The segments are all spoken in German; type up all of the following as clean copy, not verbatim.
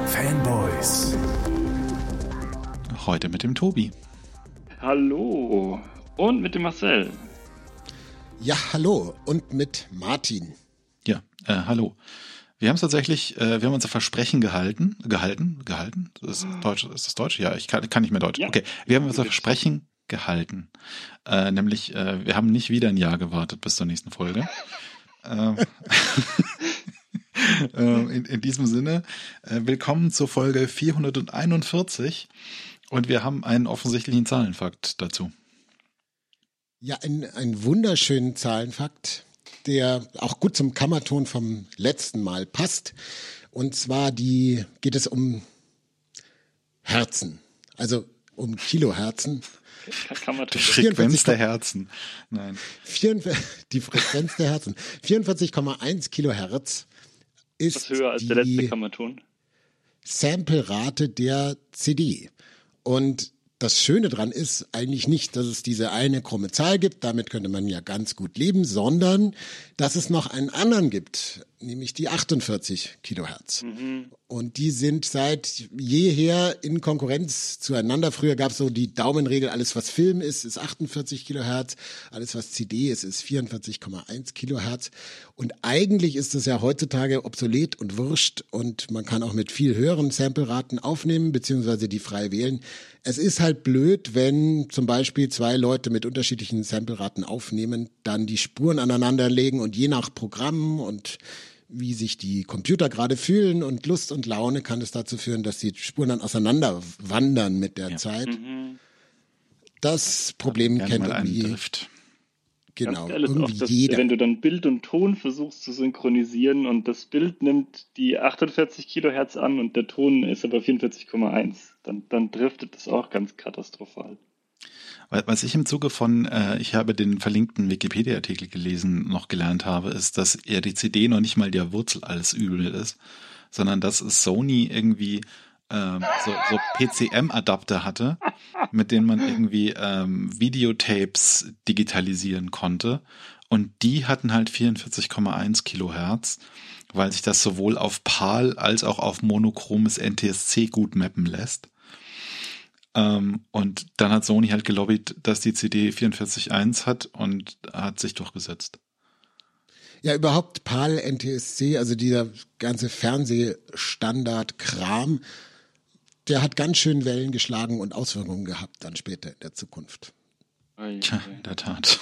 Fanboys. Heute mit dem Tobi. Hallo. Und mit dem Marcel. Ja, hallo. Und mit Martin. Ja, hallo. Wir haben es tatsächlich, wir haben unser Versprechen gehalten. Das ist Deutsch, ist das Deutsch? Ja, ich kann nicht mehr Deutsch. Ja. Okay, wir haben unser Versprechen gehalten. Nämlich, wir haben nicht wieder ein Jahr gewartet bis zur nächsten Folge. In diesem Sinne, willkommen zur Folge 441 und wir haben einen offensichtlichen Zahlenfakt dazu. Ja, einen wunderschönen Zahlenfakt, der auch gut zum Kammerton vom letzten Mal passt. Und zwar geht es um Herzen, also um Kiloherzen. Die Frequenz der Herzen. Nein. Die Frequenz der Herzen. 44,1 Kilohertz ist das höher als der letzte Kammerton. Samplerate der CD. Und das Schöne dran ist eigentlich nicht, dass es diese eine krumme Zahl gibt, damit könnte man ja ganz gut leben, sondern dass es noch einen anderen gibt, nämlich die 48 Kilohertz. Und die sind seit jeher in Konkurrenz zueinander. Früher gab es so die Daumenregel, alles was Film ist 48 Kilohertz, alles was CD ist 44,1 Kilohertz. Und eigentlich ist es ja heutzutage obsolet und wurscht und man kann auch mit viel höheren Sampleraten aufnehmen, beziehungsweise die frei wählen. Es ist halt blöd, wenn zum Beispiel zwei Leute mit unterschiedlichen Sampleraten aufnehmen, dann die Spuren aneinanderlegen und je nach Programm und wie sich die Computer gerade fühlen und Lust und Laune kann es dazu führen, dass die Spuren dann auseinander wandern mit der Zeit. Das Problem kennt irgendwie genau irgendwie jeder. Wenn du dann Bild und Ton versuchst zu synchronisieren und das Bild nimmt die 48 Kilohertz an und der Ton ist aber 44,1, dann driftet das auch ganz katastrophal. Was ich im Zuge von, ich habe den verlinkten Wikipedia-Artikel gelesen, noch gelernt habe, ist, dass ja die CD noch nicht mal der Wurzel alles Übel ist, sondern dass Sony irgendwie so PCM-Adapter hatte, mit denen man irgendwie Videotapes digitalisieren konnte. Und die hatten halt 44,1 Kilohertz, weil sich das sowohl auf PAL als auch auf monochromes NTSC gut mappen lässt. Und dann hat Sony halt gelobbyt, dass die CD 44,1 hat und hat sich durchgesetzt. Ja, überhaupt PAL, NTSC, also dieser ganze Fernsehstandard-Kram, der hat ganz schön Wellen geschlagen und Auswirkungen gehabt dann später in der Zukunft. Tja, in der Tat.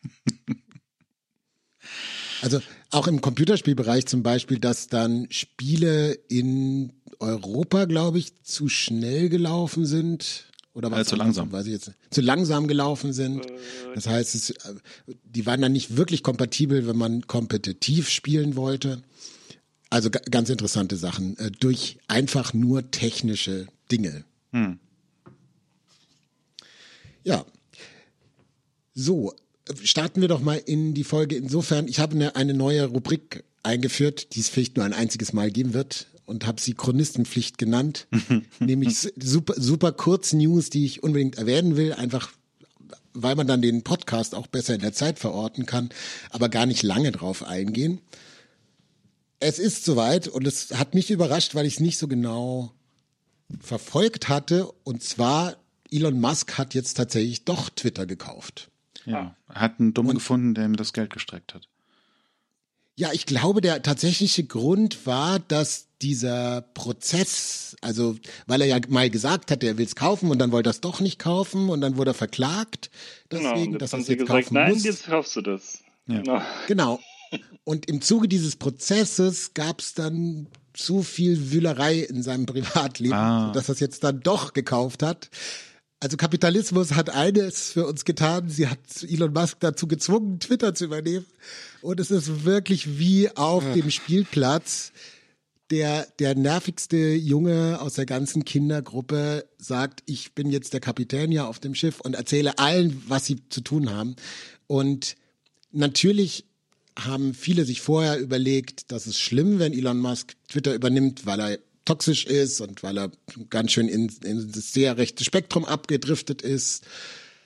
Also auch im Computerspielbereich zum Beispiel, dass dann Spiele in Europa, glaube ich, zu schnell gelaufen sind. Oder was? Zu langsam. Weiß ich jetzt nicht. Zu langsam gelaufen sind. Das heißt, die waren dann nicht wirklich kompatibel, wenn man kompetitiv spielen wollte. Also ganz interessante Sachen. Durch einfach nur technische Dinge. Ja. So. Starten wir doch mal in die Folge. Insofern, ich habe eine neue Rubrik eingeführt, die es vielleicht nur ein einziges Mal geben wird und habe sie Chronistenpflicht genannt, nämlich super kurz News, die ich unbedingt erwähnen will, einfach weil man dann den Podcast auch besser in der Zeit verorten kann, aber gar nicht lange drauf eingehen. Es ist soweit und es hat mich überrascht, weil ich es nicht so genau verfolgt hatte, und zwar Elon Musk hat jetzt tatsächlich doch Twitter gekauft. Ja, er hat einen Dummen gefunden, der ihm das Geld gestreckt hat. Ja, ich glaube, der tatsächliche Grund war, dass dieser Prozess, also weil er ja mal gesagt hat, er will es kaufen und dann wollte er es doch nicht kaufen und dann wurde er verklagt, deswegen, dass er es jetzt kaufen nein, muss. jetzt kaufst du das. Ja. Genau. Und im Zuge dieses Prozesses gab es dann zu viel Wühlerei in seinem Privatleben, dass er es jetzt dann doch gekauft hat. Also Kapitalismus hat eines für uns getan, sie hat Elon Musk dazu gezwungen, Twitter zu übernehmen. Und es ist wirklich wie auf dem Spielplatz. Der nervigste Junge aus der ganzen Kindergruppe sagt, ich bin jetzt der Kapitän hier auf dem Schiff und erzähle allen, was sie zu tun haben. Und natürlich haben viele sich vorher überlegt, das ist schlimm, wenn Elon Musk Twitter übernimmt, weil er toxisch ist und weil er ganz schön in das sehr rechte Spektrum abgedriftet ist.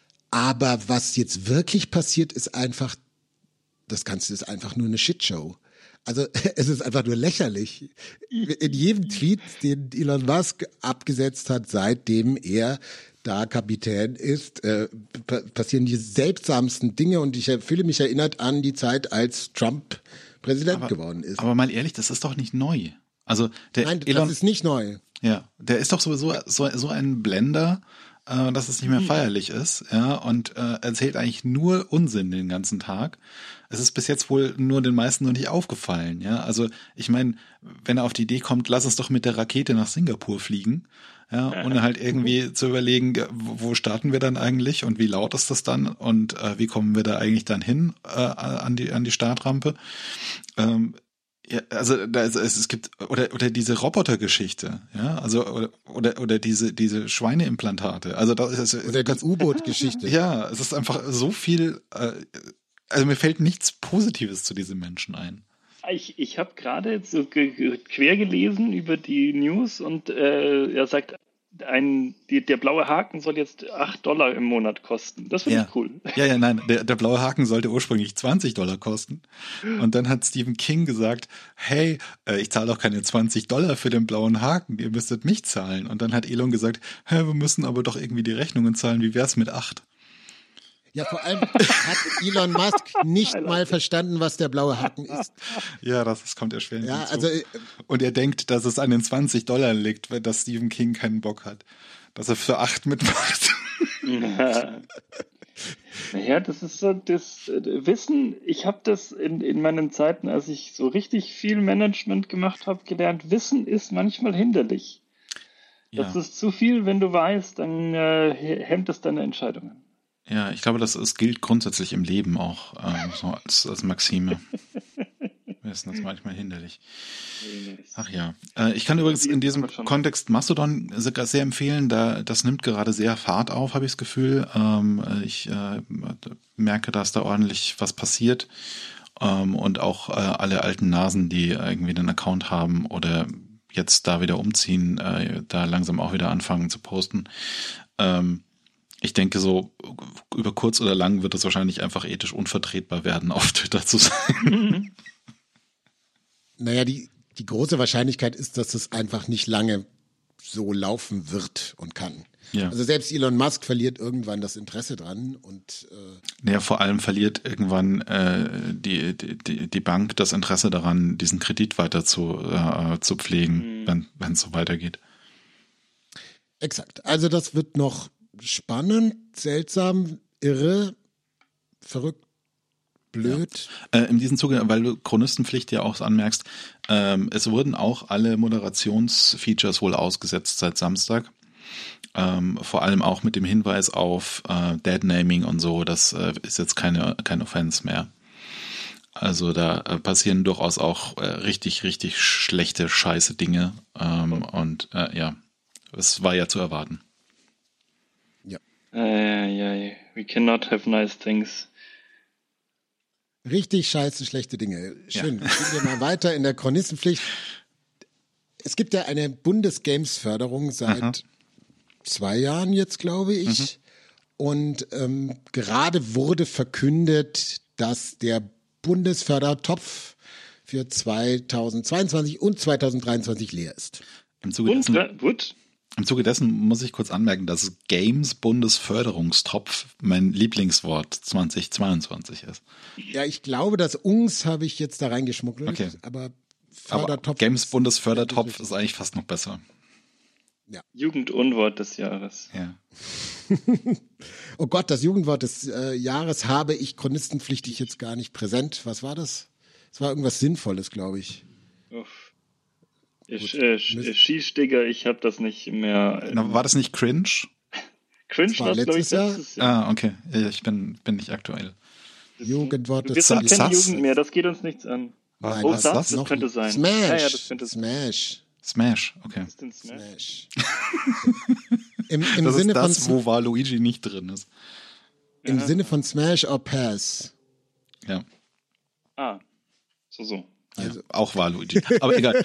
Aber was jetzt wirklich passiert, ist einfach, das Ganze ist einfach nur eine Shitshow. Also es ist einfach nur lächerlich. In jedem Tweet, den Elon Musk abgesetzt hat, seitdem er da Kapitän ist, passieren die seltsamsten Dinge und ich fühle mich erinnert an die Zeit, als Trump Präsident geworden ist. Aber mal ehrlich, das ist doch nicht neu. Also Nein, Elon, das ist nicht neu. ja, der ist doch sowieso so ein Blender, dass es nicht mehr feierlich ist, ja, und erzählt eigentlich nur Unsinn den ganzen Tag. Es ist bis jetzt wohl nur den meisten noch nicht aufgefallen, ja. Also ich meine, wenn er auf die Idee kommt, lass uns doch mit der Rakete nach Singapur fliegen, ja, ohne halt irgendwie zu überlegen, wo starten wir dann eigentlich und wie laut ist das dann und wie kommen wir da eigentlich dann hin an die Startrampe. Ja, also es gibt oder diese Robotergeschichte, ja, also oder diese Schweineimplantate. Also das ist Oder die U-Boot-Geschichte. ja, es ist einfach so viel. Also mir fällt nichts Positives zu diesen Menschen ein. Ich habe gerade jetzt so quer gelesen über die News und er sagt, der blaue Haken soll jetzt $8 im Monat kosten. Das finde ich cool. Ja, nein, der blaue Haken sollte ursprünglich $20 kosten. Und dann hat Stephen King gesagt, hey, ich zahle doch keine $20 für den blauen Haken, ihr müsstet mich zahlen. Und dann hat Elon gesagt, hey, wir müssen aber doch irgendwie die Rechnungen zahlen, wie wär's mit 8? Ja, vor allem hat Elon Musk nicht mal verstanden, was der blaue Haken ist. Ja, das kommt erschwerend Ja, hinzu. also Und er denkt, dass es an den $20 liegt, dass Stephen King keinen Bock hat. Dass er für 8 mitmacht. Naja, das ist so das Wissen. Ich habe das in meinen Zeiten, als ich so richtig viel Management gemacht habe, gelernt. Wissen ist manchmal hinderlich. Das ist zu viel, wenn du weißt, dann hemmt es deine Entscheidungen. Ja, ich glaube, das gilt grundsätzlich im Leben auch so als Maxime. Wissen ist manchmal hinderlich. Ach ja. Ich kann übrigens in diesem Kontext Mastodon sehr empfehlen. Das nimmt gerade sehr Fahrt auf, habe ich das Gefühl. Ich merke, dass da ordentlich was passiert. Und auch alle alten Nasen, die irgendwie einen Account haben oder jetzt da wieder umziehen, da langsam auch wieder anfangen zu posten. Ich denke, so über kurz oder lang wird es wahrscheinlich einfach ethisch unvertretbar werden, auf Twitter zu sein. Naja, die große Wahrscheinlichkeit ist, dass es einfach nicht lange so laufen wird und kann. Ja. Also selbst Elon Musk verliert irgendwann das Interesse dran und naja, vor allem verliert irgendwann die Bank das Interesse daran, diesen Kredit weiter zu pflegen, wenn es so weitergeht. Exakt. Also das wird noch spannend, seltsam, irre, verrückt, blöd. Ja. In diesem Zuge, weil du Chronistenpflicht ja auch anmerkst, es wurden auch alle Moderationsfeatures wohl ausgesetzt seit Samstag. Vor allem auch mit dem Hinweis auf Deadnaming und so, das ist jetzt kein Offense mehr. Also da passieren durchaus auch richtig, richtig schlechte, scheiße Dinge. Und ja, es war ja zu erwarten. We cannot have nice things. Richtig scheiße, schlechte Dinge. Schön. Ja. Gehen wir mal weiter in der Chronistenpflicht. Es gibt ja eine Bundesgames-Förderung seit 2 Jahren jetzt, glaube ich. Und gerade wurde verkündet, dass der Bundesfördertopf für 2022 und 2023 leer ist. Im Zuge dessen muss ich kurz anmerken, dass Games Bundesförderungstopf mein Lieblingswort 2022 ist. Ja, ich glaube, das Ungs habe ich jetzt da reingeschmuggelt, okay. Aber Fördertopf. Games Bundesfördertopf ist eigentlich fast noch besser. Ja. Jugendunwort des Jahres. Ja. Oh Gott, das Jugendwort des Jahres habe ich chronistenpflichtig jetzt gar nicht präsent. Was war das? Es war irgendwas Sinnvolles, glaube ich. Uff. Schießstigger, ich habe das nicht mehr. War das nicht Cringe? Cringe war letztes Jahr? Ah, okay. Ich bin nicht aktuell. Jugendwort des Jahres. Wir sind keine Jugend mehr, das geht uns nichts an. Nein, oh, das könnte sein. Smash. Ja, das könnte Smash, okay. Was ist denn Smash? Im das Sinne ist das, von wo Waluigi nicht drin ist. Im Sinne von Smash or Pass. Ja. Ah, so. Also. Ja, auch Waluigi. Aber egal.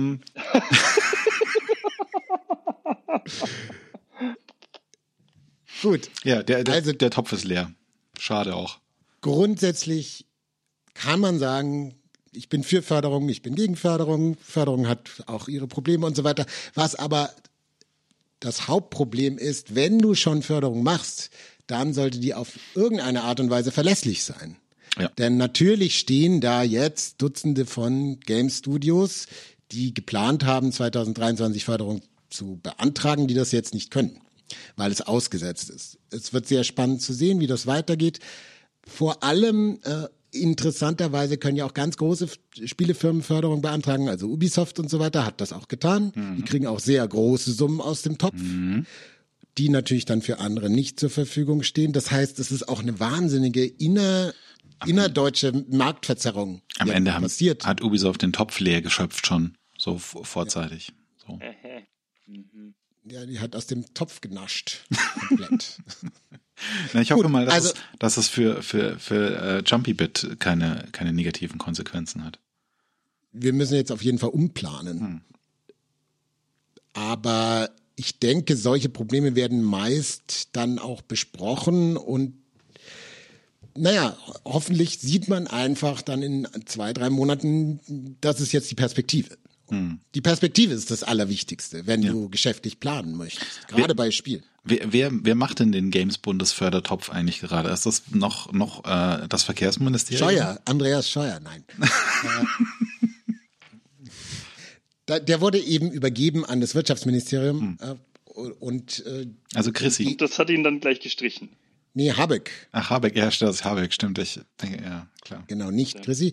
Gut. Ja, der Topf ist leer. Schade auch. Grundsätzlich kann man sagen, ich bin für Förderung, ich bin gegen Förderung. Förderung hat auch ihre Probleme und so weiter. Was aber das Hauptproblem ist, wenn du schon Förderung machst, dann sollte die auf irgendeine Art und Weise verlässlich sein. Ja. Denn natürlich stehen da jetzt Dutzende von Game Studios, die geplant haben, 2023 Förderung zu beantragen, die das jetzt nicht können, weil es ausgesetzt ist. Es wird sehr spannend zu sehen, wie das weitergeht. Vor allem interessanterweise können ja auch ganz große Spielefirmen Förderung beantragen, also Ubisoft und so weiter hat das auch getan. Die kriegen auch sehr große Summen aus dem Topf, die natürlich dann für andere nicht zur Verfügung stehen. Das heißt, es ist auch eine wahnsinnige innerdeutsche Marktverzerrung. Am Ende hat Ubisoft den Topf leer geschöpft schon, so vorzeitig. So. Ja, die hat aus dem Topf genascht. Komplett. Na, ich hoffe mal, dass es für JumpyBit keine negativen Konsequenzen hat. Wir müssen jetzt auf jeden Fall umplanen. Aber ich denke, solche Probleme werden meist dann auch besprochen und naja, hoffentlich sieht man einfach dann in 2-3 Monaten, das ist jetzt die Perspektive. Die Perspektive ist das Allerwichtigste, wenn du geschäftlich planen möchtest, gerade bei Spielen. Wer macht denn den Games-Bundesfördertopf eigentlich gerade? Ist das noch das Verkehrsministerium? Andreas Scheuer, nein. Der wurde eben übergeben an das Wirtschaftsministerium also Chrissy. Das hat ihn dann gleich gestrichen. Nee, Habeck. Ach, Habeck, ja, das ist Habeck, stimmt. Ich denke, ja, klar. Genau, nicht Chrissy.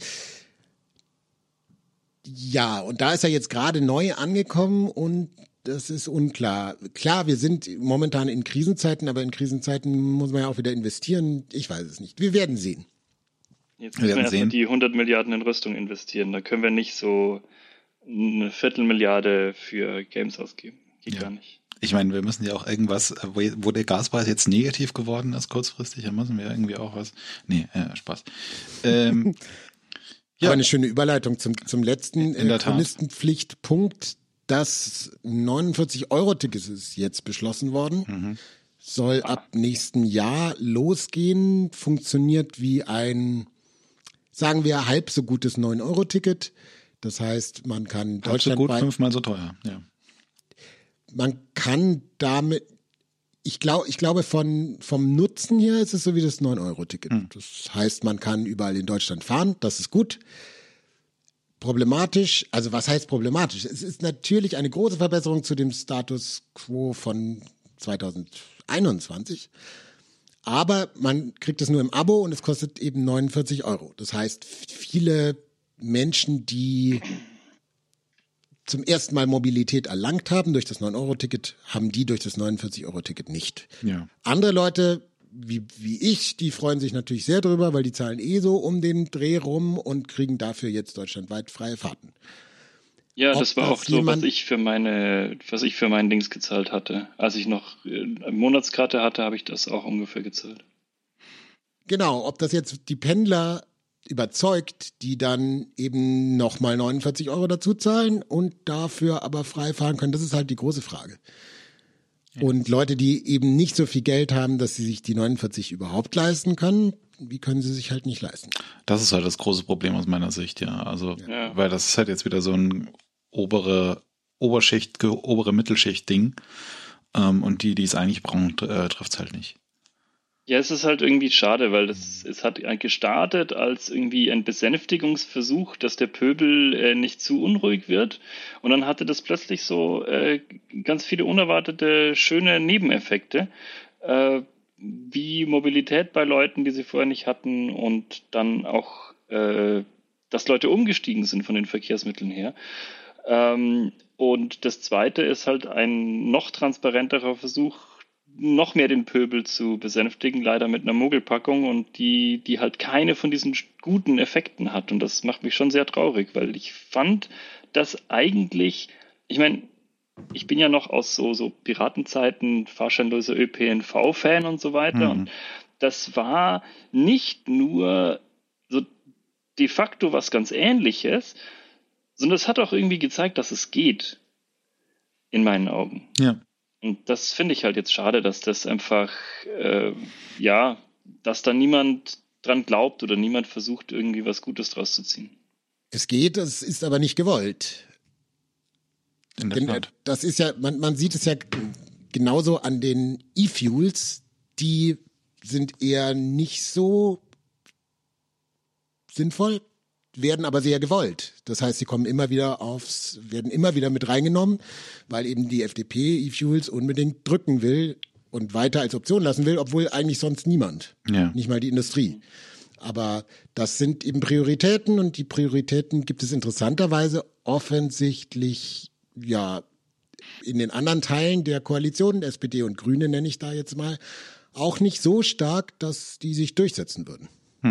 Ja, und da ist er jetzt gerade neu angekommen und das ist unklar. Klar, wir sind momentan in Krisenzeiten, aber in Krisenzeiten muss man ja auch wieder investieren. Ich weiß es nicht. Wir werden sehen. Jetzt müssen wir erstmal die 100 Milliarden in Rüstung investieren. Da können wir nicht so eine Viertelmilliarde für Games ausgeben. Geht gar nicht. Ich meine, wir müssen ja auch irgendwas, wo der Gaspreis jetzt negativ geworden ist, kurzfristig, dann müssen wir irgendwie auch was. Nee, Spaß. Ja, eine schöne Überleitung zum letzten Chronistenpflichtpunkt. Das 49-Euro-Ticket ist jetzt beschlossen worden. Soll ab nächstem Jahr losgehen. Funktioniert wie ein, sagen wir, halb so gutes 9-Euro-Ticket. Das heißt, man kann deutschlandweit... So gut, 5-mal so teuer, ja. Man kann damit... Ich glaube, vom Nutzen her ist es so wie das 9-Euro-Ticket. Das heißt, man kann überall in Deutschland fahren, das ist gut. Problematisch, also was heißt problematisch? Es ist natürlich eine große Verbesserung zu dem Status quo von 2021. Aber man kriegt es nur im Abo und es kostet eben 49 Euro. Das heißt, viele Menschen, die zum ersten Mal Mobilität erlangt haben durch das 9-Euro-Ticket, haben die durch das 49-Euro-Ticket nicht. Ja. Andere Leute, wie ich, die freuen sich natürlich sehr drüber, weil die zahlen so um den Dreh rum und kriegen dafür jetzt deutschlandweit freie Fahrten. Ja, das war auch so, was ich für meinen Dings gezahlt hatte. Als ich noch eine Monatskarte hatte, habe ich das auch ungefähr gezahlt. Genau, ob das jetzt die Pendler überzeugt, die dann eben nochmal 49 Euro dazu zahlen und dafür aber frei fahren können, das ist halt die große Frage. Ja. Und Leute, die eben nicht so viel Geld haben, dass sie sich die 49 überhaupt leisten können, wie können sie sich halt nicht leisten? Das ist halt das große Problem aus meiner Sicht, ja. Also, weil das ist halt jetzt wieder so ein obere Mittelschicht-Ding. Und die es eigentlich brauchen, trifft es halt nicht. Ja, es ist halt irgendwie schade, weil es hat gestartet als irgendwie ein Besänftigungsversuch, dass der Pöbel nicht zu unruhig wird. Und dann hatte das plötzlich so ganz viele unerwartete, schöne Nebeneffekte, wie Mobilität bei Leuten, die sie vorher nicht hatten und dann auch, dass Leute umgestiegen sind von den Verkehrsmitteln her. Und das Zweite ist halt ein noch transparenterer Versuch, noch mehr den Pöbel zu besänftigen, leider mit einer Mogelpackung und die halt keine von diesen guten Effekten hat. Und das macht mich schon sehr traurig, weil ich fand, dass eigentlich, ich meine, ich bin ja noch aus so Piratenzeiten fahrscheinloser ÖPNV-Fan und so weiter. Und das war nicht nur so de facto was ganz Ähnliches, sondern es hat auch irgendwie gezeigt, dass es geht. In meinen Augen. Ja. Und das finde ich halt jetzt schade, dass das einfach, dass da niemand dran glaubt oder niemand versucht, irgendwie was Gutes draus zu ziehen. Es geht, es ist aber nicht gewollt. In der Tat. Das ist ja, man sieht es ja genauso an den E-Fuels, die sind eher nicht so sinnvoll, werden aber sehr gewollt. Das heißt, sie kommen werden immer wieder mit reingenommen, weil eben die FDP E-Fuels unbedingt drücken will und weiter als Option lassen will, obwohl eigentlich sonst niemand, nicht mal die Industrie. Aber das sind eben Prioritäten und die Prioritäten gibt es interessanterweise offensichtlich, ja, in den anderen Teilen der Koalition, SPD und Grüne nenne ich da jetzt mal, auch nicht so stark, dass die sich durchsetzen würden.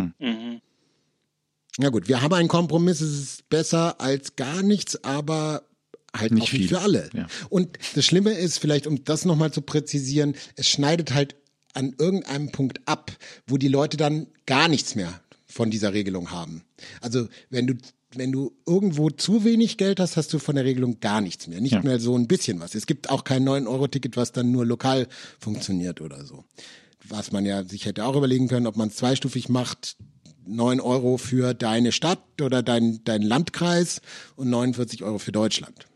Ja gut, wir haben einen Kompromiss, es ist besser als gar nichts, aber halt nicht auch nicht für alle. Ja. Und das Schlimme ist, vielleicht um das nochmal zu präzisieren, es schneidet halt an irgendeinem Punkt ab, wo die Leute dann gar nichts mehr von dieser Regelung haben. Also wenn du irgendwo zu wenig Geld hast, hast du von der Regelung gar nichts mehr. Nicht mehr so ein bisschen was. Es gibt auch kein 9-Euro-Ticket, was dann nur lokal funktioniert oder so. Was man ja sich hätte auch überlegen können, ob man es zweistufig macht, 9 Euro für deine Stadt oder dein Landkreis und 49 Euro für Deutschland.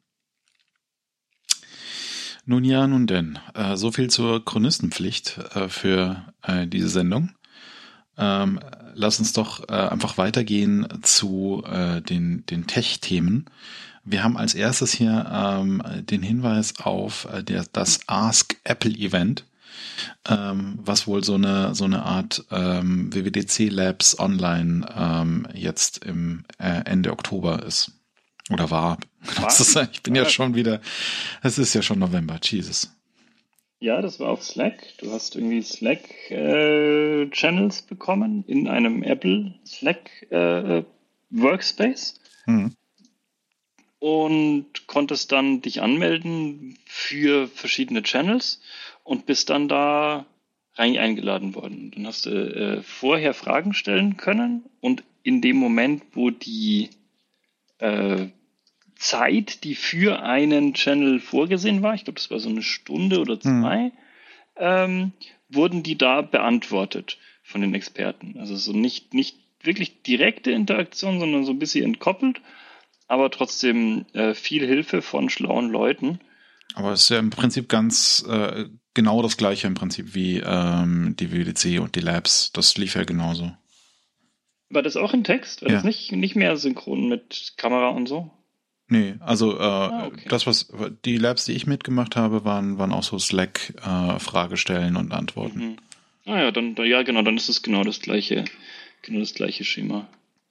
Nun ja, nun denn. So viel zur Chronistenpflicht für diese Sendung. Lass uns doch einfach weitergehen zu den Tech-Themen. Wir haben als erstes hier den Hinweis auf das Ask Apple Event, was wohl so eine Art WWDC Labs Online jetzt im Ende Oktober ist. Oder war. Ich bin ja schon wieder, es ist ja schon November, Jesus. Ja, das war auf Slack. Du hast irgendwie Slack-Channels bekommen in einem Apple Slack Workspace und konntest dann dich anmelden für verschiedene Channels und bist dann da rein eingeladen worden. Dann hast du vorher Fragen stellen können und in dem Moment, wo die Zeit, die für einen Channel vorgesehen war, ich glaube, das war so eine Stunde oder 2, wurden die da beantwortet von den Experten. Also so nicht wirklich direkte Interaktion, sondern so ein bisschen entkoppelt, aber trotzdem viel Hilfe von schlauen Leuten. Aber es ist ja im Prinzip ganz genau das Gleiche im Prinzip wie die WWDC und die Labs. Das lief ja genauso. War das auch in Text? War das nicht mehr synchron mit Kamera und so? Nee, also okay. Die Labs, die ich mitgemacht habe, waren auch so Slack Fragestellen und Antworten. Ah ja, dann ist es genau das gleiche Schema.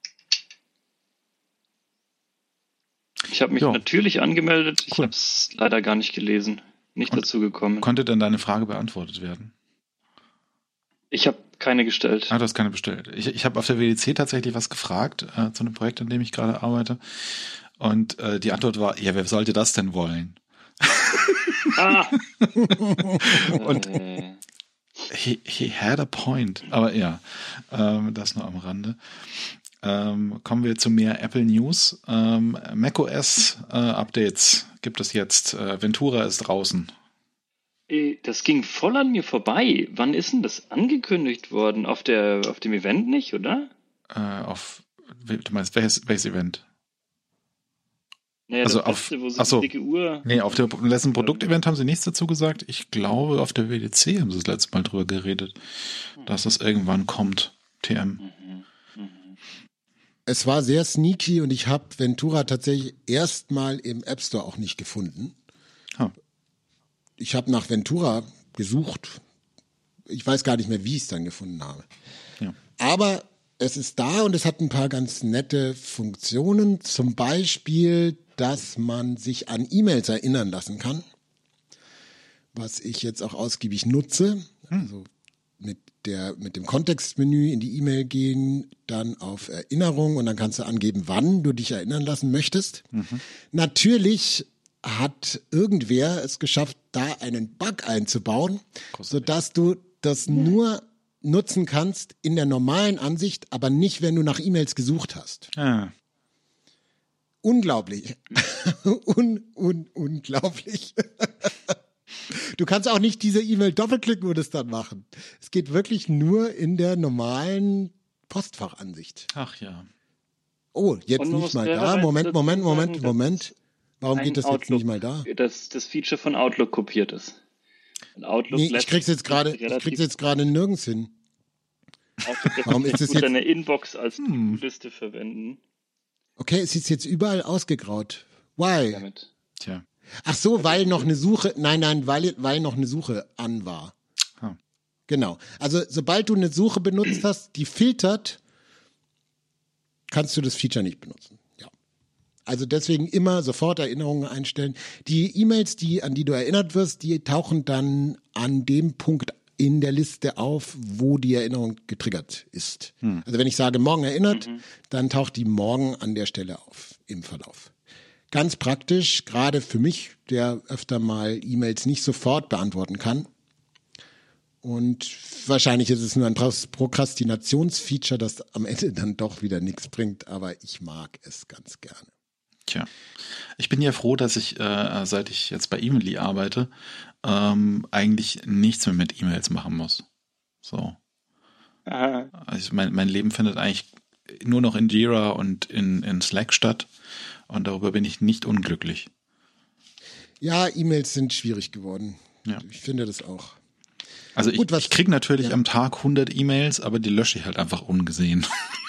Ich habe mich natürlich angemeldet, ich habe es leider gar nicht gelesen, nicht dazu gekommen. Konnte denn deine Frage beantwortet werden? Ich habe keine gestellt. Du hast keine bestellt. Ich habe auf der WWDC tatsächlich was gefragt zu einem Projekt, an dem ich gerade arbeite. Und die Antwort war, ja, wer sollte das denn wollen? Und he had a point. Aber ja, das nur am Rande. Kommen wir zu mehr Apple News. macOS Updates gibt es jetzt. Ventura ist draußen. Das ging voll an mir vorbei. Wann ist denn das angekündigt worden? Auf dem Event nicht, oder? Du meinst, welches Event? Naja, also die dicke Uhr. Nee, auf dem letzten Produktevent haben sie nichts dazu gesagt. Ich glaube, auf der WWDC haben sie das letzte Mal drüber geredet, dass das irgendwann kommt. TM. Es war sehr sneaky und ich habe Ventura tatsächlich erstmal im App Store auch nicht gefunden. Ich habe nach Ventura gesucht. Ich weiß gar nicht mehr, wie ich es dann gefunden habe. Ja. Aber es ist da und es hat ein paar ganz nette Funktionen. Zum Beispiel, dass man sich an E-Mails erinnern lassen kann, was ich jetzt auch ausgiebig nutze. Also mit dem Kontextmenü in die E-Mail gehen, dann auf Erinnerung und dann kannst du angeben, wann du dich erinnern lassen möchtest. Natürlich hat irgendwer es geschafft, da einen Bug einzubauen, sodass du das nur nutzen kannst in der normalen Ansicht, aber nicht, wenn du nach E-Mails gesucht hast. Unglaublich. Unglaublich. Du kannst auch nicht diese E-Mail doppelklicken und es dann machen. Es geht wirklich nur in der normalen Postfachansicht. Ach ja. Oh, jetzt Und man nicht muss mal da. fairerweise Moment. dazu sagen, Warum ein geht das jetzt Outlook, nicht mal da? das Feature von Outlook kopiert ist. Und Outlook Nee, ich lässt krieg's jetzt relativ gerade nirgends hin. Outlook lässt Warum sich ist es gut jetzt? deine Inbox als To-Do-Liste verwenden. Okay, es ist jetzt überall ausgegraut. Why? Damit. Tja. Ach so, weil noch eine Suche, nein, weil noch eine Suche an war. Ah. Genau. Also, sobald du eine Suche benutzt hast, die filtert, kannst du das Feature nicht benutzen. Ja. Also deswegen immer sofort Erinnerungen einstellen. Die E-Mails, an die du erinnert wirst, die tauchen dann an dem Punkt in der Liste auf, wo die Erinnerung getriggert ist. Also wenn ich sage morgen erinnert, dann taucht die morgen an der Stelle auf im Verlauf. Ganz praktisch, gerade für mich, der öfter mal E-Mails nicht sofort beantworten kann. Und wahrscheinlich ist es nur ein Prokrastinationsfeature, das am Ende dann doch wieder nichts bringt, aber ich mag es ganz gerne. Tja, ich bin ja froh, dass ich, seit ich jetzt bei Emily arbeite, eigentlich nichts mehr mit E-Mails machen muss. So. Aha. Also mein Leben findet eigentlich nur noch in Jira und in Slack statt und darüber bin ich nicht unglücklich. Ja, E-Mails sind schwierig geworden. Ja. Ich finde das auch. Also Gut, ich kriege natürlich ja. am Tag 100 E-Mails, aber die lösche ich halt einfach ungesehen.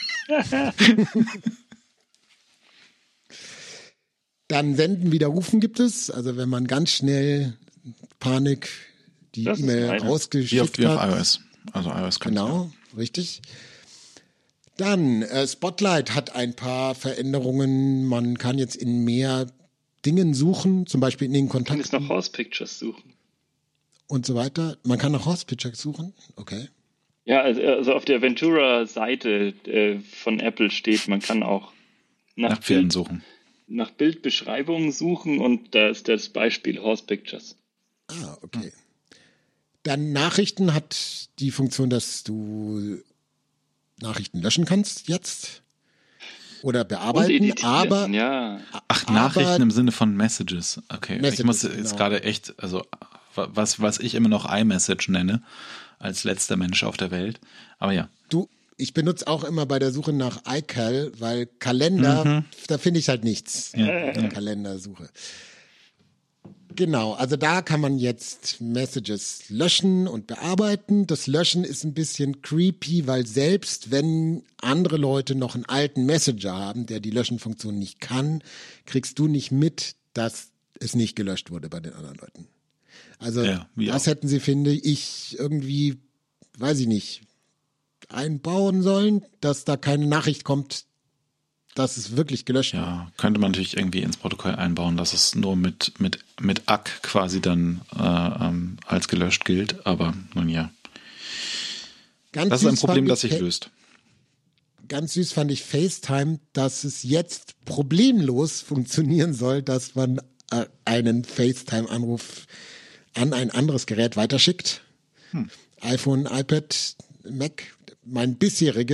Dann Senden, Widerrufen gibt es. Also wenn man ganz schnell Panik die Das ist E-Mail eine. rausgeschickt Wie auf hat. iOS. Also iOS kann Genau, richtig. Dann, Spotlight hat ein paar Veränderungen. Man kann jetzt in mehr Dingen suchen, zum Beispiel in den Kann jetzt Kontakten noch Horse Pictures suchen. und so weiter. Man kann nach Hospital suchen, okay. Ja, also auf der Ventura-Seite von Apple steht, man kann auch nach Pferden suchen. nach Bildbeschreibungen suchen und da ist das Beispiel Horse Pictures. Ah, okay. Dann Nachrichten hat die Funktion, dass du Nachrichten löschen kannst jetzt oder Und bearbeiten, editieren, aber ja. Ach, Aber- Nachrichten im Sinne von Messages. Okay, ich Messages, muss jetzt genau. gerade echt, also was ich immer noch iMessage nenne, als letzter Mensch auf der Welt. Aber ja. ich benutze auch immer bei der Suche nach iCal, weil Kalender, da finde ich halt nichts. Ja, in der Kalendersuche. Genau, also da kann man jetzt Messages löschen und bearbeiten. Das Löschen ist ein bisschen creepy, weil selbst wenn andere Leute noch einen alten Messenger haben, der die Löschenfunktion nicht kann, kriegst du nicht mit, dass es nicht gelöscht wurde bei den anderen Leuten. Also Ja, wie das auch. hätten sie, finde ich, irgendwie, weiß ich nicht, einbauen sollen, dass da keine Nachricht kommt, dass es wirklich gelöscht wird. Ja, könnte man natürlich irgendwie ins Protokoll einbauen, dass es nur mit ACK quasi dann als gelöscht gilt. Aber nun ja, Ganz das ist ein süß Problem, fand das sich löst. Ganz süß fand ich FaceTime, dass es jetzt problemlos funktionieren soll, dass man einen FaceTime-Anruf an ein anderes Gerät weiterschickt. iPhone, iPad, Mac. Mein bisheriger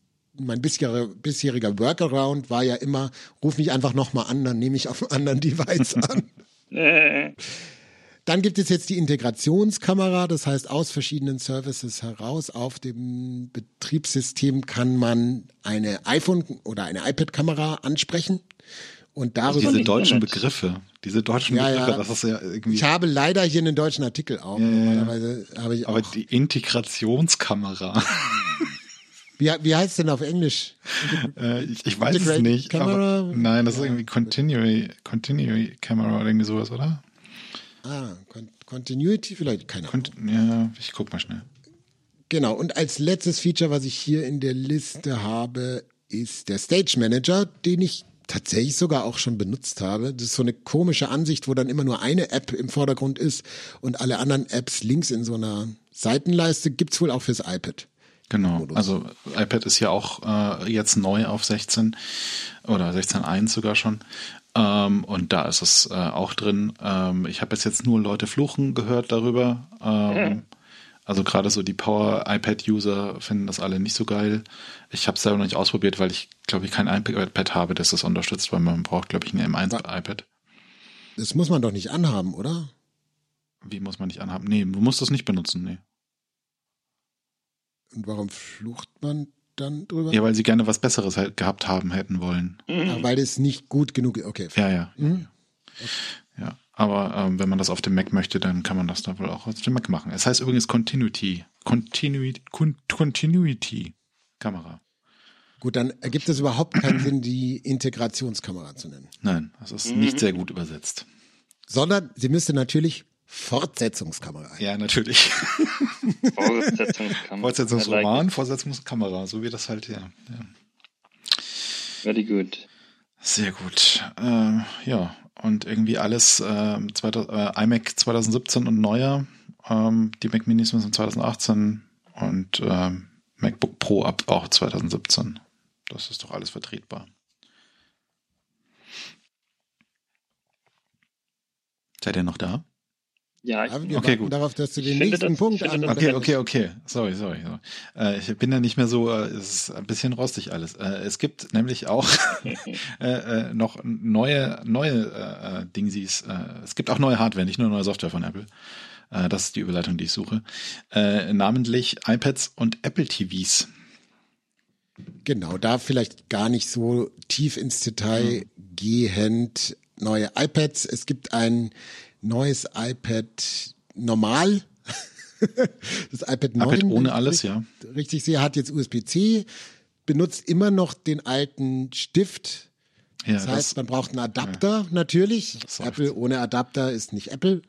Workaround war ja immer, ruf mich einfach nochmal an, dann nehme ich auf einem anderen Device an. Dann gibt es jetzt die Integrationskamera, das heißt, aus verschiedenen Services heraus auf dem Betriebssystem kann man eine iPhone- oder eine iPad-Kamera ansprechen und darüber... Diese deutschen Begriffe, Ja. das ist ja irgendwie. Ich habe leider hier einen deutschen Artikel auch. Normalerweise habe ich Aber auch... die Integrationskamera, Wie heißt es denn auf Englisch? ich weiß es Integrate nicht. Camera? Aber, nein, das ist irgendwie Continuity Camera oder irgendwie sowas, oder? Continuity vielleicht? Keine Ahnung. Ja, ich guck mal schnell. Genau, und als letztes Feature, was ich hier in der Liste habe, ist der Stage Manager, den ich tatsächlich sogar auch schon benutzt habe. Das ist so eine komische Ansicht, wo dann immer nur eine App im Vordergrund ist und alle anderen Apps links in so einer Seitenleiste. Gibt's wohl auch fürs iPad. Genau, Modus. also iPad ist ja auch jetzt neu auf 16 oder 16.1 sogar schon. Und da ist es auch drin. Ich habe jetzt nur Leute fluchen gehört darüber. Also gerade so die Power-iPad-User finden das alle nicht so geil. Ich habe es selber noch nicht ausprobiert, weil ich glaube ich kein iPad habe, das das unterstützt, weil man braucht glaube ich ein M1-iPad. Das muss man doch nicht anhaben, oder? Wie muss man nicht anhaben? Nee, du musst das nicht benutzen, nee. Und warum flucht man dann drüber? Ja, weil sie gerne was Besseres halt gehabt haben hätten wollen. Weil es nicht gut genug ist. Okay. Ja. Ja, aber wenn man das auf dem Mac möchte, dann kann man das da wohl auch auf dem Mac machen. Es heißt übrigens Continuity Kamera. Gut, dann ergibt es überhaupt keinen Sinn, die Integrationskamera zu nennen. Nein, das ist nicht sehr gut übersetzt. Sondern sie müsste natürlich Fortsetzungskamera heißen. Ja, natürlich. Fortsetzungskamera. Fortsetzungsroman, Fortsetzungskamera, so wie das halt, ja. Very good. Sehr gut. Ja, und irgendwie alles iMac 2017 und neuer. Die Mac Minis sind 2018 und MacBook Pro ab auch 2017. Das ist doch alles vertretbar. Seid ihr noch da? Ja, Wir okay, warten gut. darauf, dass du den finde nächsten das- Punkt finde an. das- Okay. Sorry. Ich bin ja nicht mehr so, es ist ein bisschen rostig alles. Es gibt nämlich auch noch neue Dingsies. Es gibt auch neue Hardware, nicht nur neue Software von Apple. Das ist die Überleitung, die ich suche. Namentlich iPads und Apple TVs. Genau, da vielleicht gar nicht so tief ins Detail gehend. Neue iPads. Es gibt ein neues iPad normal. Das iPad 9. iPad ohne wenn ich alles, ja. Richtig sehe, hat jetzt USB-C, benutzt immer noch den alten Stift. Ja, Das heißt, man braucht einen Adapter natürlich. Das Apple ohne Adapter ist nicht Apple.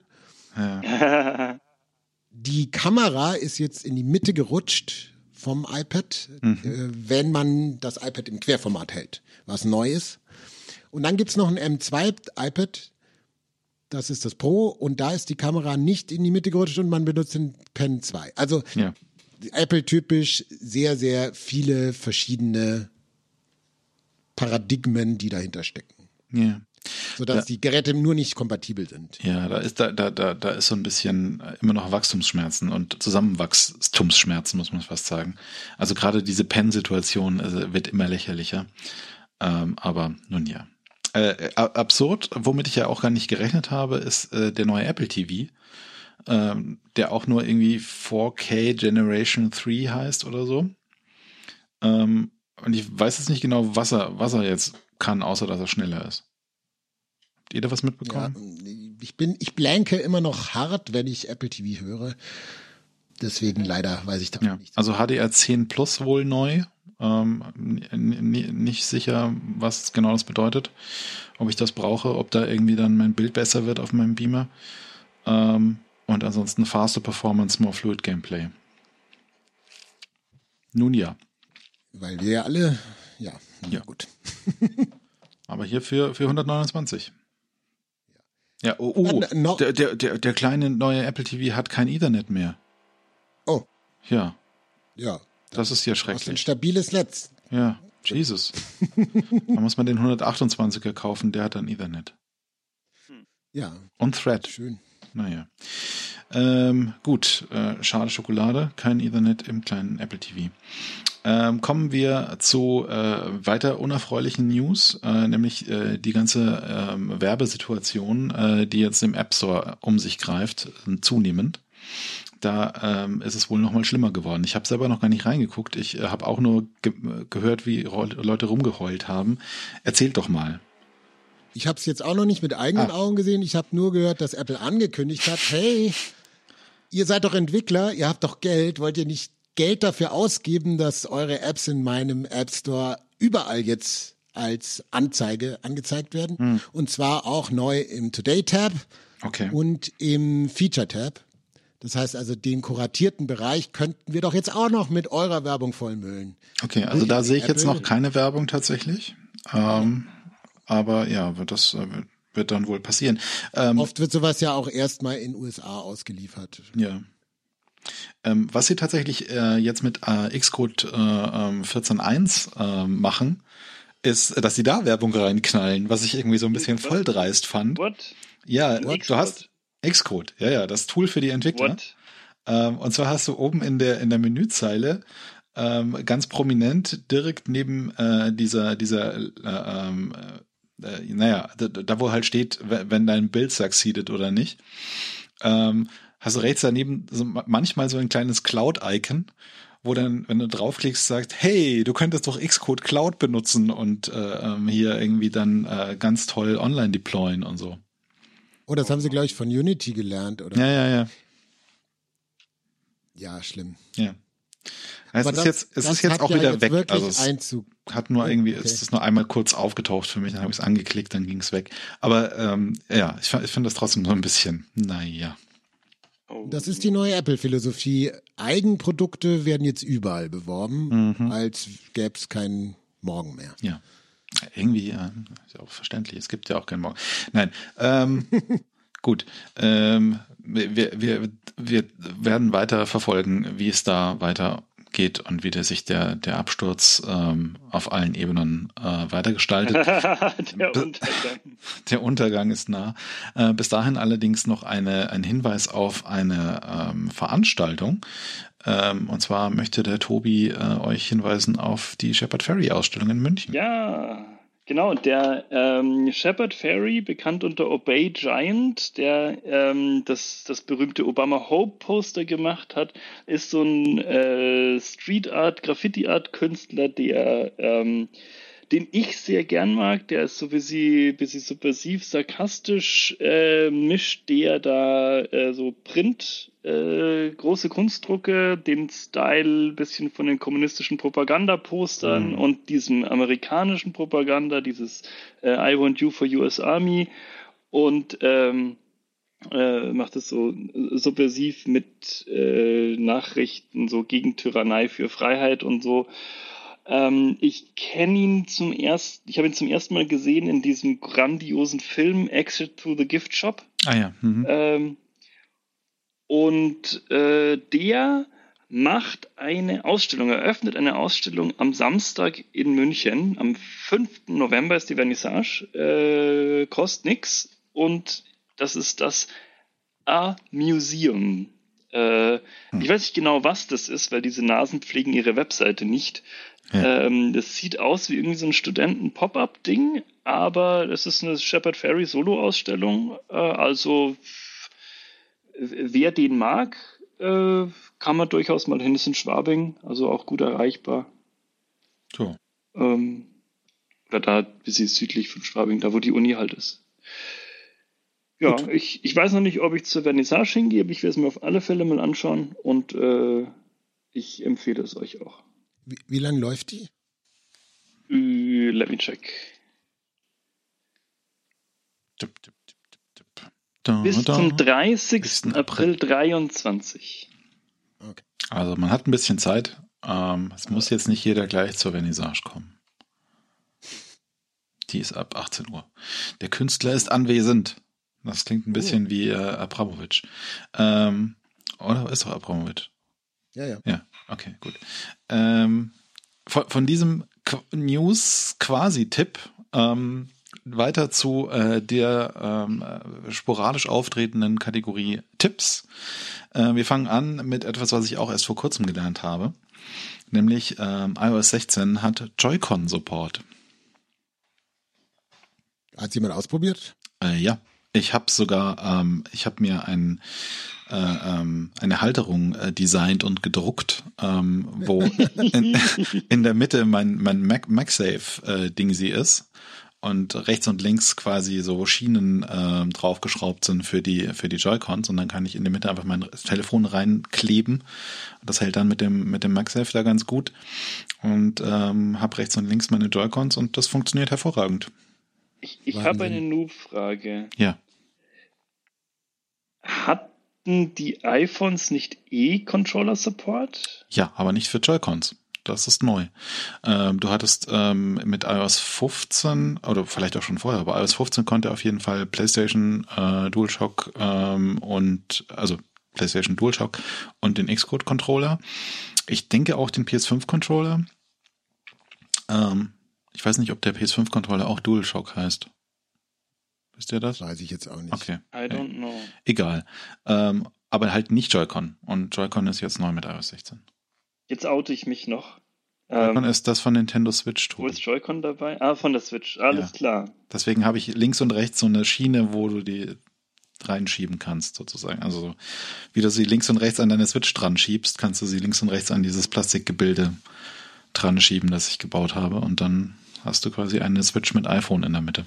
ja. Die Kamera ist jetzt in die Mitte gerutscht vom iPad, wenn man das iPad im Querformat hält, was neu ist. Und dann gibt's noch ein M2-iPad, das ist das Pro, und da ist die Kamera nicht in die Mitte gerutscht und man benutzt den Pen 2. Also Ja. Apple-typisch sehr, sehr viele verschiedene Paradigmen, die dahinter stecken. Ja. Sodass die Geräte nur nicht kompatibel sind. Ja, da ist so ein bisschen immer noch Wachstumsschmerzen und Zusammenwachstumsschmerzen, muss man fast sagen. Also gerade diese Pen-Situation wird immer lächerlicher. Aber nun ja. Absurd, womit ich ja auch gar nicht gerechnet habe, ist der neue Apple TV, der auch nur irgendwie 4K Generation 3 heißt oder so. Und ich weiß jetzt nicht genau, was er jetzt kann, außer dass er schneller ist. Habt ihr da was mitbekommen? Ja, ich blanke immer noch hart, wenn ich Apple TV höre. Deswegen leider weiß ich da Ja, nicht. also HDR10 Plus wohl neu. Nicht sicher, was genau das bedeutet. Ob ich das brauche, ob da irgendwie dann mein Bild besser wird auf meinem Beamer. Und ansonsten faster Performance, more fluid Gameplay. Nun ja. Weil wir ja alle, ja, gut. Aber hier für 129. Ja, Dann noch- der kleine neue Apple TV hat kein Ethernet mehr. Oh, Ja, ja. das ist ja Das ist ein schrecklich. stabiles Netz. Ja, Jesus. Da muss man den 128er kaufen, der hat dann Ethernet. Ja, Und Thread. schön. Naja. Gut, schade Schokolade, kein Ethernet im kleinen Apple TV. Kommen wir zu weiter unerfreulichen News, nämlich die ganze Werbesituation, die jetzt im App Store um sich greift, zunehmend. Da ist es wohl noch mal schlimmer geworden. Ich habe selber noch gar nicht reingeguckt. Ich habe auch nur gehört, wie Leute rumgeheult haben. Erzählt doch mal. Ich habe es jetzt auch noch nicht mit eigenen Augen gesehen. Ich habe nur gehört, dass Apple angekündigt hat, hey, ihr seid doch Entwickler, ihr habt doch Geld, wollt ihr nicht Geld dafür ausgeben, dass eure Apps in meinem App Store überall jetzt als Anzeige angezeigt werden? Und zwar auch neu im Today-Tab Okay. und im Feature-Tab. Das heißt also, den kuratierten Bereich könnten wir doch jetzt auch noch mit eurer Werbung vollmüllen. Okay, also da sehe ich jetzt Apple- noch keine Werbung tatsächlich. Aber ja, das wird dann wohl passieren. Oft wird sowas ja auch erstmal in USA ausgeliefert. Ja. Was sie tatsächlich jetzt mit Xcode 14.1 machen, ist, dass sie da Werbung reinknallen, was ich irgendwie so ein bisschen voll dreist fand. What? Ja, Xcode? du hast Xcode, ja, das Tool für die Entwickler. What? Und zwar hast du oben in der Menüzeile ganz prominent direkt neben da wo halt steht, wenn dein Bild succeeded oder nicht, hast du rechts daneben manchmal so ein kleines Cloud-Icon wo dann, wenn du draufklickst, sagt, hey, du könntest doch Xcode Cloud benutzen und hier irgendwie dann ganz toll online deployen und so. Oh, das haben sie, glaube ich, von Unity gelernt, oder? Ja. Ja, schlimm. Ja. Es Aber ist jetzt auch wieder weg. Also es Einzug. hat nur es ist nur einmal kurz aufgetaucht für mich, dann habe ich es angeklickt, dann ging es weg. Aber ich finde das trotzdem so ein bisschen, naja. Das ist die neue Apple-Philosophie. Eigenprodukte werden jetzt überall beworben, als gäbe es keinen Morgen mehr. Ja. Irgendwie, ist ja auch verständlich, es gibt ja auch keinen Morgen. Nein, gut. Wir werden weiter verfolgen, wie es da weitergeht und wie sich der Absturz auf allen Ebenen weitergestaltet. Der Untergang ist nah. Bis dahin allerdings noch ein Hinweis auf eine Veranstaltung. Und zwar möchte der Tobi euch hinweisen auf die Shepard Fairey Ausstellung in München. Ja, genau. Der Shepard Fairey, bekannt unter Obey Giant, der das berühmte Obama Hope Poster gemacht hat, ist so ein Street Art, Graffiti Art Künstler, den ich sehr gern mag. Der ist so ein bisschen subversiv, sarkastisch, mischt der da so Print, große Kunstdrucke, den Style bisschen von den kommunistischen Propagandapostern und diesem amerikanischen Propaganda, dieses I want you for US Army, und macht es so subversiv mit Nachrichten, so gegen Tyrannei für Freiheit und so. Ich kenne ihn ich habe ihn zum ersten Mal gesehen in diesem grandiosen Film Exit to the Gift Shop. Ah ja. Und der macht eine Ausstellung, eröffnet eine Ausstellung am Samstag in München. Am 5. November ist die Vernissage, kostet nix. Und das ist das A-Museum. Ich weiß nicht genau, was das ist, weil diese Nasen pflegen ihre Webseite nicht. Ja. Das sieht aus wie irgendwie so ein Studenten-Pop-Up-Ding, aber es ist eine Shepard Fairey Solo-Ausstellung. Also wer den mag, kann man durchaus mal hin. Das ist in Schwabing, also auch gut erreichbar. So. Oder da ein bisschen südlich von Schwabing, da wo die Uni halt ist. Ja, ich weiß noch nicht, ob ich zur Vernissage hingehe, aber ich werde es mir auf alle Fälle mal anschauen und ich empfehle es euch auch. Wie lange läuft die? Let me check. Bis zum 30. April 23. Okay. Also man hat ein bisschen Zeit. Es muss jetzt nicht jeder gleich zur Vernissage kommen. Die ist ab 18 Uhr. Der Künstler ist anwesend. Das klingt ein bisschen wie Abramowitsch. Oder ist doch Abramowitsch? Ja. Ja, okay, gut. Von diesem News-Quasi-Tipp weiter zu der sporadisch auftretenden Kategorie Tipps. Wir fangen an mit etwas, was ich auch erst vor kurzem gelernt habe. Nämlich iOS 16 hat Joy-Con-Support. Hat jemand ausprobiert? Ja. Ich habe sogar, ich habe mir eine Halterung designt und gedruckt, wo in der Mitte mein MagSafe-Ding ist und rechts und links quasi so Schienen draufgeschraubt sind für die Joy-Cons, und dann kann ich in der Mitte einfach mein Telefon reinkleben. Das hält dann mit dem MagSafe da ganz gut, und habe rechts und links meine Joy-Cons, und das funktioniert hervorragend. Ich habe eine Noob-Frage. Ja. Hatten die iPhones nicht Controller-Support? Ja, aber nicht für Joy-Cons. Das ist neu. Du hattest mit iOS 15, oder vielleicht auch schon vorher, aber iOS 15 konnte auf jeden Fall PlayStation DualShock PlayStation DualShock und den Xcode-Controller. Ich denke auch den PS5-Controller. Ich weiß nicht, ob der PS5-Controller auch DualShock heißt. Wisst ihr das? Weiß ich jetzt auch nicht. Okay. I don't know. Egal. Aber halt nicht Joy-Con. Und Joy-Con ist jetzt neu mit iOS 16. Jetzt oute ich mich noch. Joy-Con ist das von Nintendo Switch. Wo ist Joy-Con dabei? Ah, von der Switch. Alles klar. Deswegen habe ich links und rechts so eine Schiene, wo du die reinschieben kannst, sozusagen. Also wie du sie links und rechts an deine Switch dran schiebst, kannst du sie links und rechts an dieses Plastikgebilde dran schieben, das ich gebaut habe. Und dann hast du quasi eine Switch mit iPhone in der Mitte.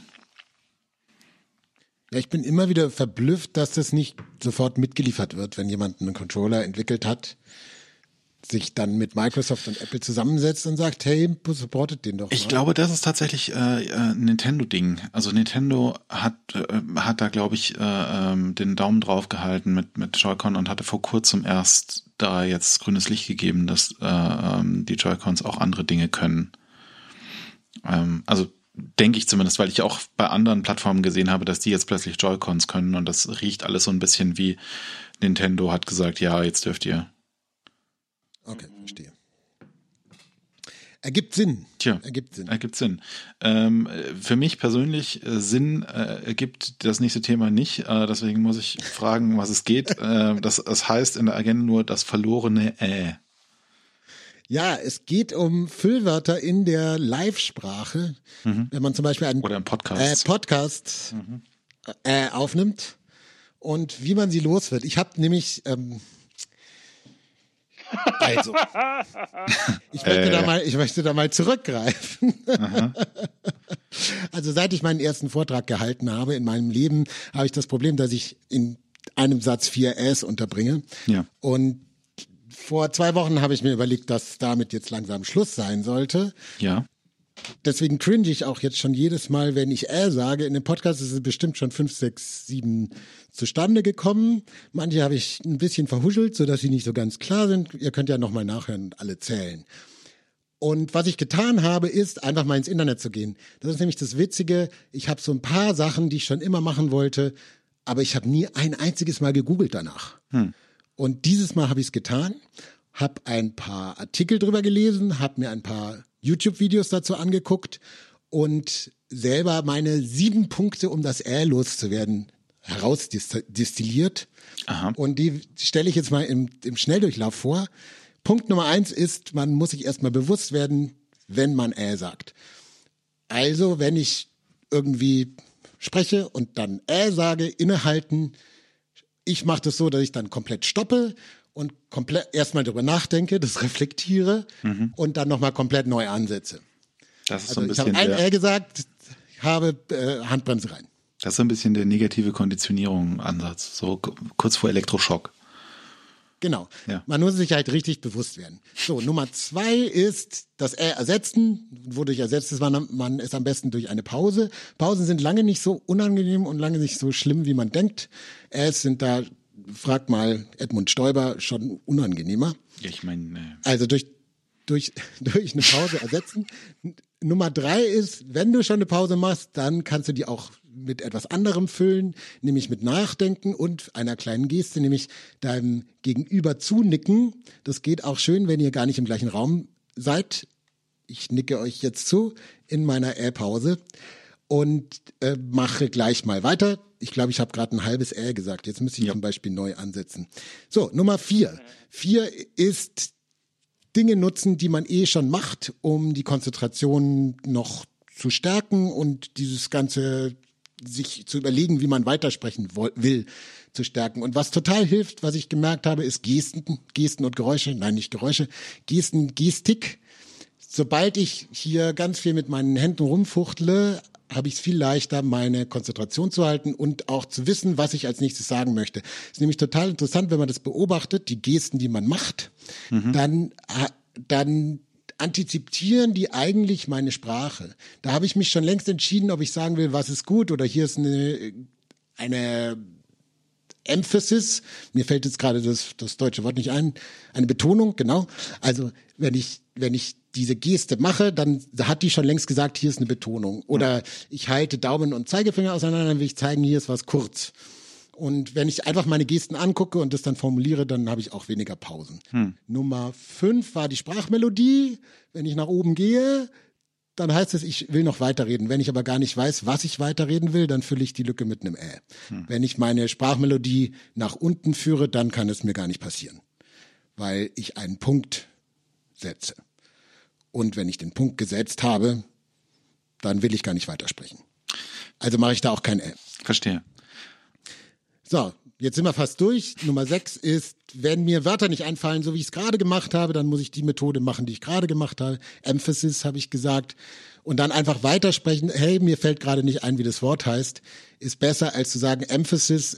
Ja, ich bin immer wieder verblüfft, dass das nicht sofort mitgeliefert wird, wenn jemand einen Controller entwickelt hat, sich dann mit Microsoft und Apple zusammensetzt und sagt, hey, supportet den doch mal. Ich glaube, das ist tatsächlich ein Nintendo-Ding. Also Nintendo hat da, glaube ich, den Daumen drauf gehalten mit Joy-Con und hatte vor kurzem erst da jetzt grünes Licht gegeben, dass die Joy-Cons auch andere Dinge können. Also denke ich zumindest, weil ich auch bei anderen Plattformen gesehen habe, dass die jetzt plötzlich Joy-Cons können und das riecht alles so ein bisschen wie Nintendo hat gesagt, ja, jetzt dürft ihr. Okay, verstehe. Ergibt Sinn. Tja, ergibt Sinn. Für mich persönlich Sinn ergibt das nächste Thema nicht. Deswegen muss ich fragen, was es geht. Das heißt in der Agenda nur das verlorene Ja, es geht um Füllwörter in der Live-Sprache. Wenn man zum Beispiel einen oder im Podcast, aufnimmt und wie man sie los wird. Ich habe nämlich also, ich möchte da mal zurückgreifen. Also seit ich meinen ersten Vortrag gehalten habe in meinem Leben, habe ich das Problem, dass ich in einem Satz 4 Äs unterbringe. Ja. Und vor 2 Wochen habe ich mir überlegt, dass damit jetzt langsam Schluss sein sollte. Ja. Deswegen cringe ich auch jetzt schon jedes Mal, wenn ich sage. In dem Podcast ist es bestimmt schon 5, 6, 7 zustande gekommen. Manche habe ich ein bisschen verhuschelt, sodass sie nicht so ganz klar sind. Ihr könnt ja nochmal nachhören und alle zählen. Und was ich getan habe, ist, einfach mal ins Internet zu gehen. Das ist nämlich das Witzige. Ich habe so ein paar Sachen, die ich schon immer machen wollte, aber ich habe nie ein einziges Mal gegoogelt danach. Und dieses Mal habe ich es getan, habe ein paar Artikel drüber gelesen, habe mir ein paar YouTube-Videos dazu angeguckt und selber meine 7 Punkte, um das loszuwerden, herausdestilliert. Aha. Und die stelle ich jetzt mal im Schnelldurchlauf vor. Punkt Nummer 1 ist, man muss sich erstmal bewusst werden, wenn man sagt. Also, wenn ich irgendwie spreche und dann sage, innehalten. Ich mache das so, dass ich dann komplett stoppe und komplett erstmal darüber nachdenke, das reflektiere und dann nochmal komplett neu ansetze. Das ist Also so ein bisschen ich habe ein gesagt, habe Handbremse rein. Das ist so ein bisschen der negative Konditionierung-Ansatz, so kurz vor Elektroschock. Genau. Ja. Man muss sich halt richtig bewusst werden. So, Nummer 2 ist das ersetzen. Wodurch ersetzt ist man ist am besten durch eine Pause. Pausen sind lange nicht so unangenehm und lange nicht so schlimm, wie man denkt. Es sind da, fragt mal Edmund Stoiber, schon unangenehmer. Ja, ich meine. Also durch eine Pause ersetzen. Nummer 3 ist, wenn du schon eine Pause machst, dann kannst du die auch mit etwas anderem füllen, nämlich mit Nachdenken und einer kleinen Geste, nämlich deinem Gegenüber zunicken. Das geht auch schön, wenn ihr gar nicht im gleichen Raum seid. Ich nicke euch jetzt zu in meiner Pause und mache gleich mal weiter. Ich glaube, ich habe gerade ein halbes gesagt. Jetzt müsste ich zum Beispiel neu ansetzen. So, Nummer 4. 4 ist Dinge nutzen, die man schon macht, um die Konzentration noch zu stärken und dieses ganze sich zu überlegen, wie man weitersprechen will, zu stärken. Und was total hilft, was ich gemerkt habe, ist Gesten und Geräusche. Nein, nicht Geräusche. Gestik. Sobald ich hier ganz viel mit meinen Händen rumfuchtle, habe ich es viel leichter, meine Konzentration zu halten und auch zu wissen, was ich als nächstes sagen möchte. Ist nämlich total interessant, wenn man das beobachtet, die Gesten, die man macht, dann antizipieren die eigentlich meine Sprache. Da habe ich mich schon längst entschieden, ob ich sagen will, was ist gut oder hier ist eine Emphasis. Mir fällt jetzt gerade das deutsche Wort nicht ein. Eine Betonung, genau. Also wenn ich diese Geste mache, dann hat die schon längst gesagt, hier ist eine Betonung. Oder ich halte Daumen und Zeigefinger auseinander, dann will ich zeigen, hier ist was kurz. Und wenn ich einfach meine Gesten angucke und das dann formuliere, dann habe ich auch weniger Pausen. Nummer 5 war die Sprachmelodie. Wenn ich nach oben gehe, dann heißt es, ich will noch weiterreden. Wenn ich aber gar nicht weiß, was ich weiterreden will, dann fülle ich die Lücke mit einem Wenn ich meine Sprachmelodie nach unten führe, dann kann es mir gar nicht passieren, weil ich einen Punkt setze. Und wenn ich den Punkt gesetzt habe, dann will ich gar nicht weitersprechen. Also mache ich da auch kein Verstehe. So, jetzt sind wir fast durch. Nummer 6 ist, wenn mir Wörter nicht einfallen, so wie ich es gerade gemacht habe, dann muss ich die Methode machen, die ich gerade gemacht habe. Emphasis habe ich gesagt. Und dann einfach weitersprechen, hey, mir fällt gerade nicht ein, wie das Wort heißt, ist besser, als zu sagen Emphasis,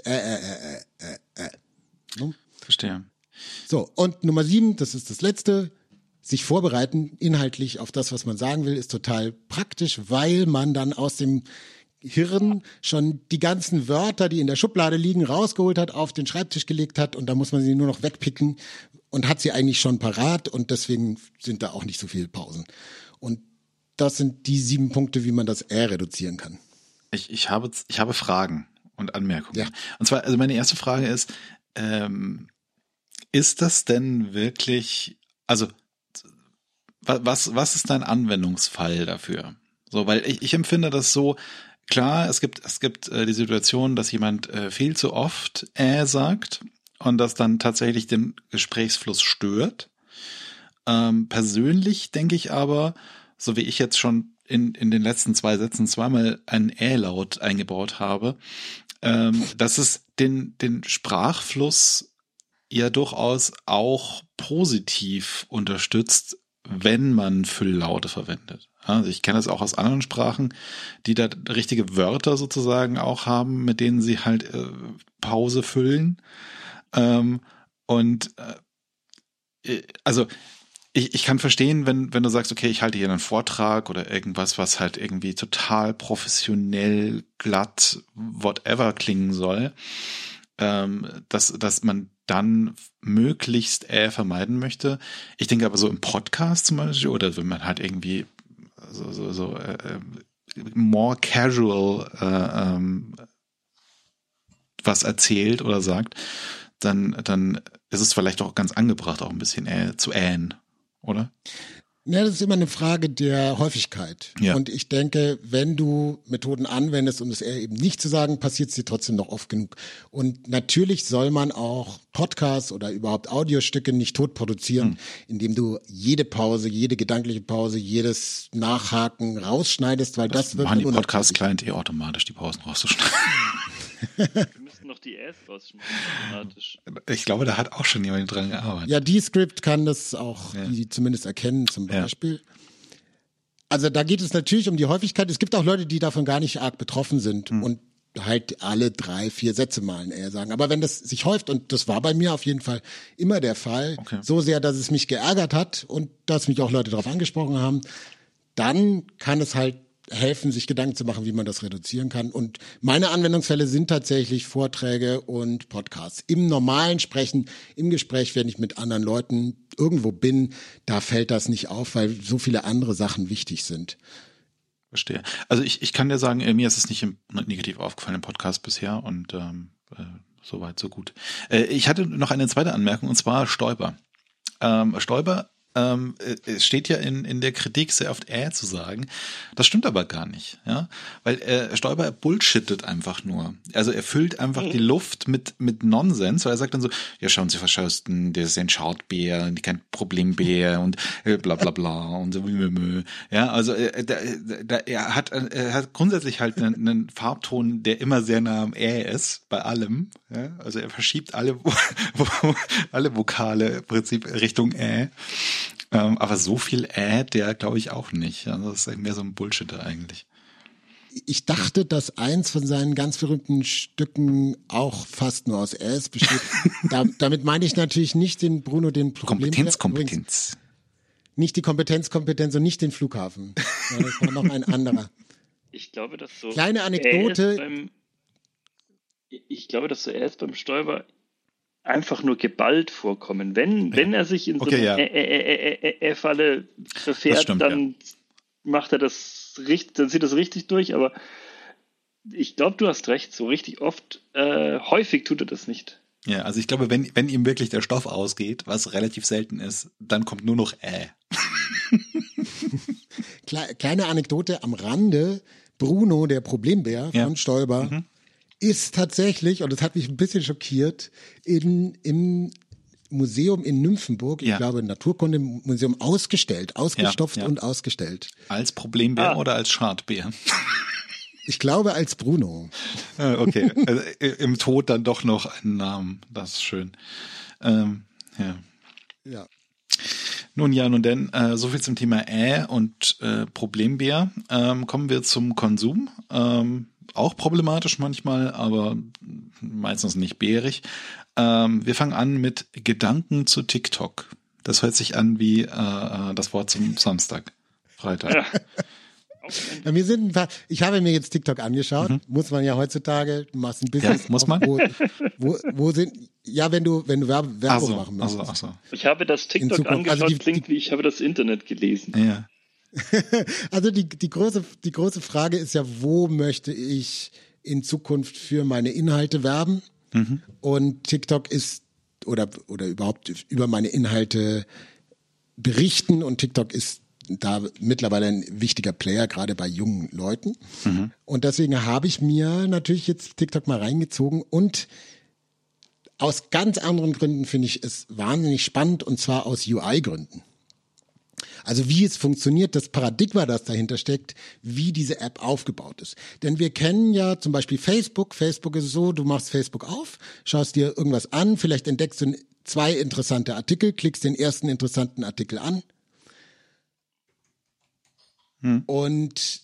Verstehe. So, und Nummer 7, das ist das Letzte, sich vorbereiten inhaltlich auf das, was man sagen will, ist total praktisch, weil man dann aus dem Hirn schon die ganzen Wörter, die in der Schublade liegen, rausgeholt hat, auf den Schreibtisch gelegt hat und da muss man sie nur noch wegpicken und hat sie eigentlich schon parat und deswegen sind da auch nicht so viele Pausen. Und das sind die 7 Punkte, wie man das reduzieren kann. Ich habe Fragen und Anmerkungen. Ja. Und zwar, also meine erste Frage ist das denn wirklich, also was ist dein Anwendungsfall dafür? So, weil ich empfinde das so, klar, es gibt die Situation, dass jemand viel zu oft sagt und das dann tatsächlich den Gesprächsfluss stört. Persönlich denke ich aber, so wie ich jetzt schon in den letzten 2 Sätzen zweimal einen Laut eingebaut habe, dass es den Sprachfluss ja durchaus auch positiv unterstützt, wenn man Fülllaute verwendet. Also ich kenne das auch aus anderen Sprachen, die da richtige Wörter sozusagen auch haben, mit denen sie halt Pause füllen. Also ich kann verstehen, wenn du sagst, okay, ich halte hier einen Vortrag oder irgendwas, was halt irgendwie total professionell, glatt, whatever klingen soll, dass man dann möglichst vermeiden möchte. Ich denke aber so im Podcast zum Beispiel oder wenn man halt irgendwie more casual was erzählt oder sagt, dann ist es vielleicht auch ganz angebracht, auch ein bisschen zu oder? Ja, das ist immer eine Frage der Häufigkeit. Ja. Und ich denke, wenn du Methoden anwendest, um das eben nicht zu sagen, passiert es dir trotzdem noch oft genug. Und natürlich soll man auch Podcasts oder überhaupt Audiostücke nicht tot produzieren, indem du jede Pause, jede gedankliche Pause, jedes Nachhaken rausschneidest, weil das wird machen die Podcast-Client automatisch, die Pausen rauszuschneiden. Wir müssen noch die Äs rausschneiden, automatisch. Ich glaube, da hat auch schon jemand dran gearbeitet. Ja, Descript kann das auch, die zumindest erkennen zum Beispiel. Ja. Also da geht es natürlich um die Häufigkeit. Es gibt auch Leute, die davon gar nicht arg betroffen sind und halt alle 3, 4 Sätze mal sagen. Aber wenn das sich häuft, und das war bei mir auf jeden Fall immer der Fall, so sehr, dass es mich geärgert hat und dass mich auch Leute darauf angesprochen haben, dann kann es halt helfen, sich Gedanken zu machen, wie man das reduzieren kann. Und meine Anwendungsfälle sind tatsächlich Vorträge und Podcasts. Im normalen Sprechen, im Gespräch, wenn ich mit anderen Leuten irgendwo bin, da fällt das nicht auf, weil so viele andere Sachen wichtig sind. Verstehe. Also ich kann dir sagen, mir ist es nicht negativ aufgefallen im Podcast bisher und soweit, so gut. Ich hatte noch eine zweite Anmerkung und zwar Stoiber. Stoiber es steht ja in der Kritik sehr oft zu sagen. Das stimmt aber gar nicht, ja, weil Stoiber bullshittet einfach nur. Also er füllt einfach die Luft mit Nonsens, weil er sagt dann so, ja schauen Sie, Verschausten, der ist ein Chartbär, kein Problembär und bla bla bla und so. Ja, also er hat grundsätzlich halt einen Farbton, der immer sehr nah am ist, bei allem. Ja? Also er verschiebt alle Vokale im Prinzip Richtung aber so viel der glaube ich auch nicht. Also das ist mehr so ein Bullshitter eigentlich. Ich dachte, dass eins von seinen ganz berühmten Stücken auch fast nur aus Äs besteht. Damit meine ich natürlich nicht den Bruno, den Kompetenz. Nicht die Kompetenz und nicht den Flughafen. Das war noch ein anderer. Ich glaube, dass so kleine Anekdote. Ich glaube, dass so Äs beim Stoiber einfach nur geballt vorkommen. Wenn er sich in so eine Falle verfährt, dann macht er das richtig, dann sieht das richtig durch, aber ich glaube, du hast recht, so richtig oft, häufig tut er das nicht. Ja, also ich glaube, wenn ihm wirklich der Stoff ausgeht, was relativ selten ist, dann kommt nur noch Kleine Anekdote am Rande, Bruno, der Problembär von Stoiber, ist tatsächlich, und das hat mich ein bisschen schockiert, im Museum in Nymphenburg, ich glaube Naturkundemuseum, ausgestopft und ausgestellt. Als Problembär oder als Schadbär? Ich glaube als Bruno. Okay, also im Tod dann doch noch einen Namen. Das ist schön. Ja. Ja. Nun ja, so viel zum Thema und Problembär. Kommen wir zum Konsum. Auch problematisch manchmal, aber meistens nicht bärig. Wir fangen an mit Gedanken zu TikTok. Das hört sich an wie das Wort zum Samstag, Freitag. Ja. Ich habe mir jetzt TikTok angeschaut, muss man ja heutzutage, du machst ein Business. Ja, muss man? Wo sind, ja, wenn du Werbung machen möchtest. So. Ich habe das TikTok angeschaut, also klingt wie ich habe das Internet gelesen. Ja. Also die große Frage ist ja, wo möchte ich in Zukunft für meine Inhalte werben? Und TikTok ist oder überhaupt über meine Inhalte berichten und TikTok ist da mittlerweile ein wichtiger Player, gerade bei jungen Leuten. Und deswegen habe ich mir natürlich jetzt TikTok mal reingezogen und aus ganz anderen Gründen finde ich es wahnsinnig spannend und zwar aus UI-Gründen. Also wie es funktioniert, das Paradigma, das dahinter steckt, wie diese App aufgebaut ist. Denn wir kennen ja zum Beispiel Facebook. Facebook ist so, du machst Facebook auf, schaust dir irgendwas an, vielleicht entdeckst du 2 interessante Artikel, klickst den ersten interessanten Artikel an und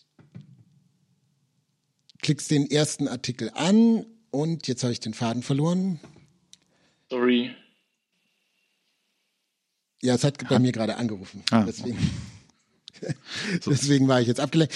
klickst den ersten Artikel an und jetzt habe ich den Faden verloren. Sorry. Ja, es hat bei mir gerade angerufen. Deswegen war ich jetzt abgelenkt.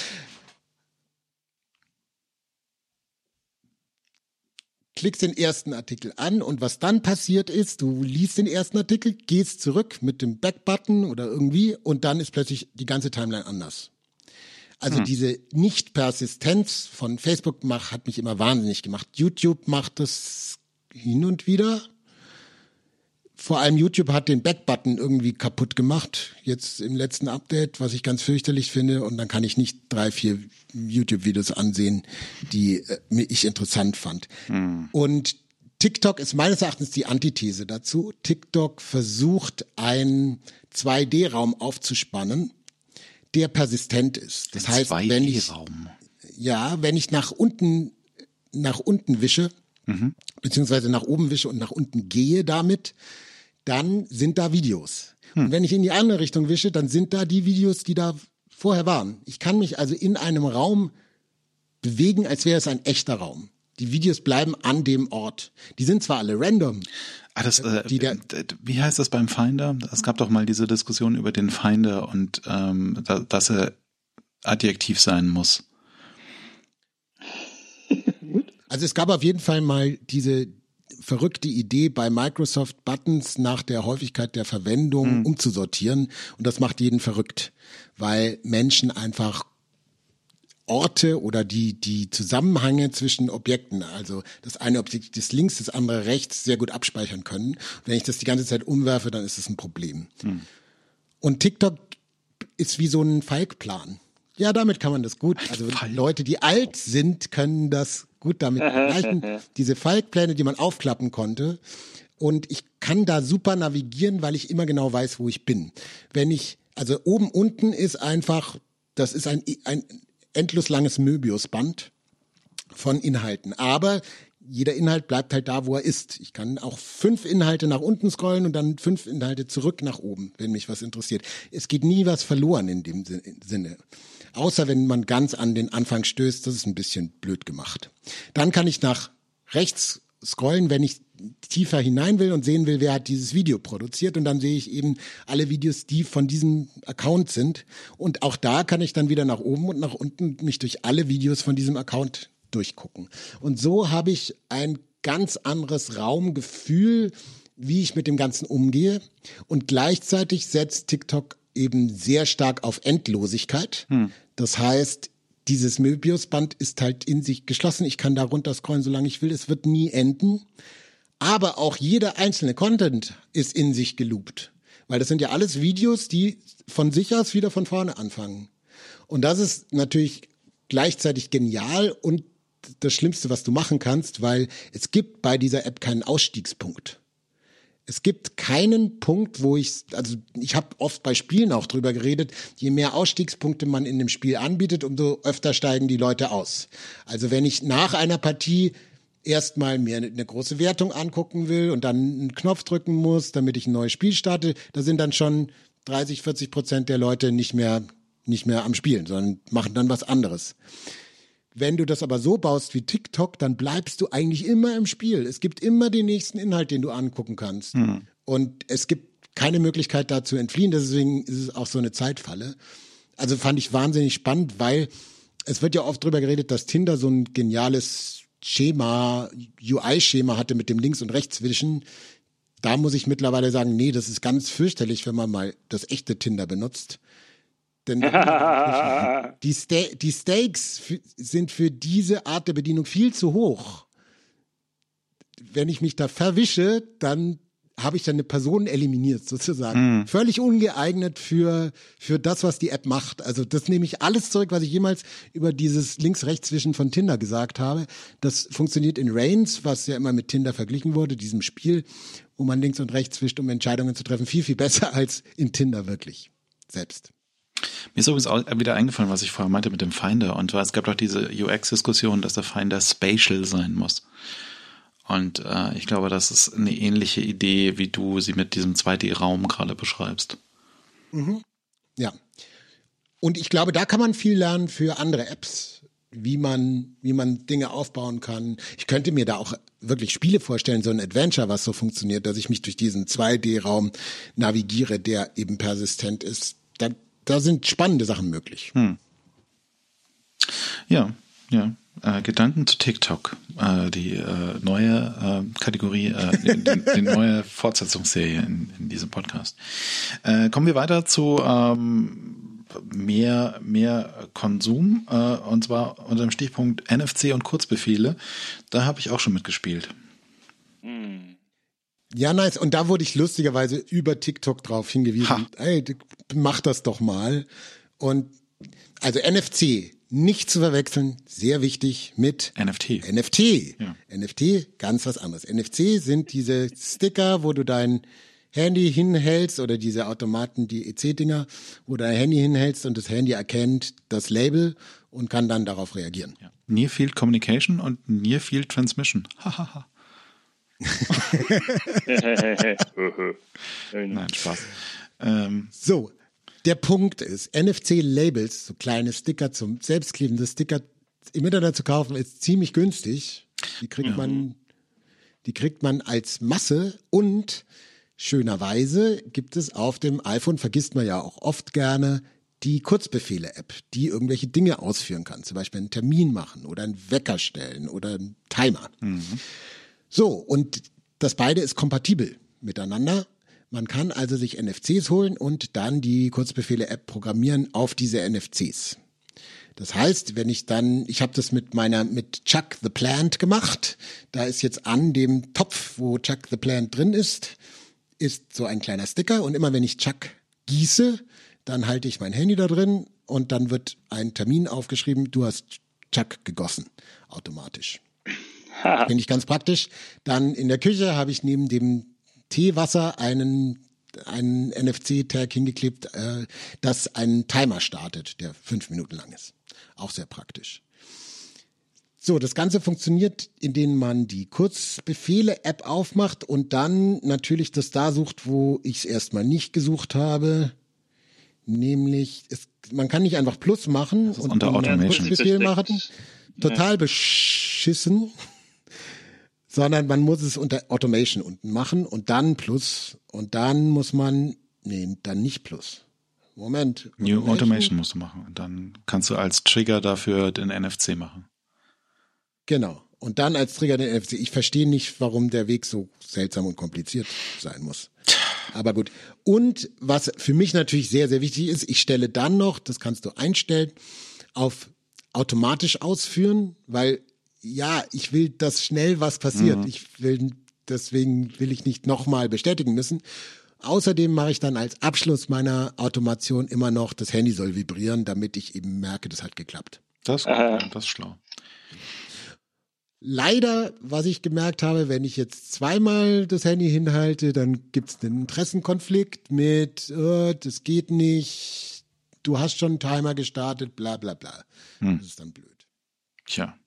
Klickst den ersten Artikel an und was dann passiert ist, du liest den ersten Artikel, gehst zurück mit dem Back-Button oder irgendwie und dann ist plötzlich die ganze Timeline anders. Also diese Nicht-Persistenz von Facebook hat mich immer wahnsinnig gemacht. YouTube macht das hin und wieder. Vor allem YouTube hat den Back-Button irgendwie kaputt gemacht, jetzt im letzten Update, was ich ganz fürchterlich finde. Und dann kann ich nicht 3, 4 YouTube-Videos ansehen, die ich interessant fand. Und TikTok ist meines Erachtens die Antithese dazu. TikTok versucht, einen 2D-Raum aufzuspannen, der persistent ist. Das heißt, wenn ich nach unten wische, beziehungsweise nach oben wische und nach unten gehe damit, dann sind da Videos. Und wenn ich in die andere Richtung wische, dann sind da die Videos, die da vorher waren. Ich kann mich also in einem Raum bewegen, als wäre es ein echter Raum. Die Videos bleiben an dem Ort. Die sind zwar alle random. Wie heißt das beim Finder? Es gab doch mal diese Diskussion über den Finder und dass er adjektiv sein muss. Also es gab auf jeden Fall mal diese verrückte Idee, bei Microsoft Buttons nach der Häufigkeit der Verwendung umzusortieren. Und das macht jeden verrückt, weil Menschen einfach Orte oder die Zusammenhänge zwischen Objekten, also das eine Objekt ist links, das andere rechts, sehr gut abspeichern können. Und wenn ich das die ganze Zeit umwerfe, dann ist es ein Problem. Und TikTok ist wie so ein Falkplan. Ja, damit kann man das gut. Also Leute, die alt sind, können das gut damit erreichen. Diese Falkpläne, die man aufklappen konnte. Und ich kann da super navigieren, weil ich immer genau weiß, wo ich bin. Also oben, unten ist einfach, das ist ein endlos langes Möbiusband von Inhalten. Aber jeder Inhalt bleibt halt da, wo er ist. Ich kann auch 5 Inhalte nach unten scrollen und dann 5 Inhalte zurück nach oben, wenn mich was interessiert. Es geht nie was verloren in dem Sinne. Außer wenn man ganz an den Anfang stößt, das ist ein bisschen blöd gemacht. Dann kann ich nach rechts scrollen, wenn ich tiefer hinein will und sehen will, wer hat dieses Video produziert. Und dann sehe ich eben alle Videos, die von diesem Account sind. Und auch da kann ich dann wieder nach oben und nach unten mich durch alle Videos von diesem Account durchgucken. Und so habe ich ein ganz anderes Raumgefühl, wie ich mit dem Ganzen umgehe. Und gleichzeitig setzt TikTok eben sehr stark auf Endlosigkeit. Das heißt, dieses Möbiusband ist halt in sich geschlossen. Ich kann da runterscrollen, solange ich will. Es wird nie enden. Aber auch jeder einzelne Content ist in sich geloopt. Weil das sind ja alles Videos, die von sich aus wieder von vorne anfangen. Und das ist natürlich gleichzeitig genial und das Schlimmste, was du machen kannst, weil es gibt bei dieser App keinen Ausstiegspunkt. Es gibt keinen Punkt, wo ich habe oft bei Spielen auch drüber geredet, je mehr Ausstiegspunkte man in dem Spiel anbietet, umso öfter steigen die Leute aus. Also wenn ich nach einer Partie erstmal mir eine große Wertung angucken will und dann einen Knopf drücken muss, damit ich ein neues Spiel starte, da sind dann schon 30-40% der Leute nicht mehr am Spielen, sondern machen dann was anderes. Wenn du das aber so baust wie TikTok, dann bleibst du eigentlich immer im Spiel. Es gibt immer den nächsten Inhalt, den du angucken kannst. Und es gibt keine Möglichkeit, da zu entfliehen. Deswegen ist es auch so eine Zeitfalle. Also fand ich wahnsinnig spannend, weil es wird ja oft drüber geredet, dass Tinder so ein geniales UI-Schema hatte mit dem Links- und Rechtswischen. Da muss ich mittlerweile sagen, nee, das ist ganz fürchterlich, wenn man mal das echte Tinder benutzt. Denn die Stakes sind für diese Art der Bedienung viel zu hoch. Wenn ich mich da verwische, dann habe ich dann eine Person eliminiert, sozusagen. Völlig ungeeignet für das, was die App macht. Also das nehme ich alles zurück, was ich jemals über dieses Links-Rechts-Wischen von Tinder gesagt habe. Das funktioniert in Reigns, was ja immer mit Tinder verglichen wurde, diesem Spiel, wo man links und rechts wischt, um Entscheidungen zu treffen, viel, viel besser als in Tinder wirklich selbst. Mir ist übrigens auch wieder eingefallen, was ich vorher meinte mit dem Finder. Und zwar, es gab doch diese UX-Diskussion, dass der Finder spatial sein muss. Und ich glaube, das ist eine ähnliche Idee, wie du sie mit diesem 2D-Raum gerade beschreibst. Ja. Und ich glaube, da kann man viel lernen für andere Apps, wie man Dinge aufbauen kann. Ich könnte mir da auch wirklich Spiele vorstellen, so ein Adventure, was so funktioniert, dass ich mich durch diesen 2D-Raum navigiere, der eben persistent ist. Da sind spannende Sachen möglich. Ja. Gedanken zu TikTok, die neue Kategorie, die neue Fortsetzungsserie in diesem Podcast. Kommen wir weiter zu mehr Konsum, und zwar unter dem Stichpunkt NFC und Kurzbefehle. Da habe ich auch schon mitgespielt. Ja, nice. Und da wurde ich lustigerweise über TikTok drauf hingewiesen. Ey, mach das doch mal. Und also NFC, nicht zu verwechseln, sehr wichtig mit NFT. Ja. NFT, ganz was anderes. NFC sind diese Sticker, wo du dein Handy hinhältst oder diese Automaten, die EC-Dinger, wo du dein Handy hinhältst und das Handy erkennt das Label und kann dann darauf reagieren. Ja. Near Field Communication und Near Field Transmission. Hahaha. Nein, Spaß. So, der Punkt ist, NFC-Labels, so kleine Sticker zum selbstklebende Sticker im Internet zu kaufen, ist ziemlich günstig. Die kriegt man als Masse und schönerweise gibt es auf dem iPhone, vergisst man ja auch oft gerne, die Kurzbefehle-App, die irgendwelche Dinge ausführen kann. Zum Beispiel einen Termin machen oder einen Wecker stellen oder einen Timer. So, und das beide ist kompatibel miteinander. Man kann also sich NFCs holen und dann die Kurzbefehle-App programmieren auf diese NFCs. Das heißt, wenn ich habe das mit Chuck the Plant gemacht. Da ist jetzt an dem Topf, wo Chuck the Plant drin ist so ein kleiner Sticker. Und immer wenn ich Chuck gieße, dann halte ich mein Handy da drin und dann wird ein Termin aufgeschrieben, du hast Chuck gegossen, automatisch. Finde ich ganz praktisch. Dann in der Küche habe ich neben dem Teewasser einen NFC-Tag hingeklebt, das einen Timer startet, der 5 Minuten lang ist. Auch sehr praktisch. So, das Ganze funktioniert, indem man die Kurzbefehle-App aufmacht und dann natürlich das da sucht, wo ich es erstmal nicht gesucht habe. Nämlich, man kann nicht einfach Plus machen und unter Automation Kurzbefehl machen. Total beschissen. Sondern man muss es unter Automation unten machen und dann Plus. Und dann muss man, dann nicht Plus. Moment. New Automation musst du machen. Und dann kannst du als Trigger dafür den NFC machen. Genau. Und dann als Trigger den NFC. Ich verstehe nicht, warum der Weg so seltsam und kompliziert sein muss. Aber gut. Und was für mich natürlich sehr, sehr wichtig ist, ich stelle dann noch, das kannst du einstellen, auf automatisch ausführen, weil ich will, dass schnell was passiert. Deswegen will ich nicht nochmal bestätigen müssen. Außerdem mache ich dann als Abschluss meiner Automation immer noch, das Handy soll vibrieren, damit ich eben merke, das hat geklappt. Das ist schlau. Leider, was ich gemerkt habe, wenn ich jetzt zweimal das Handy hinhalte, dann gibt es einen Interessenkonflikt mit, das geht nicht, du hast schon einen Timer gestartet, bla bla bla. Das ist dann blöd. Tja.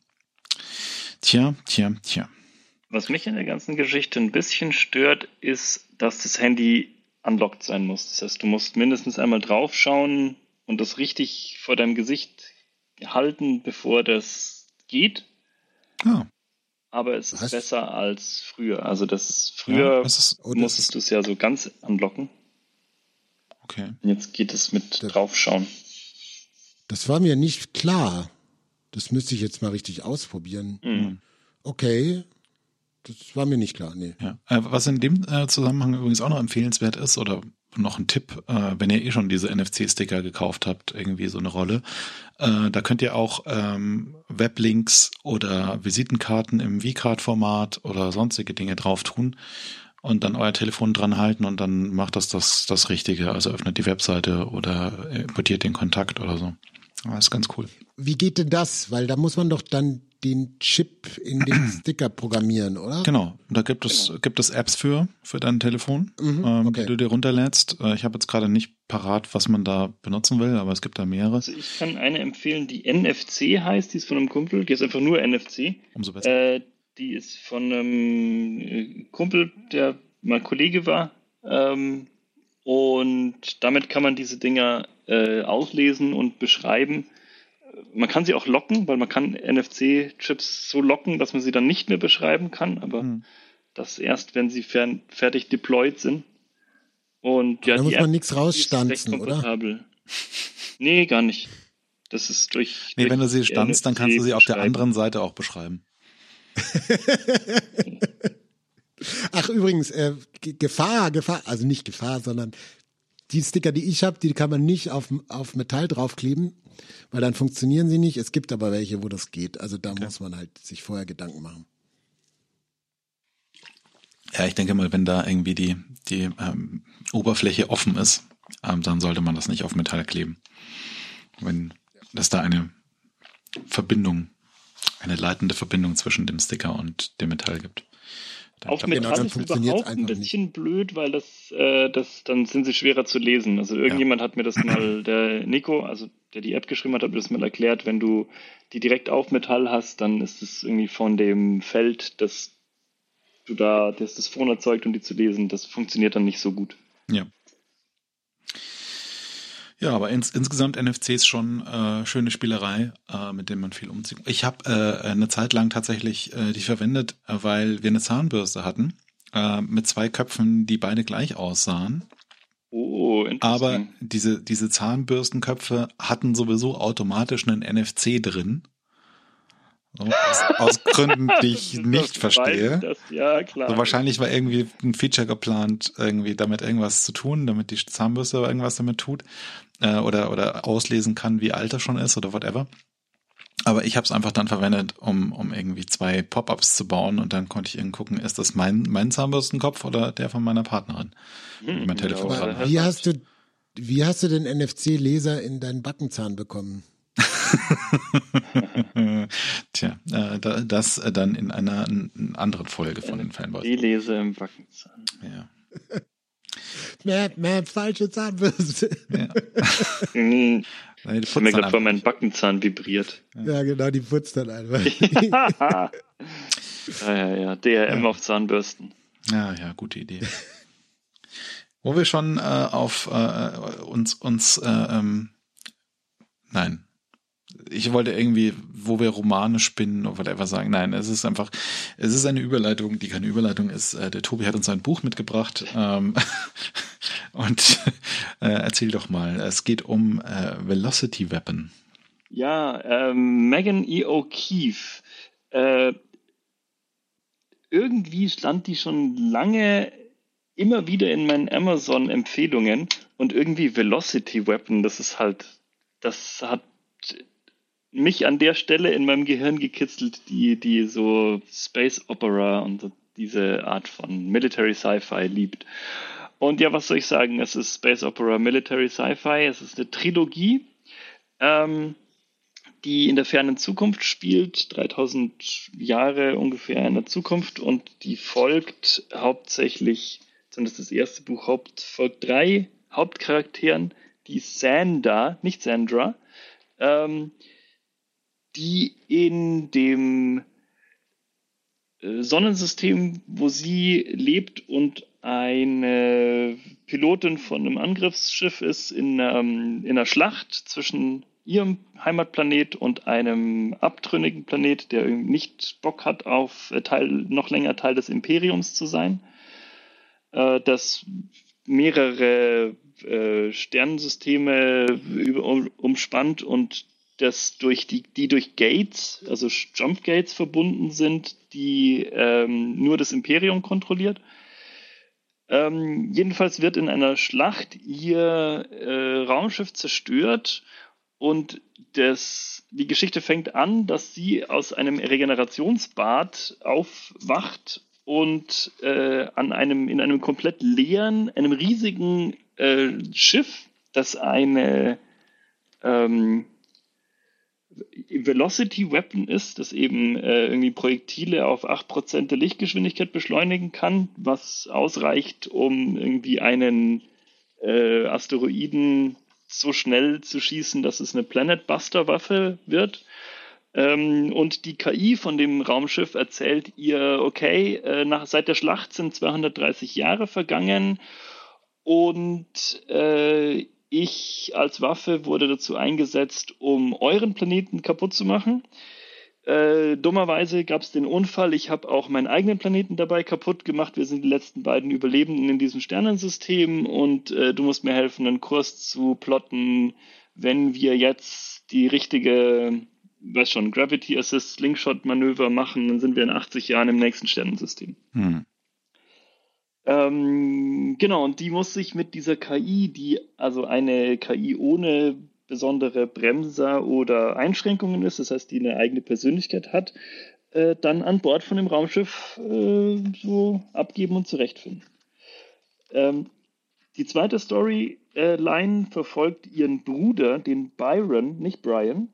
Was mich in der ganzen Geschichte ein bisschen stört, ist, dass das Handy unlocked sein muss. Das heißt, du musst mindestens einmal draufschauen und das richtig vor deinem Gesicht halten, bevor das geht. Ah. Aber es ist besser als früher. Also früher musstest du es ja so ganz unlocken. Okay. Und jetzt geht es mit draufschauen. Das war mir nicht klar. Das müsste ich jetzt mal richtig ausprobieren. Okay. Das war mir nicht klar, nee. Ja. Was in dem Zusammenhang übrigens auch noch empfehlenswert ist, oder noch ein Tipp, wenn ihr schon diese NFC-Sticker gekauft habt, irgendwie so eine Rolle, da könnt ihr auch Weblinks oder Visitenkarten im V-Card-Format oder sonstige Dinge drauf tun und dann euer Telefon dran halten und dann macht das Richtige, also öffnet die Webseite oder importiert den Kontakt oder so. Das ist ganz cool. Wie geht denn das? Weil da muss man doch dann den Chip in den Sticker programmieren, oder? Genau, da gibt es Apps für dein Telefon, die du dir runterlädst. Ich habe jetzt gerade nicht parat, was man da benutzen will, aber es gibt da mehrere. Also ich kann eine empfehlen, die NFC heißt, die ist von einem Kumpel, die ist einfach nur NFC. Umso besser. Die ist von einem Kumpel, der mal Kollege war. Und damit kann man diese Dinger auslesen und beschreiben. Man kann sie auch locken, weil man kann NFC-Chips so locken, dass man sie dann nicht mehr beschreiben kann, aber das erst, wenn sie fertig deployed sind. Und ja, da muss die man nichts ist recht rausstanzen, komfortabel. oder? Nee, gar nicht. Das ist wenn du sie stanzt, dann kannst du sie auf der anderen Seite auch beschreiben. Ach, übrigens, Gefahr, also nicht Gefahr, sondern die Sticker, die ich habe, die kann man nicht auf Metall draufkleben, weil dann funktionieren sie nicht. Es gibt aber welche, wo das geht. Also da muss man halt sich vorher Gedanken machen. Ja, ich denke mal, wenn da irgendwie die Oberfläche offen ist, dann sollte man das nicht auf Metall kleben. Wenn es da eine leitende Verbindung zwischen dem Sticker und dem Metall gibt. Auf Metall ist überhaupt ein bisschen blöd, weil dann sind sie schwerer zu lesen. Also irgendjemand hat mir das mal, der Nico, also der die App geschrieben hat mir das mal erklärt, wenn du die direkt auf Metall hast, dann ist es irgendwie von dem Feld, das das Phone erzeugt, um die zu lesen, das funktioniert dann nicht so gut. Ja. Ja, aber insgesamt NFC ist schon schöne Spielerei, mit dem man viel umzieht. Ich habe eine Zeit lang tatsächlich die verwendet, weil wir eine Zahnbürste hatten mit 2 Köpfen, die beide gleich aussahen. Oh, interessant. Aber diese Zahnbürstenköpfe hatten sowieso automatisch einen NFC drin. So, aus Gründen, die ich nicht verstehe. Ja, klar. Also wahrscheinlich war irgendwie ein Feature geplant, irgendwie damit irgendwas zu tun, damit die Zahnbürste irgendwas damit tut oder auslesen kann, wie alt er schon ist oder whatever. Aber ich habe es einfach dann verwendet, um irgendwie 2 Pop-ups zu bauen und dann konnte ich irgendwie gucken, ist das mein Zahnbürstenkopf oder der von meiner Partnerin, die mein Telefon dran hat. Wie hast du den NFC-Leser in deinen Backenzahn bekommen? Tja, das dann in einer anderen Folge von den Fanboys. Die Lese im Backenzahn. Ja. Falsche Zahnbürste. Ja. Ich habe mir gerade vor meinen Backenzahn vibriert. Ja, genau, die putzt dann einfach. Ja, DRM auf Zahnbürsten. Ja, gute Idee. Wo wir schon auf nein. Ich wollte irgendwie, wo wir Romane spinnen oder whatever sagen. Nein, es ist eine Überleitung, die keine Überleitung ist. Der Tobi hat uns ein Buch mitgebracht und erzähl doch mal. Es geht um Velocity Weapon. Ja, Megan E. O'Keefe. Irgendwie stand die schon lange immer wieder in meinen Amazon-Empfehlungen und irgendwie Velocity Weapon, das hat mich an der Stelle in meinem Gehirn gekitzelt, die so Space Opera und so diese Art von Military Sci-Fi liebt. Und ja, was soll ich sagen? Es ist Space Opera, Military Sci-Fi, es ist eine Trilogie. die in der fernen Zukunft spielt, 3000 Jahre ungefähr in der Zukunft, und die folgt hauptsächlich, zumindest das erste Buch, folgt 3 Hauptcharakteren, die Sanda, nicht Sandra, die in dem Sonnensystem, wo sie lebt und eine Pilotin von einem Angriffsschiff ist, in einer Schlacht zwischen ihrem Heimatplanet und einem abtrünnigen Planet, der nicht Bock hat, auf noch länger Teil des Imperiums zu sein, das mehrere Sternensysteme umspannt und das durch Gates, also Jump Gates verbunden sind, die nur das Imperium kontrolliert. Jedenfalls wird in einer Schlacht ihr Raumschiff zerstört und die Geschichte fängt an, dass sie aus einem Regenerationsbad aufwacht und in einem komplett leeren, einem riesigen Schiff, das eine Velocity Weapon ist, das eben irgendwie Projektile auf 8% der Lichtgeschwindigkeit beschleunigen kann, was ausreicht, um irgendwie einen Asteroiden so schnell zu schießen, dass es eine Planet Buster Waffe wird. Und die KI von dem Raumschiff erzählt ihr, okay, seit der Schlacht sind 230 Jahre vergangen und ich als Waffe wurde dazu eingesetzt, um euren Planeten kaputt zu machen. Dummerweise gab es den Unfall. Ich habe auch meinen eigenen Planeten dabei kaputt gemacht. Wir sind die letzten beiden Überlebenden in diesem Sternensystem und du musst mir helfen, einen Kurs zu plotten, wenn wir jetzt die richtige, Gravity Assist Slingshot Manöver machen, dann sind wir in 80 Jahren im nächsten Sternensystem. Genau, und die muss sich mit dieser KI, also eine KI ohne besondere Bremser oder Einschränkungen ist, das heißt, die eine eigene Persönlichkeit hat, dann an Bord von dem Raumschiff so abgeben und zurechtfinden. Die zweite Storyline verfolgt ihren Bruder, den Byron, nicht Brian,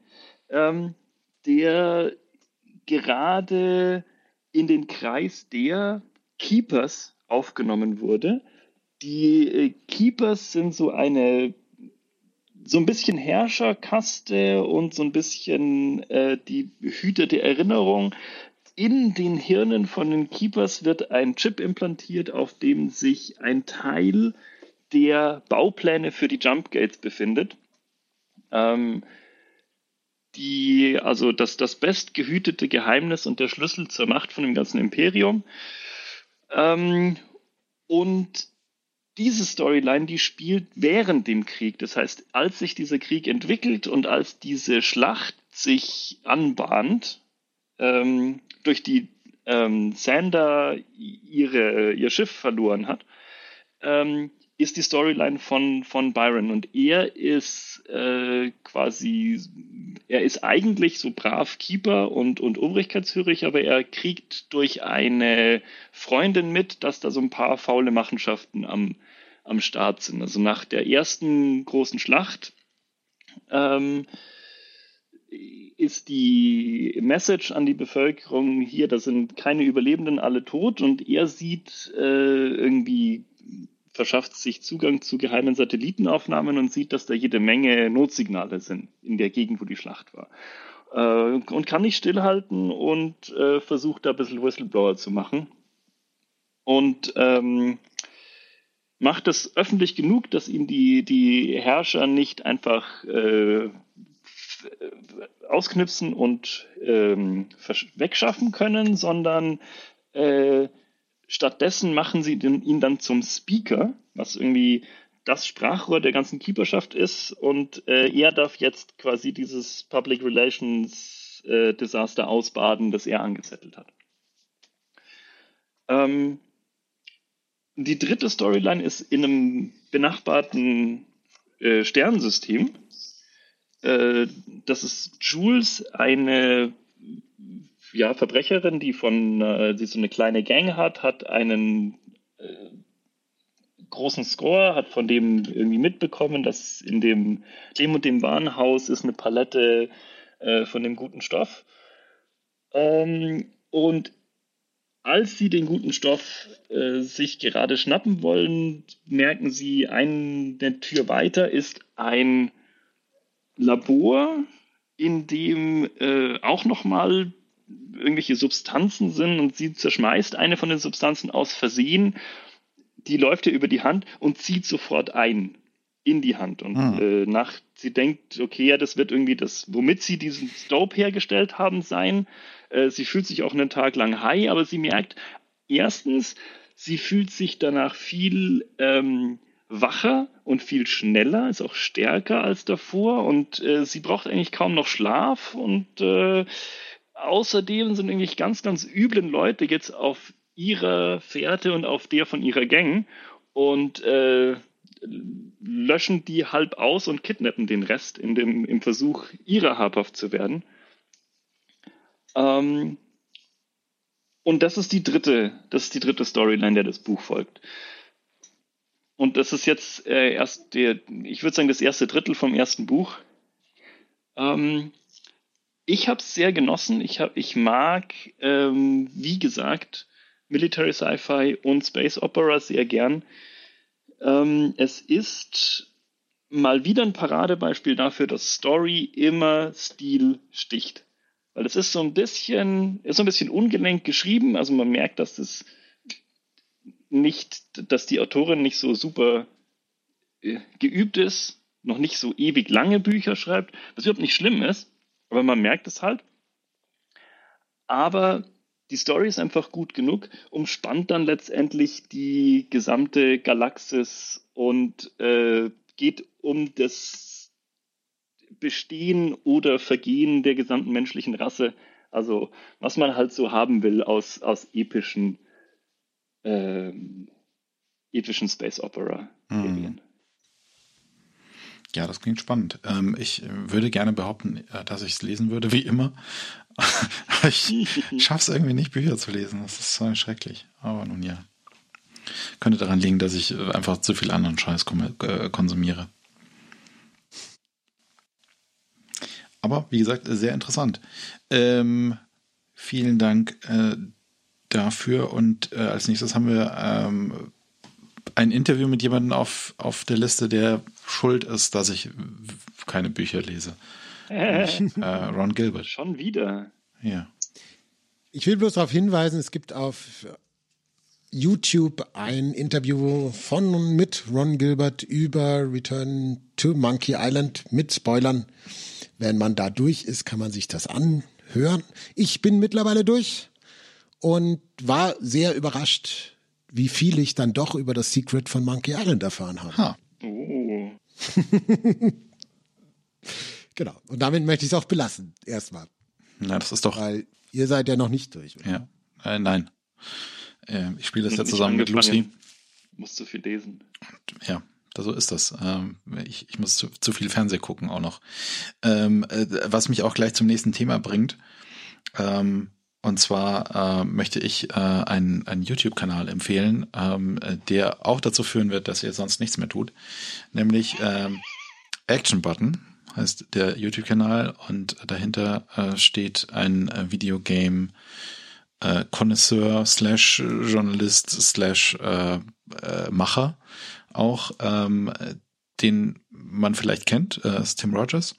der gerade in den Kreis der Keepers aufgenommen wurde. Die Keepers sind so ein bisschen Herrscherkaste und so ein bisschen die Hüter der Erinnerung. In den Hirnen von den Keepers wird ein Chip implantiert, auf dem sich ein Teil der Baupläne für die Jump Gates befindet. Also das bestgehütete Geheimnis und der Schlüssel zur Macht von dem ganzen Imperium. Und diese Storyline, die spielt während dem Krieg. Das heißt, als sich dieser Krieg entwickelt und als diese Schlacht sich anbahnt, durch die Sander ihr Schiff verloren hat, ist die Storyline von Byron. Und er ist eigentlich so brav Keeper und obrigkeitshörig, aber er kriegt durch eine Freundin mit, dass da so ein paar faule Machenschaften am Start sind. Also nach der ersten großen Schlacht ist die Message an die Bevölkerung hier, da sind keine Überlebenden, alle tot, und er sieht verschafft sich Zugang zu geheimen Satellitenaufnahmen und sieht, dass da jede Menge Notsignale sind in der Gegend, wo die Schlacht war. Und kann nicht stillhalten und versucht da ein bisschen Whistleblower zu machen. Und macht es öffentlich genug, dass ihm die Herrscher nicht einfach ausknipsen und wegschaffen können, sondern stattdessen machen sie ihn dann zum Speaker, was irgendwie das Sprachrohr der ganzen Keeperschaft ist, und er darf jetzt quasi dieses Public Relations Desaster ausbaden, das er angezettelt hat. Die dritte Storyline ist in einem benachbarten Sternensystem. Das ist Jules, eine Verbrecherin, die so eine kleine Gang hat einen großen Score, hat von dem irgendwie mitbekommen, dass in dem und dem Warenhaus ist eine Palette von dem guten Stoff. Und als sie den guten Stoff sich gerade schnappen wollen, merken sie, eine Tür weiter ist ein Labor, in dem auch nochmal irgendwelche Substanzen sind, und sie zerschmeißt eine von den Substanzen aus Versehen. Die läuft ihr über die Hand und zieht sofort ein in die Hand. Und sie denkt, okay, ja, das wird irgendwie das, womit sie diesen Dope hergestellt haben, sein. Sie fühlt sich auch einen Tag lang high, aber sie merkt, erstens, sie fühlt sich danach viel wacher und viel schneller, ist auch stärker als davor, und sie braucht eigentlich kaum noch Schlaf, und außerdem sind irgendwie ganz, ganz üblen Leute jetzt auf ihrer Fährte und auf der von ihrer Gang und löschen die halb aus und kidnappen den Rest im Versuch, ihrer habhaft zu werden. Und das ist die dritte Storyline, der das Buch folgt. Und das ist jetzt ich würde sagen, das erste Drittel vom ersten Buch. Ich habe es sehr genossen. Ich mag, wie gesagt, Military Sci-Fi und Space Opera sehr gern. Es ist mal wieder ein Paradebeispiel dafür, dass Story immer Stil sticht. Weil es ist so ein bisschen ungelenk geschrieben. Also man merkt, dass die Autorin nicht so super geübt ist, noch nicht so ewig lange Bücher schreibt, was überhaupt nicht schlimm ist, aber man merkt es halt. Aber die Story ist einfach gut genug, umspannt dann letztendlich die gesamte Galaxis und geht um das Bestehen oder Vergehen der gesamten menschlichen Rasse. Also was man halt so haben will aus epischen Space Opera Serien. Ja, das klingt spannend. Ich würde gerne behaupten, dass ich es lesen würde, wie immer. Aber ich schaffe es irgendwie nicht, Bücher zu lesen. Das ist so schrecklich. Aber nun ja. Könnte daran liegen, dass ich einfach zu viel anderen Scheiß konsumiere. Aber wie gesagt, sehr interessant. Vielen Dank dafür. Und als nächstes haben wir ein Interview mit jemandem auf der Liste, der schuld ist, dass ich keine Bücher lese. Ron Gilbert. Schon wieder. Ja. Ich will bloß darauf hinweisen, es gibt auf YouTube ein Interview von und mit Ron Gilbert über Return to Monkey Island mit Spoilern. Wenn man da durch ist, kann man sich das anhören. Ich bin mittlerweile durch und war sehr überrascht, wie viel ich dann doch über das Secret von Monkey Island erfahren habe. Ha. Oh. Genau. Und damit möchte ich es auch belassen, erstmal. Na, das ist doch. Weil ihr seid ja noch nicht durch. Oder? Ja. Nein. Ich spiele das ja zusammen mit Lucy. Muss zu viel lesen. Und, ja, so ist das. Ich muss zu viel Fernseh gucken auch noch. Was mich auch gleich zum nächsten Thema bringt. Und zwar möchte ich einen YouTube-Kanal empfehlen, der auch dazu führen wird, dass ihr sonst nichts mehr tut. Nämlich Action Button heißt der YouTube-Kanal, und dahinter steht ein Videogame Connoisseur / Journalist / Macher auch, den man vielleicht kennt, ist Tim Rogers.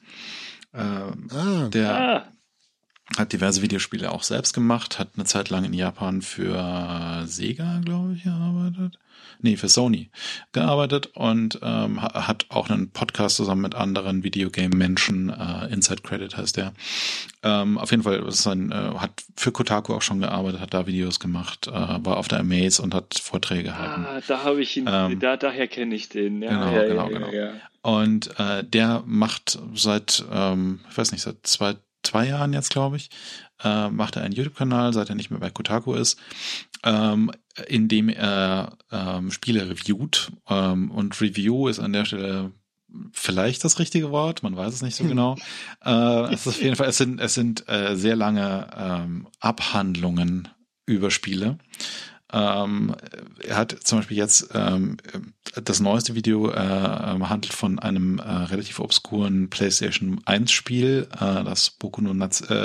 Der hat diverse Videospiele auch selbst gemacht, hat eine Zeit lang in Japan für Sega, glaube ich, gearbeitet. Nee, für Sony gearbeitet und hat auch einen Podcast zusammen mit anderen Videogame-Menschen. Inside Credit heißt der. Auf jeden Fall ist hat für Kotaku auch schon gearbeitet, hat da Videos gemacht, war auf der Amaze und hat Vorträge gehalten. Da habe ich ihn, daher kenne ich den. Ja, genau. Ja. Und der macht seit, ich weiß nicht, seit zwei Jahren jetzt, glaube ich, macht er einen YouTube-Kanal, seit er nicht mehr bei Kotaku ist, in dem er Spiele reviewt. Und Review ist an der Stelle vielleicht das richtige Wort, man weiß es nicht so genau. Es ist auf jeden Fall, es sind sehr lange Abhandlungen über Spiele. Er hat zum Beispiel jetzt das neueste Video handelt von einem relativ obskuren PlayStation 1 Spiel, das Boku no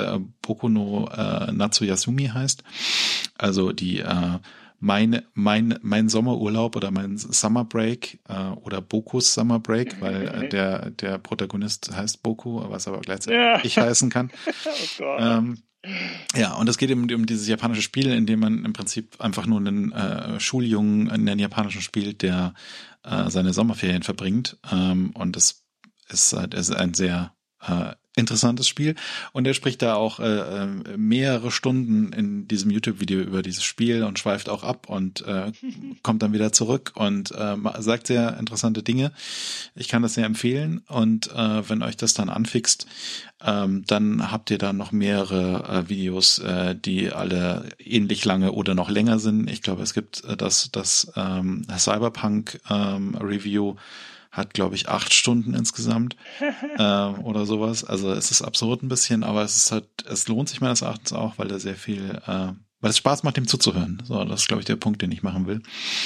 Natsuyasumi heißt. Also die mein Sommerurlaub oder mein Summer Break oder Bokus Summer Break, weil der Protagonist heißt Boku, was aber gleichzeitig ich heißen kann. Oh Gott. Ja, und es geht eben um dieses japanische Spiel, in dem man im Prinzip einfach nur einen Schuljungen in einem japanischen spielt, der seine Sommerferien verbringt. Und das ist ein sehr interessantes Spiel. Und er spricht da auch mehrere Stunden in diesem YouTube-Video über dieses Spiel und schweift auch ab und kommt dann wieder zurück und sagt sehr interessante Dinge. Ich kann das sehr empfehlen. Und wenn euch das dann anfixt, dann habt ihr da noch mehrere Videos, die alle ähnlich lange oder noch länger sind. Ich glaube, es gibt das Cyberpunk Review hat, glaube ich, 8 Stunden insgesamt oder sowas. Also es ist absurd ein bisschen, aber es lohnt sich meines Erachtens auch, weil er sehr viel, weil es Spaß macht, ihm zuzuhören. So, das ist, glaube ich, der Punkt, den ich machen will.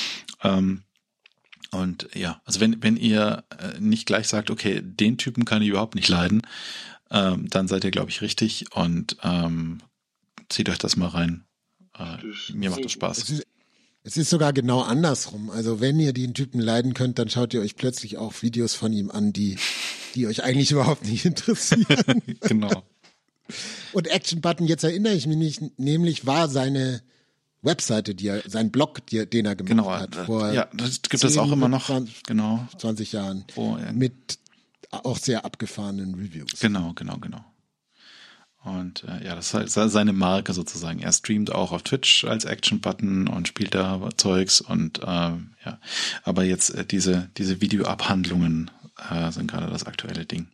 Und ja, also wenn ihr nicht gleich sagt, okay, den Typen kann ich überhaupt nicht leiden, dann seid ihr, glaube ich, richtig und zieht euch das mal rein. Mir macht das Spaß. Es ist sogar genau andersrum. Also wenn ihr den Typen leiden könnt, dann schaut ihr euch plötzlich auch Videos von ihm an, die euch eigentlich überhaupt nicht interessieren. Genau. Und Action Button, jetzt erinnere ich mich nicht, nämlich war seine Webseite, sein Blog, den er gemacht hat. Vor das gibt es auch immer noch. 20 Jahren. Mit auch sehr abgefahrenen Reviews. Genau. Und das ist halt seine Marke sozusagen. Er streamt auch auf Twitch als Action Button und spielt da Zeugs und aber jetzt diese Videoabhandlungen sind gerade das aktuelle Ding.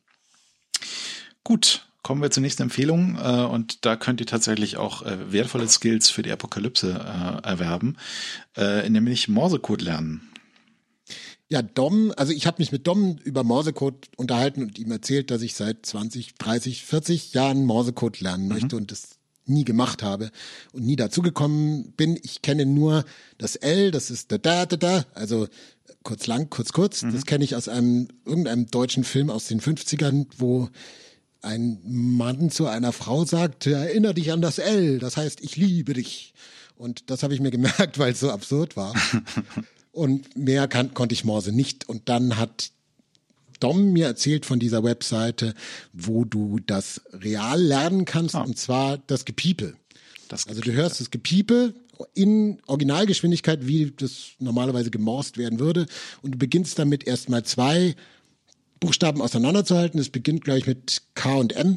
Gut, kommen wir zur nächsten Empfehlung und da könnt ihr tatsächlich auch wertvolle Skills für die Apokalypse erwerben, nämlich Morsecode lernen. Ja, Dom, also ich habe mich mit Dom über Morsecode unterhalten und ihm erzählt, dass ich seit 20, 30, 40 Jahren Morsecode lernen möchte und das nie gemacht habe und nie dazugekommen bin. Ich kenne nur das L, das ist da, also kurz lang, kurz. Das kenne ich aus irgendeinem deutschen Film aus den 50ern, wo ein Mann zu einer Frau sagt, erinnere dich an das L, das heißt, ich liebe dich. Und das habe ich mir gemerkt, weil es so absurd war. Und mehr konnte ich Morse nicht. Und dann hat Dom mir erzählt von dieser Webseite, wo du das real lernen kannst, und zwar das Gepiepe. Also du hörst das Gepiepe in Originalgeschwindigkeit, wie das normalerweise gemorst werden würde. Und du beginnst damit erstmal 2 Buchstaben auseinanderzuhalten. Es beginnt gleich mit K und M.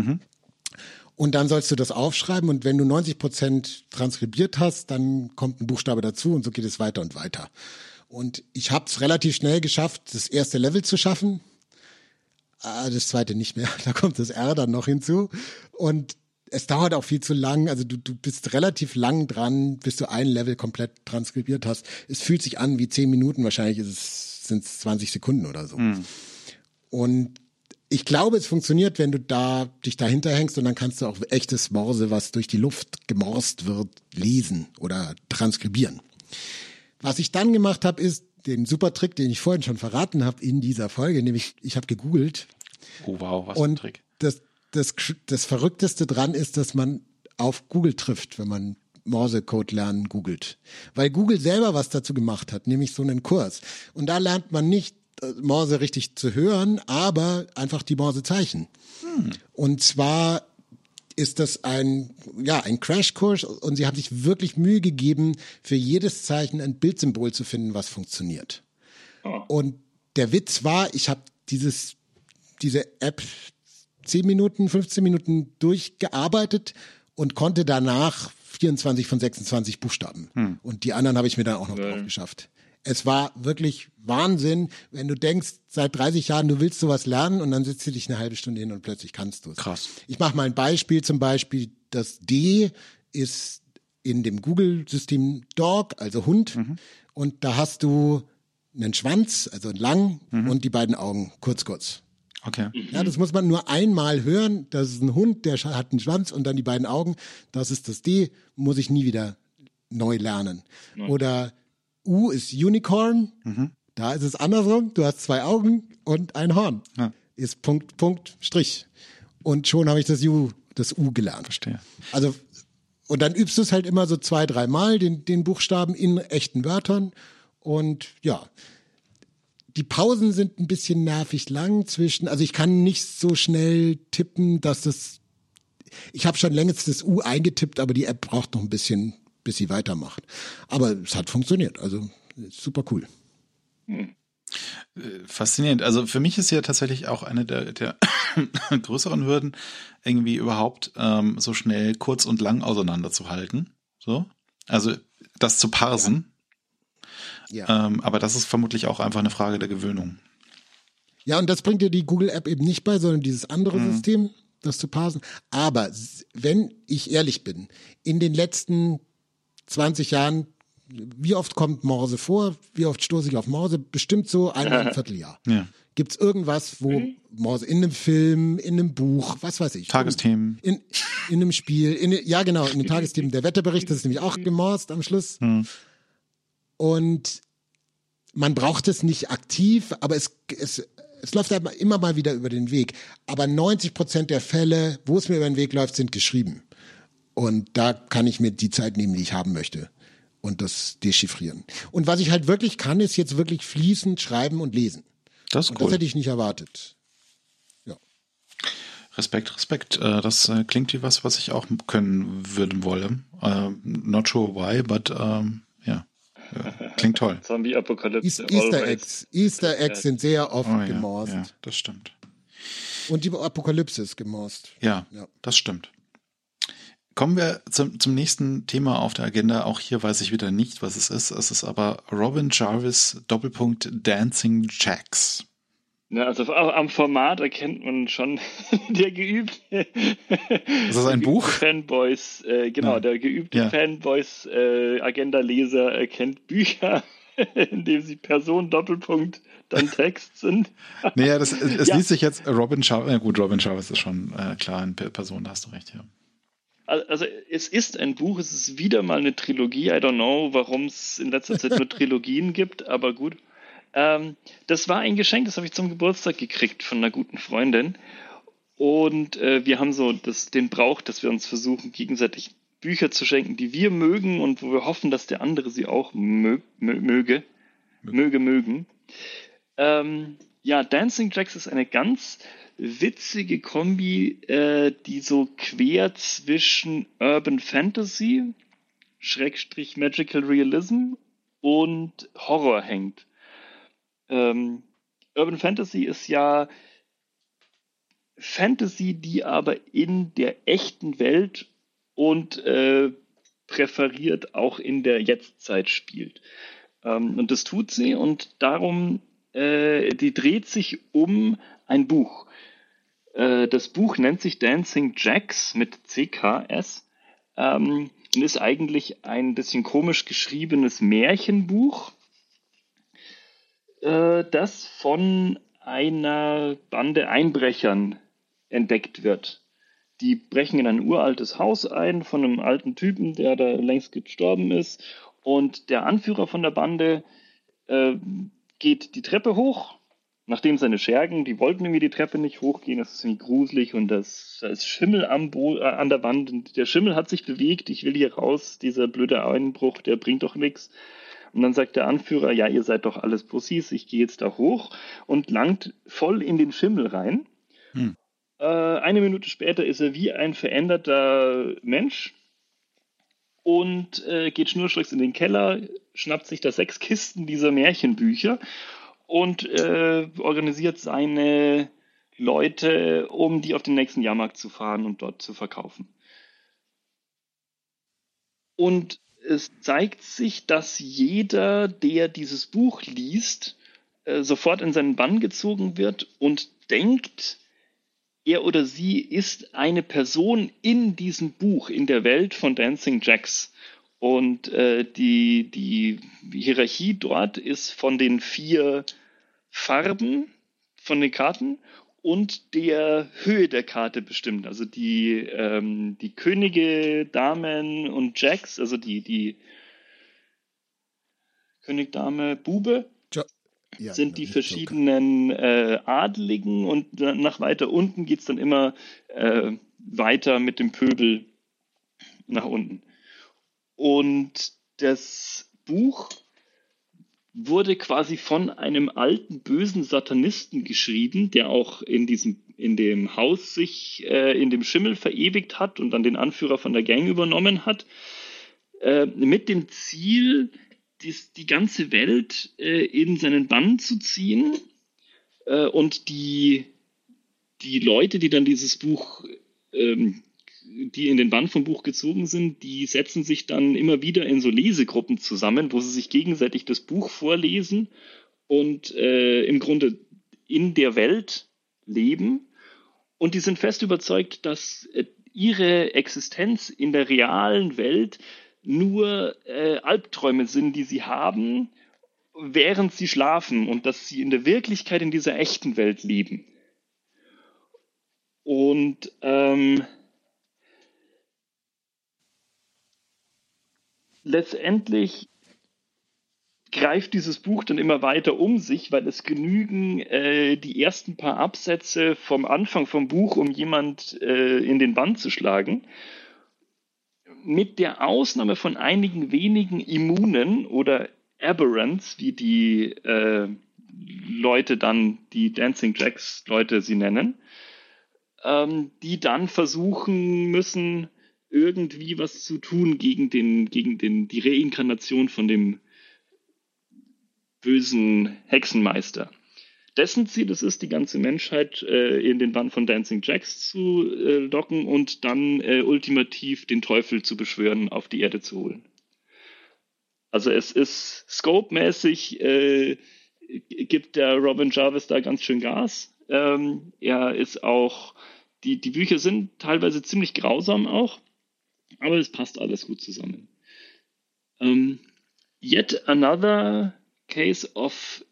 Und dann sollst du das aufschreiben und wenn du 90% transkribiert hast, dann kommt ein Buchstabe dazu und so geht es weiter und weiter. Und ich habe es relativ schnell geschafft, das erste Level zu schaffen. Das zweite nicht mehr, da kommt das R dann noch hinzu. Und es dauert auch viel zu lang, also du bist relativ lang dran, bis du ein Level komplett transkribiert hast. Es fühlt sich an wie 10 Minuten, wahrscheinlich sind es 20 Sekunden oder so. Und ich glaube, es funktioniert, wenn du dich dahinter hängst und dann kannst du auch echtes Morse, was durch die Luft gemorst wird, lesen oder transkribieren. Was ich dann gemacht habe, ist den super Trick, den ich vorhin schon verraten habe in dieser Folge, nämlich ich habe gegoogelt. Oh wow, was für ein Trick. Das Verrückteste dran ist, dass man auf Google trifft, wenn man Morsecode lernen googelt. Weil Google selber was dazu gemacht hat, nämlich so einen Kurs. Und da lernt man nicht Morse richtig zu hören, aber einfach die Morsezeichen. Und zwar ist das ein Crashkurs und sie haben sich wirklich Mühe gegeben, für jedes Zeichen ein Bildsymbol zu finden, was funktioniert. Und der Witz war, ich habe diese App 10 Minuten, 15 Minuten durchgearbeitet und konnte danach 24 von 26 Buchstaben. Und die anderen habe ich mir dann auch noch drauf geschafft. Es war wirklich Wahnsinn, wenn du denkst, seit 30 Jahren, du willst sowas lernen und dann sitzt du dich eine halbe Stunde hin und plötzlich kannst du es. Krass. Ich mache mal ein Beispiel, zum Beispiel das D ist in dem Google-System Dog, also Hund, und da hast du einen Schwanz, also lang, und die beiden Augen, kurz. Okay. Ja, das muss man nur einmal hören, das ist ein Hund, der hat einen Schwanz und dann die beiden Augen, das ist das D, muss ich nie wieder neu lernen. Ja. Oder U ist Unicorn, da ist es andersrum, du hast 2 Augen und ein Horn. Ja. Ist Punkt, Punkt, Strich. Und schon habe ich das U gelernt. Verstehe. Also, und dann übst du es halt immer so 2, 3 Mal, den Buchstaben in echten Wörtern. Und ja, die Pausen sind ein bisschen nervig lang zwischen, also ich kann nicht so schnell tippen, ich habe schon längst das U eingetippt, aber die App braucht noch ein bisschen, bis sie weitermacht. Aber es hat funktioniert, also super cool. Faszinierend. Also für mich ist ja tatsächlich auch eine der größeren Hürden, irgendwie überhaupt so schnell kurz und lang auseinanderzuhalten. So. Also das zu parsen. Ja. Aber das ist vermutlich auch einfach eine Frage der Gewöhnung. Ja, und das bringt dir die Google-App eben nicht bei, sondern dieses andere System, das zu parsen. Aber wenn ich ehrlich bin, in den letzten 20 Jahren, wie oft kommt Morse vor? Wie oft stoße ich auf Morse? Bestimmt so einmal im Vierteljahr. Ja. Gibt's irgendwas, wo Morse in einem Film, in einem Buch, was weiß ich. Tagesthemen. In einem Spiel, ja genau, in den Tagesthemen. Der Wetterbericht, das ist nämlich auch gemorst am Schluss. Und man braucht es nicht aktiv, aber es läuft immer mal wieder über den Weg. Aber 90% der Fälle, wo es mir über den Weg läuft, sind geschrieben. Und da kann ich mir die Zeit nehmen, die ich haben möchte. Und das dechiffrieren. Und was ich halt wirklich kann, ist jetzt wirklich fließend schreiben und lesen. Das ist Und cool. das hätte ich nicht erwartet. Ja. Respekt. Das klingt wie was ich auch können würden wollen. Not sure why, but ja. Klingt toll. Zombie-Apokalypse. Easter Eggs sind sehr oft gemorst. Ja, das stimmt. Und die Apokalypse ist gemorst. Ja, das stimmt. Kommen wir zum nächsten Thema auf der Agenda. Auch hier weiß ich wieder nicht, was es ist. Es ist aber Robin Jarvis Doppelpunkt Dancing Jacks. Ja, also am Format erkennt man schon der geübte. Ist das ein Buch? Fanboys, genau, der geübte Fanboys Agenda-Leser erkennt Bücher, in dem sie Person Doppelpunkt dann Text sind. Naja, es liest sich jetzt Robin Jarvis. Ja gut, Robin Jarvis ist schon klar eine Person, da hast du recht, ja. Also es ist ein Buch, es ist wieder mal eine Trilogie. I don't know, warum es in letzter Zeit nur Trilogien gibt, aber gut. Das war ein Geschenk, das habe ich zum Geburtstag gekriegt von einer guten Freundin. Und wir haben so den Brauch, dass wir uns versuchen, gegenseitig Bücher zu schenken, die wir mögen und wo wir hoffen, dass der andere sie auch mögen. Dancing Jacks ist eine ganz witzige Kombi, die so quer zwischen Urban Fantasy, / Magical Realism und Horror hängt. Urban Fantasy ist ja Fantasy, die aber in der echten Welt und präferiert auch in der Jetztzeit spielt. Und das tut sie und darum, die dreht sich um ein Buch. Das Buch nennt sich Dancing Jacks mit CKS und ist eigentlich ein bisschen komisch geschriebenes Märchenbuch, das von einer Bande Einbrechern entdeckt wird. Die brechen in ein uraltes Haus ein von einem alten Typen, der da längst gestorben ist. Und der Anführer von der Bande geht die Treppe hoch, nachdem seine Schergen, die wollten irgendwie die Treppe nicht hochgehen, das ist irgendwie gruselig und da ist Schimmel an der Wand und der Schimmel hat sich bewegt, ich will hier raus, dieser blöde Einbruch, der bringt doch nichts. Und dann sagt der Anführer, ja, ihr seid doch alles Pussys, ich gehe jetzt da hoch und langt voll in den Schimmel rein. Eine Minute später ist er wie ein veränderter Mensch und geht schnurstracks in den Keller, schnappt sich da 6 Kisten dieser Märchenbücher und organisiert seine Leute, um die auf den nächsten Jahrmarkt zu fahren und dort zu verkaufen. Und es zeigt sich, dass jeder, der dieses Buch liest, sofort in seinen Bann gezogen wird und denkt, er oder sie ist eine Person in diesem Buch, in der Welt von Dancing Jacks. Und die Hierarchie dort ist von den 4 Farben von den Karten und der Höhe der Karte bestimmt. Also die Könige, Damen und Jacks, also die König, Dame, Bube Ja, sind genau, die Joker. verschiedenen Adligen und nach weiter unten geht's dann immer weiter mit dem Pöbel nach unten. Und das Buch wurde quasi von einem alten, bösen Satanisten geschrieben, der auch in dem Haus sich in dem Schimmel verewigt hat und dann den Anführer von der Gang übernommen hat, mit dem Ziel, die ganze Welt in seinen Bann zu ziehen und die Leute, die dann dieses Buch die in den Bann vom Buch gezogen sind, die setzen sich dann immer wieder in so Lesegruppen zusammen, wo sie sich gegenseitig das Buch vorlesen und im Grunde in der Welt leben. Und die sind fest überzeugt, dass ihre Existenz in der realen Welt nur Albträume sind, die sie haben, während sie schlafen und dass sie in der Wirklichkeit in dieser echten Welt leben. Und letztendlich greift dieses Buch dann immer weiter um sich, weil es genügen die ersten paar Absätze vom Anfang vom Buch, um jemand in den Bann zu schlagen. Mit der Ausnahme von einigen wenigen Immunen oder Aberrants, wie die Leute dann, die Dancing Jacks Leute sie nennen, die dann versuchen müssen, irgendwie was zu tun gegen die Reinkarnation von dem bösen Hexenmeister. Dessen Ziel es ist, die ganze Menschheit in den Bann von Dancing Jacks zu locken und dann ultimativ den Teufel zu beschwören, auf die Erde zu holen. Also es ist scope-mäßig, gibt der Robin Jarvis da ganz schön Gas. Er ist auch, die Bücher sind teilweise ziemlich grausam auch, aber es passt alles gut zusammen. Yet another case of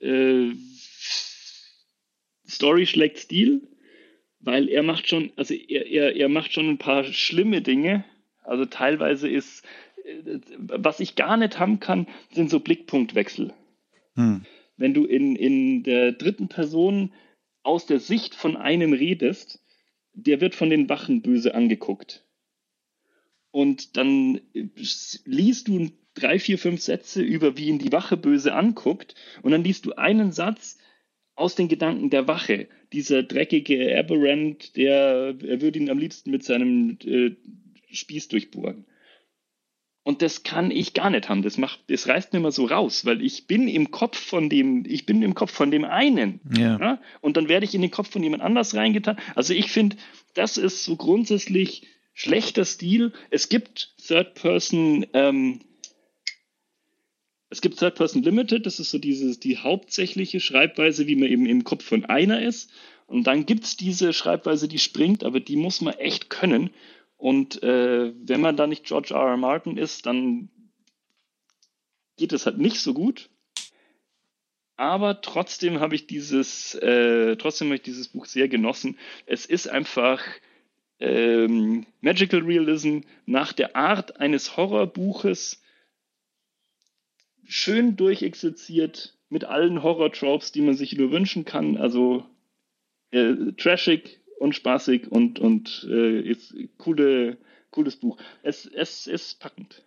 Story schlägt Stil, weil er macht schon, also er macht schon ein paar schlimme Dinge. Also teilweise ist, was ich gar nicht haben kann, sind so Blickpunktwechsel. Wenn du in der dritten Person aus der Sicht von einem redest, der wird von den Wachen böse angeguckt. Und dann liest du 3, 4, 5 Sätze über, wie ihn die Wache böse anguckt, und dann liest du einen Satz aus den Gedanken der Wache. Dieser dreckige Aberrant, er würde ihn am liebsten mit seinem Spieß durchbohren. Und das kann ich gar nicht haben. Das reißt mir immer so raus, weil ich bin im Kopf von dem einen. Ja. Ja? Und dann werde ich in den Kopf von jemand anders reingetan. Also ich finde, das ist so grundsätzlich schlechter Stil. Es gibt Third Person Limited, das ist so die hauptsächliche Schreibweise, wie man eben im Kopf von einer ist. Und dann gibt es diese Schreibweise, die springt, aber die muss man echt können. Und wenn man da nicht George R. R. Martin ist, dann geht es halt nicht so gut. Aber trotzdem habe ich dieses Buch sehr genossen. Es ist einfach Magical Realism nach der Art eines Horrorbuches, schön durchexerziert mit allen Horror-Tropes, die man sich nur wünschen kann. Also trashig und spaßig und ist cooles Buch. Es ist packend.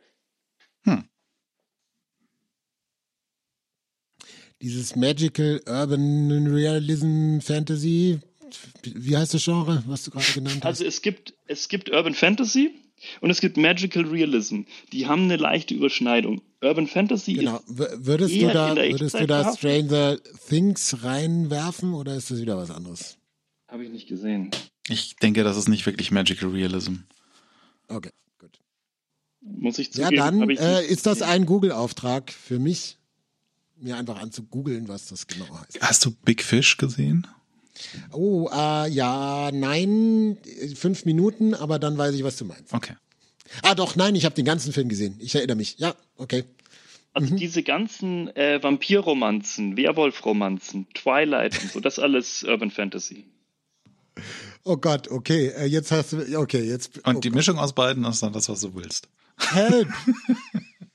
Dieses Magical Urban Realism Fantasy, wie heißt das Genre, was du gerade genannt hast? Also es gibt Urban Fantasy und es gibt Magical Realism. Die haben eine leichte Überschneidung. Urban Fantasy genau. ist Würdest du da behaftet? Stranger Things reinwerfen oder ist das wieder was anderes? Habe ich nicht gesehen. Ich denke, das ist nicht wirklich Magical Realism. Okay, gut. Muss ich Ja, zugeben. dann habe ich nicht ist das gesehen. ein Google-Auftrag für mich, mir einfach anzugoogeln, was das genau heißt. Hast du Big Fish gesehen? Oh, ja, nein, 5 Minuten, aber dann weiß ich, was du meinst. Okay. Ah, doch, nein, ich habe den ganzen Film gesehen. Ich erinnere mich. Ja, okay. Also diese ganzen Vampir-Romanzen, Werwolf-Romanzen, Twilight und so, das ist alles Urban Fantasy. Oh Gott, okay, jetzt hast du, okay, jetzt. Und oh die Gott. Mischung aus beiden ist dann das, was du willst. Help!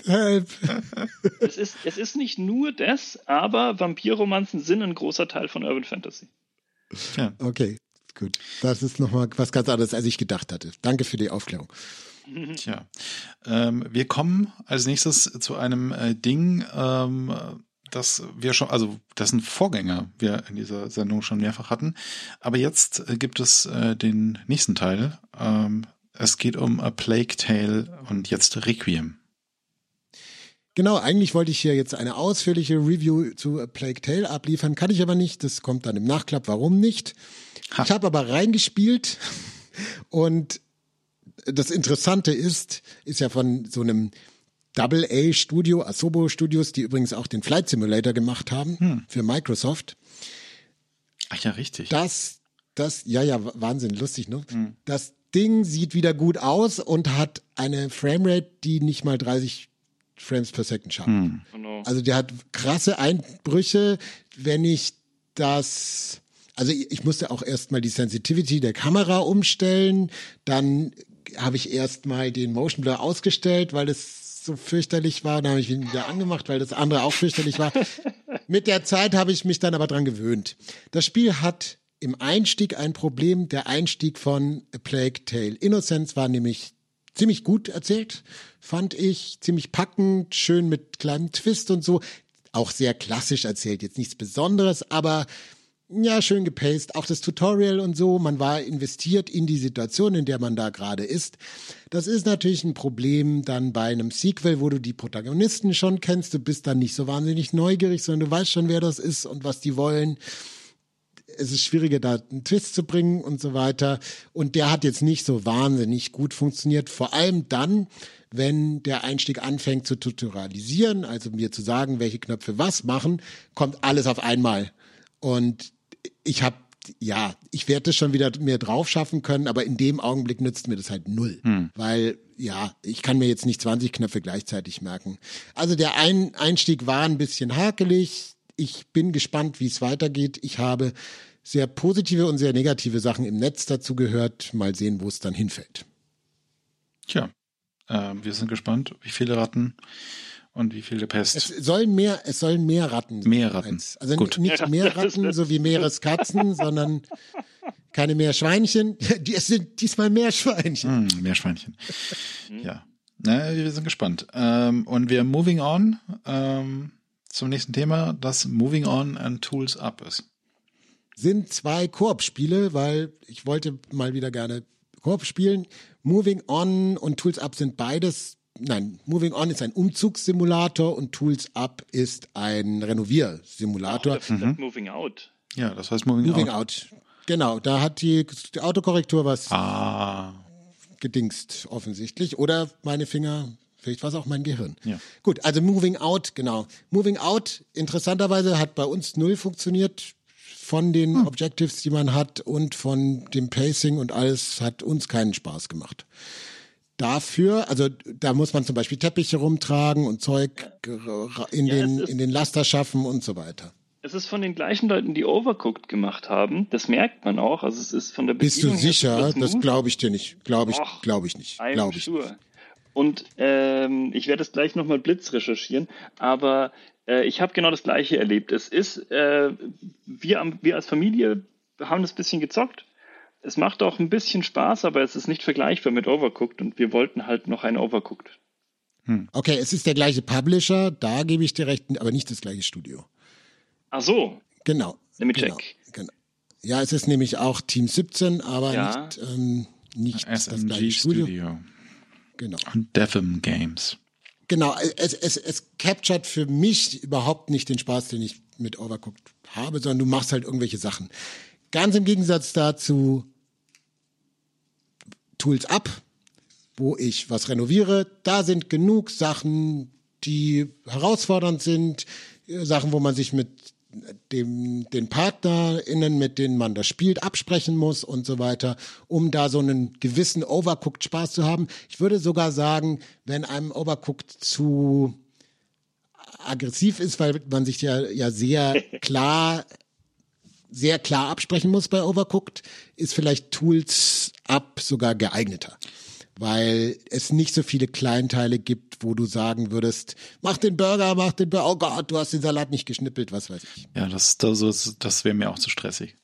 Help. Es ist nicht nur das, aber Vampirromanzen sind ein großer Teil von Urban Fantasy. Ja. Okay, gut. Das ist nochmal was ganz anderes, als ich gedacht hatte. Danke für die Aufklärung. Tja, wir kommen als nächstes zu einem Ding, das wir schon, also dessen Vorgänger wir in dieser Sendung schon mehrfach hatten. Aber jetzt gibt es den nächsten Teil. Es geht um A Plague Tale und jetzt Requiem. Genau, eigentlich wollte ich hier jetzt eine ausführliche Review zu A Plague Tale abliefern, kann ich aber nicht. Das kommt dann im Nachklapp, warum nicht. Ich habe aber reingespielt und das Interessante ist ja von so einem Double-A-Studio, Asobo Studios, die übrigens auch den Flight Simulator gemacht haben für Microsoft. Ach ja, richtig. Ja, Wahnsinn, lustig, ne? Das Ding sieht wieder gut aus und hat eine Framerate, die nicht mal 30 Frames per Second schafft. Also der hat krasse Einbrüche, ich musste auch erstmal die Sensitivity der Kamera umstellen, dann habe ich erstmal den Motion Blur ausgestellt, weil es so fürchterlich war, dann habe ich ihn wieder angemacht, weil das andere auch fürchterlich war. Mit der Zeit habe ich mich dann aber dran gewöhnt. Das Spiel hat im Einstieg ein Problem. Der Einstieg von A Plague Tale Innocence war nämlich ziemlich gut erzählt, fand ich, ziemlich packend, schön mit kleinem Twist und so. Auch sehr klassisch erzählt, jetzt nichts Besonderes, aber ja, schön gepaced. Auch das Tutorial und so, man war investiert in die Situation, in der man da gerade ist. Das ist natürlich ein Problem dann bei einem Sequel, wo du die Protagonisten schon kennst. Du bist dann nicht so wahnsinnig neugierig, sondern du weißt schon, wer das ist und was die wollen. Es ist schwieriger, da einen Twist zu bringen und so weiter. Und der hat jetzt nicht so wahnsinnig gut funktioniert. Vor allem dann, wenn der Einstieg anfängt zu tutorialisieren, also mir zu sagen, welche Knöpfe was machen, kommt alles auf einmal. Und ich werde das schon wieder mehr drauf schaffen können, aber in dem Augenblick nützt mir das halt null. Weil, ich kann mir jetzt nicht 20 Knöpfe gleichzeitig merken. Also der Einstieg war ein bisschen hakelig. Ich bin gespannt, wie es weitergeht. Ich habe sehr positive und sehr negative Sachen im Netz dazu gehört. Mal sehen, wo es dann hinfällt. Tja, wir sind gespannt, wie viele Ratten und wie viele Pest. Es sollen mehr Ratten sein. Mehr Ratten. Also gut. Nicht mehr Ratten, so wie Meereskatzen, sondern keine Meerschweinchen. Es sind diesmal Meerschweinchen. Meerschweinchen. Ja. Wir sind gespannt. Und wir moving on zum nächsten Thema, das Moving On and Tools Up ist. Sind 2 Koop-Spiele, weil ich wollte mal wieder gerne Koop spielen. Moving On und Tools Up sind beides. Nein, Moving On ist ein Umzugssimulator und Tools Up ist ein Renoviersimulator. Das ist Moving Out. Ja, das heißt Moving Out. Genau, da hat die Autokorrektur was gedingst offensichtlich. Oder meine Finger, vielleicht war es auch mein Gehirn. Ja. Gut, also Moving Out, genau. Moving Out, interessanterweise, hat bei uns 0 funktioniert. Von den Objectives, die man hat und von dem Pacing und alles, hat uns keinen Spaß gemacht. Dafür, also da muss man zum Beispiel Teppiche rumtragen und Zeug in den Laster schaffen und so weiter. Es ist von den gleichen Leuten, die Overcooked gemacht haben. Das merkt man auch. Also es ist von der Bedienung. Bist du sicher? Das glaube ich dir nicht. Glaube ich nicht. I'm sure. Und ich werde es gleich nochmal Blitz recherchieren, aber ich habe genau das Gleiche erlebt. Es ist, wir als Familie haben das ein bisschen gezockt. Es macht auch ein bisschen Spaß, aber es ist nicht vergleichbar mit Overcooked und wir wollten halt noch ein Overcooked. Okay, es ist der gleiche Publisher, da gebe ich dir recht, aber nicht das gleiche Studio. Ach so. Genau. Let me check. Genau. Ja, es ist nämlich auch Team 17, aber nicht das gleiche Studio. Genau. Und Devim Games. Genau, es captured für mich überhaupt nicht den Spaß, den ich mit Overcooked habe, sondern du machst halt irgendwelche Sachen. Ganz im Gegensatz dazu Tools Up, wo ich was renoviere. Da sind genug Sachen, die herausfordernd sind, Sachen, wo man sich mit den PartnerInnen, mit denen man das spielt, absprechen muss und so weiter, um da so einen gewissen Overcooked-Spaß zu haben. Ich würde sogar sagen, wenn einem Overcooked zu aggressiv ist, weil man sich ja sehr klar absprechen muss bei Overcooked, ist vielleicht Tools Up sogar geeigneter. weil es nicht so viele Kleinteile gibt, wo du sagen würdest, mach den Burger, oh Gott, du hast den Salat nicht geschnippelt, was weiß ich. Ja, das wäre mir auch zu stressig.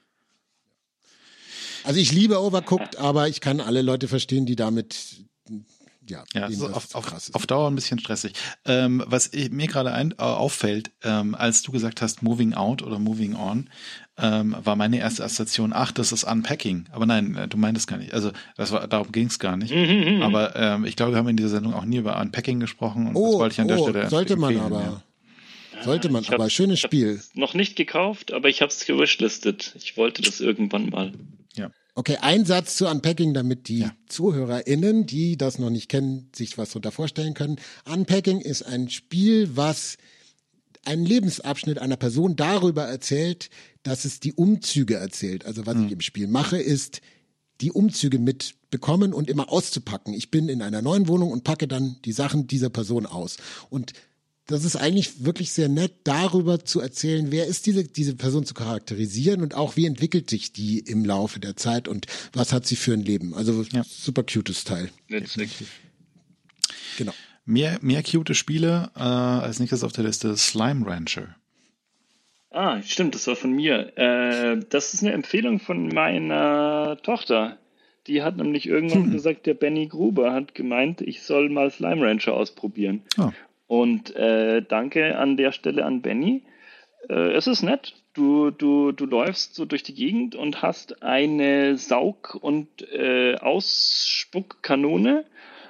Also ich liebe Overcooked, aber ich kann alle Leute verstehen, die damit so auf Dauer ein bisschen stressig. Was mir gerade auffällt, als du gesagt hast, Moving Out oder Moving On, war meine erste Assoziation, das ist Unpacking. Aber nein, du meintest gar nicht. Also darum ging es gar nicht. Aber ich glaube, wir haben in dieser Sendung auch nie über Unpacking gesprochen. Und das wollte ich an der Stelle sollte man aber. Ja. Sollte man, aber schönes Spiel. Noch nicht gekauft, aber ich habe es gewishlistet. Ich wollte das irgendwann mal. Ja. Okay, ein Satz zu Unpacking, damit die ZuhörerInnen, die das noch nicht kennen, sich was darunter vorstellen können. Unpacking ist ein Spiel, was einen Lebensabschnitt einer Person darüber erzählt, dass es die Umzüge erzählt. Also was ich im Spiel mache, ist die Umzüge mitbekommen und immer auszupacken. Ich bin in einer neuen Wohnung und packe dann die Sachen dieser Person aus. Und das ist eigentlich wirklich sehr nett, darüber zu erzählen, wer ist diese Person zu charakterisieren und auch wie entwickelt sich die im Laufe der Zeit und was hat sie für ein Leben. Also super cutes Teil. Definitiv. Genau. Mehr cute Spiele als nächstes auf der Liste Slime Rancher. Stimmt, das war von mir. Das ist eine Empfehlung von meiner Tochter. Die hat nämlich irgendwann gesagt, der Benny Gruber hat gemeint, ich soll mal Slime Rancher ausprobieren. Und danke an der Stelle an Benny. Es ist nett. Du läufst so durch die Gegend und hast eine Saug- und Ausspuckkanone.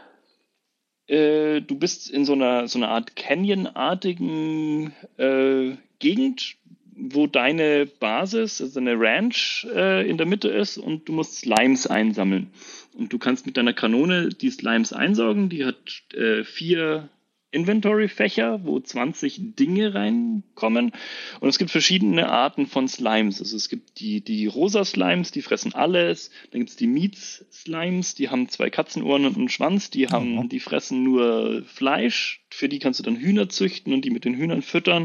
Du bist in so einer Art Canyon-artigen Gegend, wo deine Basis, also eine Ranch in der Mitte ist und du musst Slimes einsammeln. Und du kannst mit deiner Kanone die Slimes einsaugen. Die hat 4 Inventory-Fächer, wo 20 Dinge reinkommen. Und es gibt verschiedene Arten von Slimes. Also es gibt die rosa Slimes, die fressen alles. Dann gibt es die Meats-Slimes, die haben 2 Katzenohren und einen Schwanz. Die fressen nur Fleisch. Für die kannst du dann Hühner züchten und die mit den Hühnern füttern.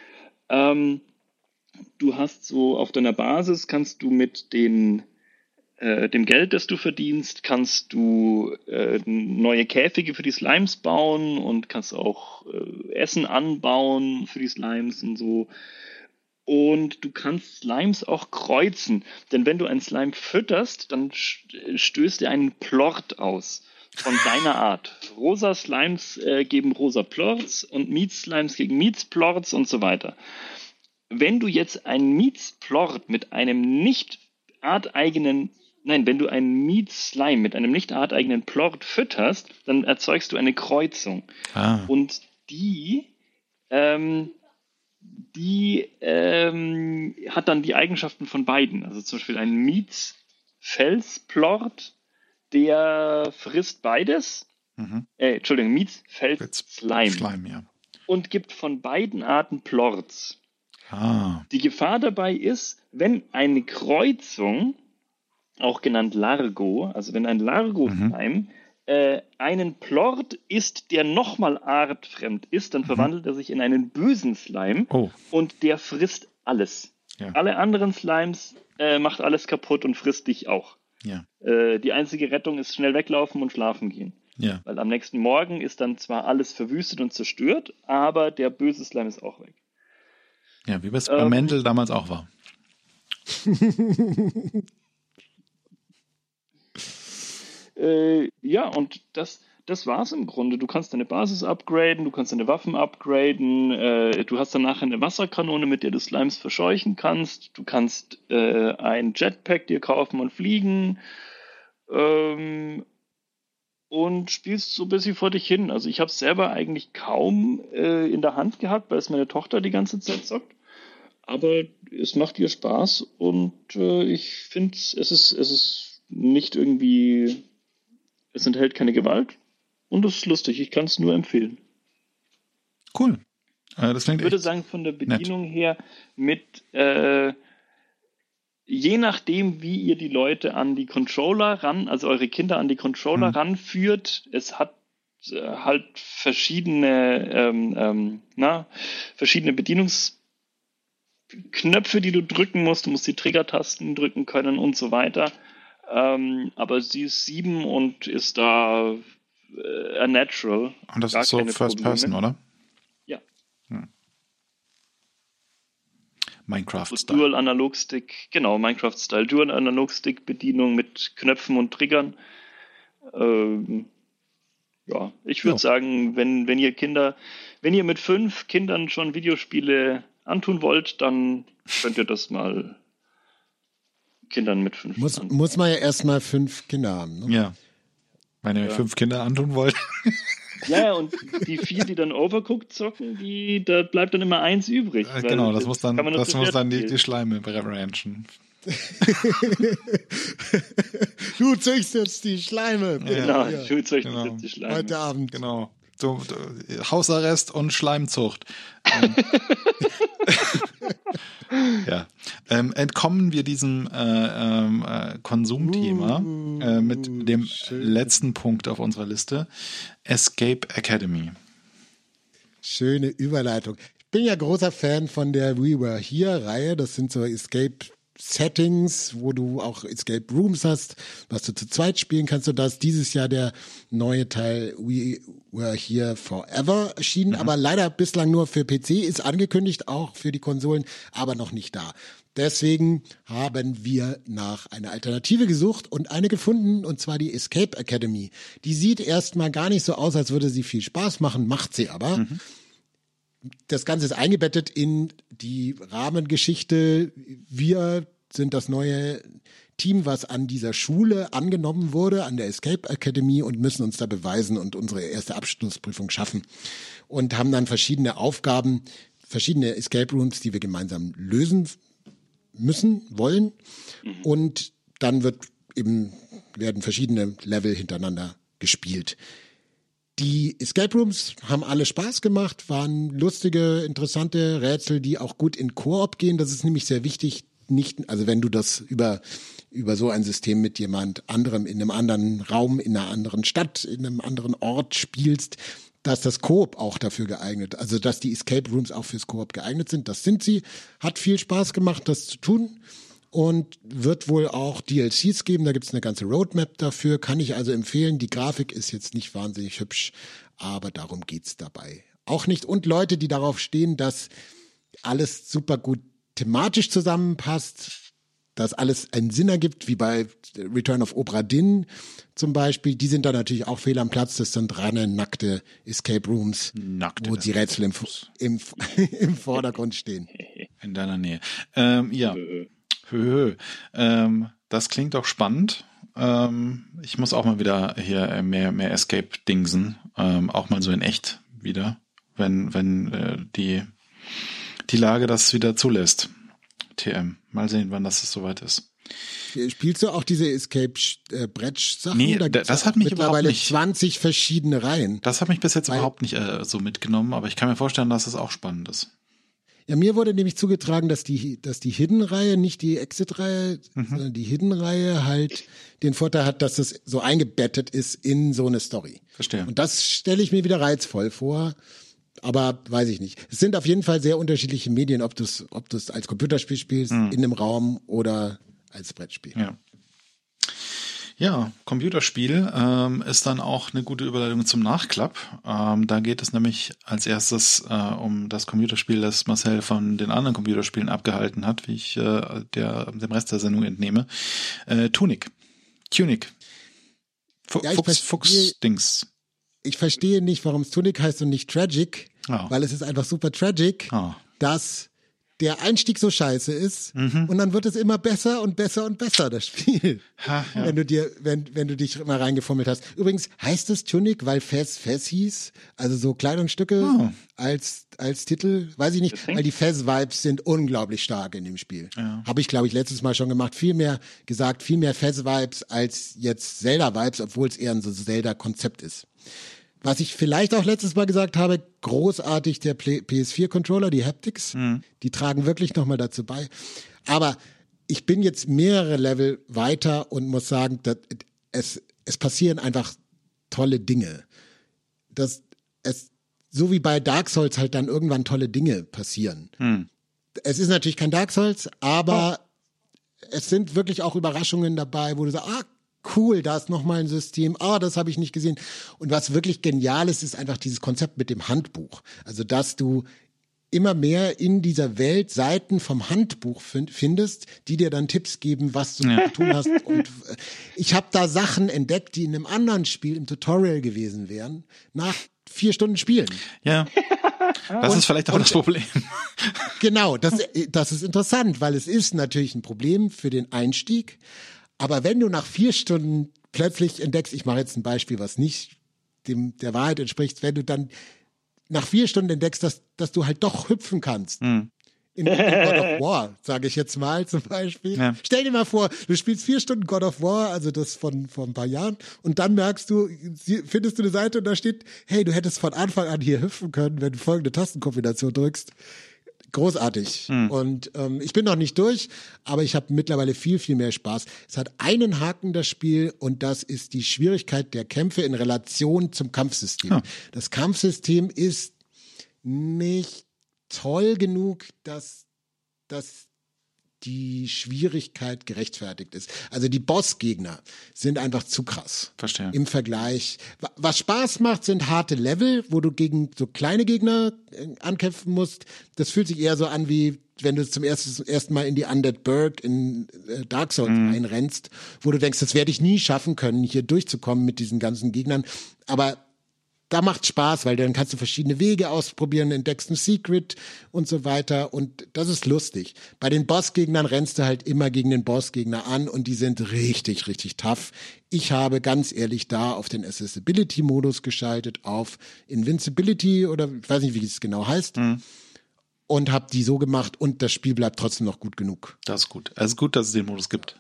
Du hast so auf deiner Basis, kannst du mit dem Geld, das du verdienst, kannst du neue Käfige für die Slimes bauen und kannst auch Essen anbauen für die Slimes und so. Und du kannst Slimes auch kreuzen. Denn wenn du einen Slime fütterst, dann stößt er einen Plort aus von deiner Art. Rosa Slimes geben rosa Plorts und Miets-Slimes gegen Miets-Plorts und so weiter. Wenn du jetzt einen Miets-Plort mit einem nicht arteigenen wenn du einen Meat-Slime mit einem nicht arteigenen Plort fütterst, dann erzeugst du eine Kreuzung. Und die hat dann die Eigenschaften von beiden. Also zum Beispiel ein Meat-Felsplort, der frisst beides. Meat-Fels-Slime. Slime, ja. Und gibt von beiden Arten Plorts. Die Gefahr dabei ist, wenn eine Kreuzung, auch genannt Largo, also wenn ein Largo-Slime einen Plort isst, der nochmal artfremd ist, dann verwandelt er sich in einen bösen Slime und der frisst alles. Ja. Alle anderen Slimes macht alles kaputt und frisst dich auch. Ja. Die einzige Rettung ist schnell weglaufen und schlafen gehen. Ja. Weil am nächsten Morgen ist dann zwar alles verwüstet und zerstört, aber der böse Slime ist auch weg. Ja, wie es bei Mendel damals auch war. Und das war's im Grunde. Du kannst deine Basis upgraden, du kannst deine Waffen upgraden, du hast danach eine Wasserkanone, mit der du Slimes verscheuchen kannst, du kannst ein Jetpack dir kaufen und fliegen und spielst so ein bisschen vor dich hin. Also ich habe es selber eigentlich kaum in der Hand gehabt, weil es meine Tochter die ganze Zeit zockt. Aber es macht ihr Spaß und ich finde, es ist nicht irgendwie, es enthält keine Gewalt und es ist lustig. Ich kann es nur empfehlen. Cool. Das klingt ich würde sagen, von der Bedienung her mit je nachdem, wie ihr die Leute an die Controller also eure Kinder an die Controller ranführt, es hat halt verschiedene Bedienungsknöpfe, die du drücken musst. Du musst die Trigger-Tasten drücken können und so weiter. Aber sie ist 7 und ist da a natural. Und das ist so First Person, oder? Ja. Minecraft-Style. Dual Analog-Stick, genau, Minecraft-Style. Dual Analog-Stick-Bedienung mit Knöpfen und Triggern. Ja, ich würde sagen, wenn ihr mit 5 Kindern schon Videospiele antun wollt, dann könnt ihr das mal Kindern mit 5 Muss man ja erstmal 5 Kinder haben, ne? Ja. Wenn ihr 5 Kinder antun wollt. Ja, und die 4, die dann Overcooked zocken, da bleibt dann immer 1 übrig. Genau, das muss dann die Schleime ranchen. Du züchtest die Schleime. Genau, du züchtest jetzt die Schleime. Heute Abend. Genau. Hausarrest und Schleimzucht. Ja. Entkommen wir diesem Konsumthema mit dem letzten Punkt auf unserer Liste. Escape Academy. Schöne Überleitung. Ich bin ja großer Fan von der We Were Here-Reihe. Das sind so Escape-Settings, wo du auch Escape Rooms hast, was du zu zweit spielen kannst. Und da ist dieses Jahr der neue Teil We Were Here Forever erschienen, aber leider bislang nur für PC, ist angekündigt, auch für die Konsolen, aber noch nicht da. Deswegen haben wir nach einer Alternative gesucht und eine gefunden, und zwar die Escape Academy. Die sieht erstmal gar nicht so aus, als würde sie viel Spaß machen, macht sie aber. Das Ganze ist eingebettet in die Rahmengeschichte. Wir sind das neue Team, was an dieser Schule angenommen wurde, an der Escape Academy, und müssen uns da beweisen und unsere erste Abschlussprüfung schaffen. Und haben dann verschiedene Aufgaben, verschiedene Escape Rooms, die wir gemeinsam lösen wollen. Und dann werden verschiedene Level hintereinander gespielt. Die Escape Rooms haben alle Spaß gemacht, waren lustige, interessante Rätsel, die auch gut in Koop gehen. Das ist nämlich sehr wichtig. Also wenn du das über so ein System mit jemand anderem in einem anderen Raum, in einer anderen Stadt, in einem anderen Ort spielst, dass das Koop auch dafür geeignet, also dass die Escape Rooms auch fürs Koop geeignet sind. Das sind sie. Hat viel Spaß gemacht, das zu tun. Und wird wohl auch DLCs geben. Da gibt es eine ganze Roadmap dafür. Kann ich also empfehlen. Die Grafik ist jetzt nicht wahnsinnig hübsch, aber darum geht's dabei auch nicht. Und Leute, die darauf stehen, dass alles super gut thematisch zusammenpasst, dass alles einen Sinn ergibt, wie bei Return of Obra Dinn zum Beispiel, die sind da natürlich auch fehl am Platz. Das sind reine nackte Escape Rooms, wo die Rätsel im Vordergrund stehen. In deiner Nähe. Ja. Das klingt doch spannend. Ich muss auch mal wieder hier mehr Escape-Dingsen, auch mal so in echt wieder, wenn die Lage das wieder zulässt. TM. Mal sehen, wann das soweit ist. Spielst du auch diese Escape-Brettsch-Sachen? Nee, das hat mich mittlerweile überhaupt nicht. 20 verschiedene Reihen. Das hat mich bis jetzt überhaupt nicht so mitgenommen, aber ich kann mir vorstellen, dass es auch spannend ist. Ja, mir wurde nämlich zugetragen, dass die Hidden-Reihe, nicht die Exit-Reihe, sondern die Hidden-Reihe halt den Vorteil hat, dass es so eingebettet ist in so eine Story. Verstehe. Und das stelle ich mir wieder reizvoll vor. Aber weiß ich nicht. Es sind auf jeden Fall sehr unterschiedliche Medien, ob du es als Computerspiel spielst, in einem Raum oder als Brettspiel. Ja, Computerspiel ist dann auch eine gute Überleitung zum Nachklapp. Da geht es nämlich als erstes um das Computerspiel, das Marcel von den anderen Computerspielen abgehalten hat, wie ich dem Rest der Sendung entnehme. Tunic. Fuchs-Dings. Ich verstehe nicht, warum es Tunic heißt und nicht Tragic, weil es ist einfach super tragic, dass der Einstieg so scheiße ist und dann wird es immer besser und besser und besser, das Spiel. Wenn du dich mal reingefummelt hast. Übrigens heißt es Tunic, weil Fez hieß, also so Kleidungsstücke als Titel, weiß ich nicht, weil die Fez-Vibes sind unglaublich stark in dem Spiel. Habe ich, glaube ich, letztes Mal schon gemacht, viel mehr Fez-Vibes als jetzt Zelda-Vibes, obwohl es eher ein so Zelda-Konzept ist. Was ich vielleicht auch letztes Mal gesagt habe, großartig der PS4-Controller, die Haptics, die tragen wirklich nochmal dazu bei. Aber ich bin jetzt mehrere Level weiter und muss sagen, dass es passieren einfach tolle Dinge. So wie bei Dark Souls halt dann irgendwann tolle Dinge passieren. Es ist natürlich kein Dark Souls, aber es sind wirklich auch Überraschungen dabei, wo du sagst, cool, da ist nochmal ein System, das habe ich nicht gesehen. Und was wirklich genial ist einfach dieses Konzept mit dem Handbuch. Also, dass du immer mehr in dieser Welt Seiten vom Handbuch findest, die dir dann Tipps geben, was du zu tun hast. Und ich habe da Sachen entdeckt, die in einem anderen Spiel im Tutorial gewesen wären, nach 4 Stunden Spielen. Ja, das ist vielleicht auch das Problem. Genau, das ist interessant, weil es ist natürlich ein Problem für den Einstieg. Aber wenn du nach 4 Stunden plötzlich entdeckst, ich mache jetzt ein Beispiel, was nicht der Wahrheit entspricht, wenn du dann nach 4 Stunden entdeckst, dass du halt doch hüpfen kannst. In God of War, sage ich jetzt mal zum Beispiel. Ja. Stell dir mal vor, du spielst 4 Stunden God of War, also das von ein paar Jahren, und dann merkst du, findest du eine Seite und da steht, hey, du hättest von Anfang an hier hüpfen können, wenn du folgende Tastenkombination drückst. Großartig. Und ich bin noch nicht durch, aber ich habe mittlerweile viel, viel mehr Spaß. Es hat einen Haken, das Spiel, und das ist die Schwierigkeit der Kämpfe in Relation zum Kampfsystem. Ja. Das Kampfsystem ist nicht toll genug, dass die Schwierigkeit gerechtfertigt ist. Also die Bossgegner sind einfach zu krass. Verstehe. Im Vergleich. Was Spaß macht, sind harte Level, wo du gegen so kleine Gegner ankämpfen musst. Das fühlt sich eher so an, wie wenn du zum ersten Mal in die Undead Burg in Dark Souls reinrennst, wo du denkst, das werde ich nie schaffen können, hier durchzukommen mit diesen ganzen Gegnern. Aber da macht Spaß, weil dann kannst du verschiedene Wege ausprobieren, entdeckst ein Secret und so weiter, und das ist lustig. Bei den Bossgegnern rennst du halt immer gegen den Bossgegner an und die sind richtig, richtig tough. Ich habe ganz ehrlich da auf den Accessibility-Modus geschaltet, auf Invincibility oder ich weiß nicht, wie es genau heißt, und habe die so gemacht, und das Spiel bleibt trotzdem noch gut genug. Das ist gut. Es ist gut, dass es den Modus gibt.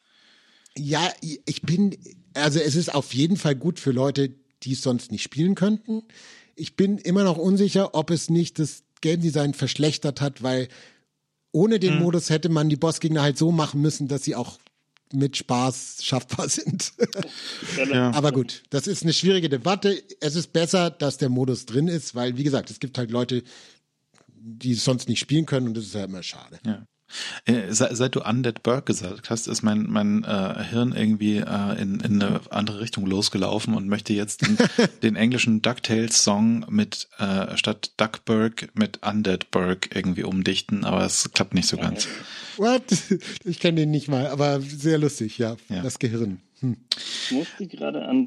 Ja, also es ist auf jeden Fall gut für Leute, die es sonst nicht spielen könnten. Ich bin immer noch unsicher, ob es nicht das Game Design verschlechtert hat, weil ohne den Modus hätte man die Bossgegner halt so machen müssen, dass sie auch mit Spaß schaffbar sind. Ja. Aber gut, das ist eine schwierige Debatte. Es ist besser, dass der Modus drin ist, weil, wie gesagt, es gibt halt Leute, die es sonst nicht spielen können, und das ist ja immer schade. Ja. Seit du Undead Burg gesagt hast, ist mein Hirn irgendwie in eine andere Richtung losgelaufen und möchte jetzt den englischen DuckTales-Song mit statt Duckburg mit Undead Burg irgendwie umdichten, aber es klappt nicht so ganz. What? Ich kenne den nicht mal, aber sehr lustig, ja. Das Gehirn. Ich musste gerade an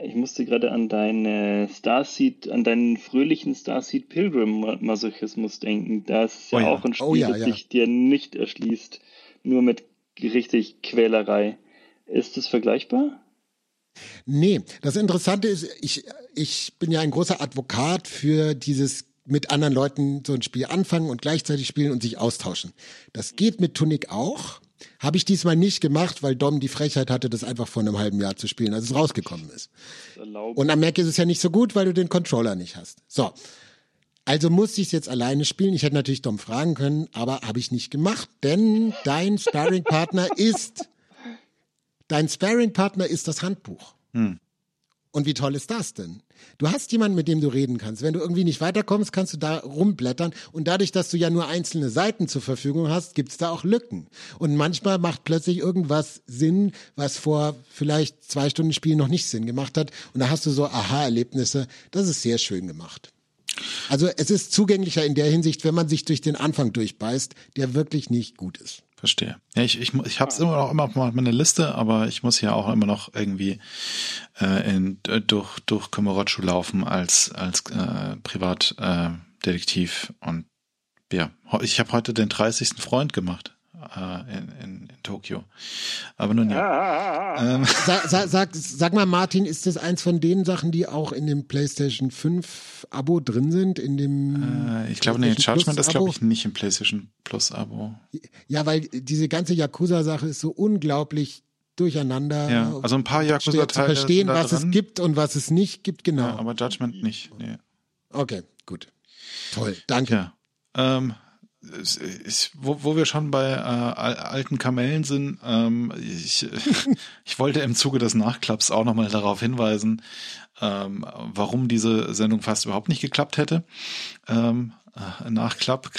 deine Starseed, an deinen fröhlichen Starseed Pilgrim Masochismus denken. Da ist ja auch ein Spiel, das sich dir nicht erschließt, nur mit richtig Quälerei. Ist das vergleichbar? Nee, das Interessante ist, ich bin ja ein großer Advokat für dieses mit anderen Leuten so ein Spiel anfangen und gleichzeitig spielen und sich austauschen. Das geht mit Tunic auch. Habe ich diesmal nicht gemacht, weil Dom die Frechheit hatte, das einfach vor einem halben Jahr zu spielen, als es rausgekommen ist. Und am Mac ist es ja nicht so gut, weil du den Controller nicht hast. So, also musste ich es jetzt alleine spielen. Ich hätte natürlich Dom fragen können, aber habe ich nicht gemacht, denn dein Sparring-Partner ist das Handbuch. Und wie toll ist das denn? Du hast jemanden, mit dem du reden kannst. Wenn du irgendwie nicht weiterkommst, kannst du da rumblättern. Und dadurch, dass du ja nur einzelne Seiten zur Verfügung hast, gibt's da auch Lücken. Und manchmal macht plötzlich irgendwas Sinn, was vor vielleicht 2 Stunden Spiel noch nicht Sinn gemacht hat. Und da hast du so Aha-Erlebnisse. Das ist sehr schön gemacht. Also es ist zugänglicher in der Hinsicht, wenn man sich durch den Anfang durchbeißt, der wirklich nicht gut ist. Verstehe. Ja, ich habe es immer noch auf meiner Liste, aber ich muss ja auch immer noch irgendwie durch Kamurocho laufen als Privatdetektiv. Und ja, ich habe heute den 30. Freund gemacht in Tokio. Aber nun ja. Sag mal, Martin, ist das eins von den Sachen, die auch in dem PlayStation 5 Abo drin sind? In dem ich glaube, nee, Judgment ist, glaube ich, nicht im PlayStation Plus Abo. Ja, weil diese ganze Yakuza-Sache ist so unglaublich durcheinander. Ja, also ein paar Yakuza-Teile zu verstehen, was es gibt und was es nicht gibt, genau. Ja, aber Judgment nicht, nee. Okay, gut. Toll, danke. Ja, wo wir schon bei alten Kamellen sind, ich wollte im Zuge des Nachklapps auch nochmal darauf hinweisen, warum diese Sendung fast überhaupt nicht geklappt hätte. Klapp.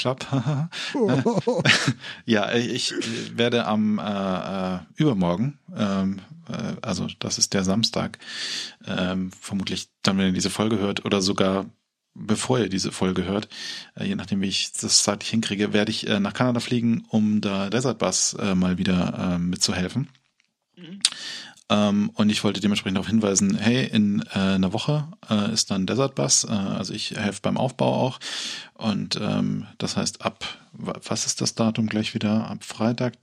Ja, ich werde am übermorgen, also das ist der Samstag, vermutlich dann, wenn ihr diese Folge hört, oder sogar bevor ihr diese Folge hört, je nachdem, wie ich das zeitlich hinkriege, werde ich nach Kanada fliegen, um da Desert Bus mal wieder mitzuhelfen. Und ich wollte dementsprechend darauf hinweisen, hey, in einer Woche ist dann Desert Bus, also ich helfe beim Aufbau auch. Und das heißt, was ist das Datum gleich wieder? Ab Freitag,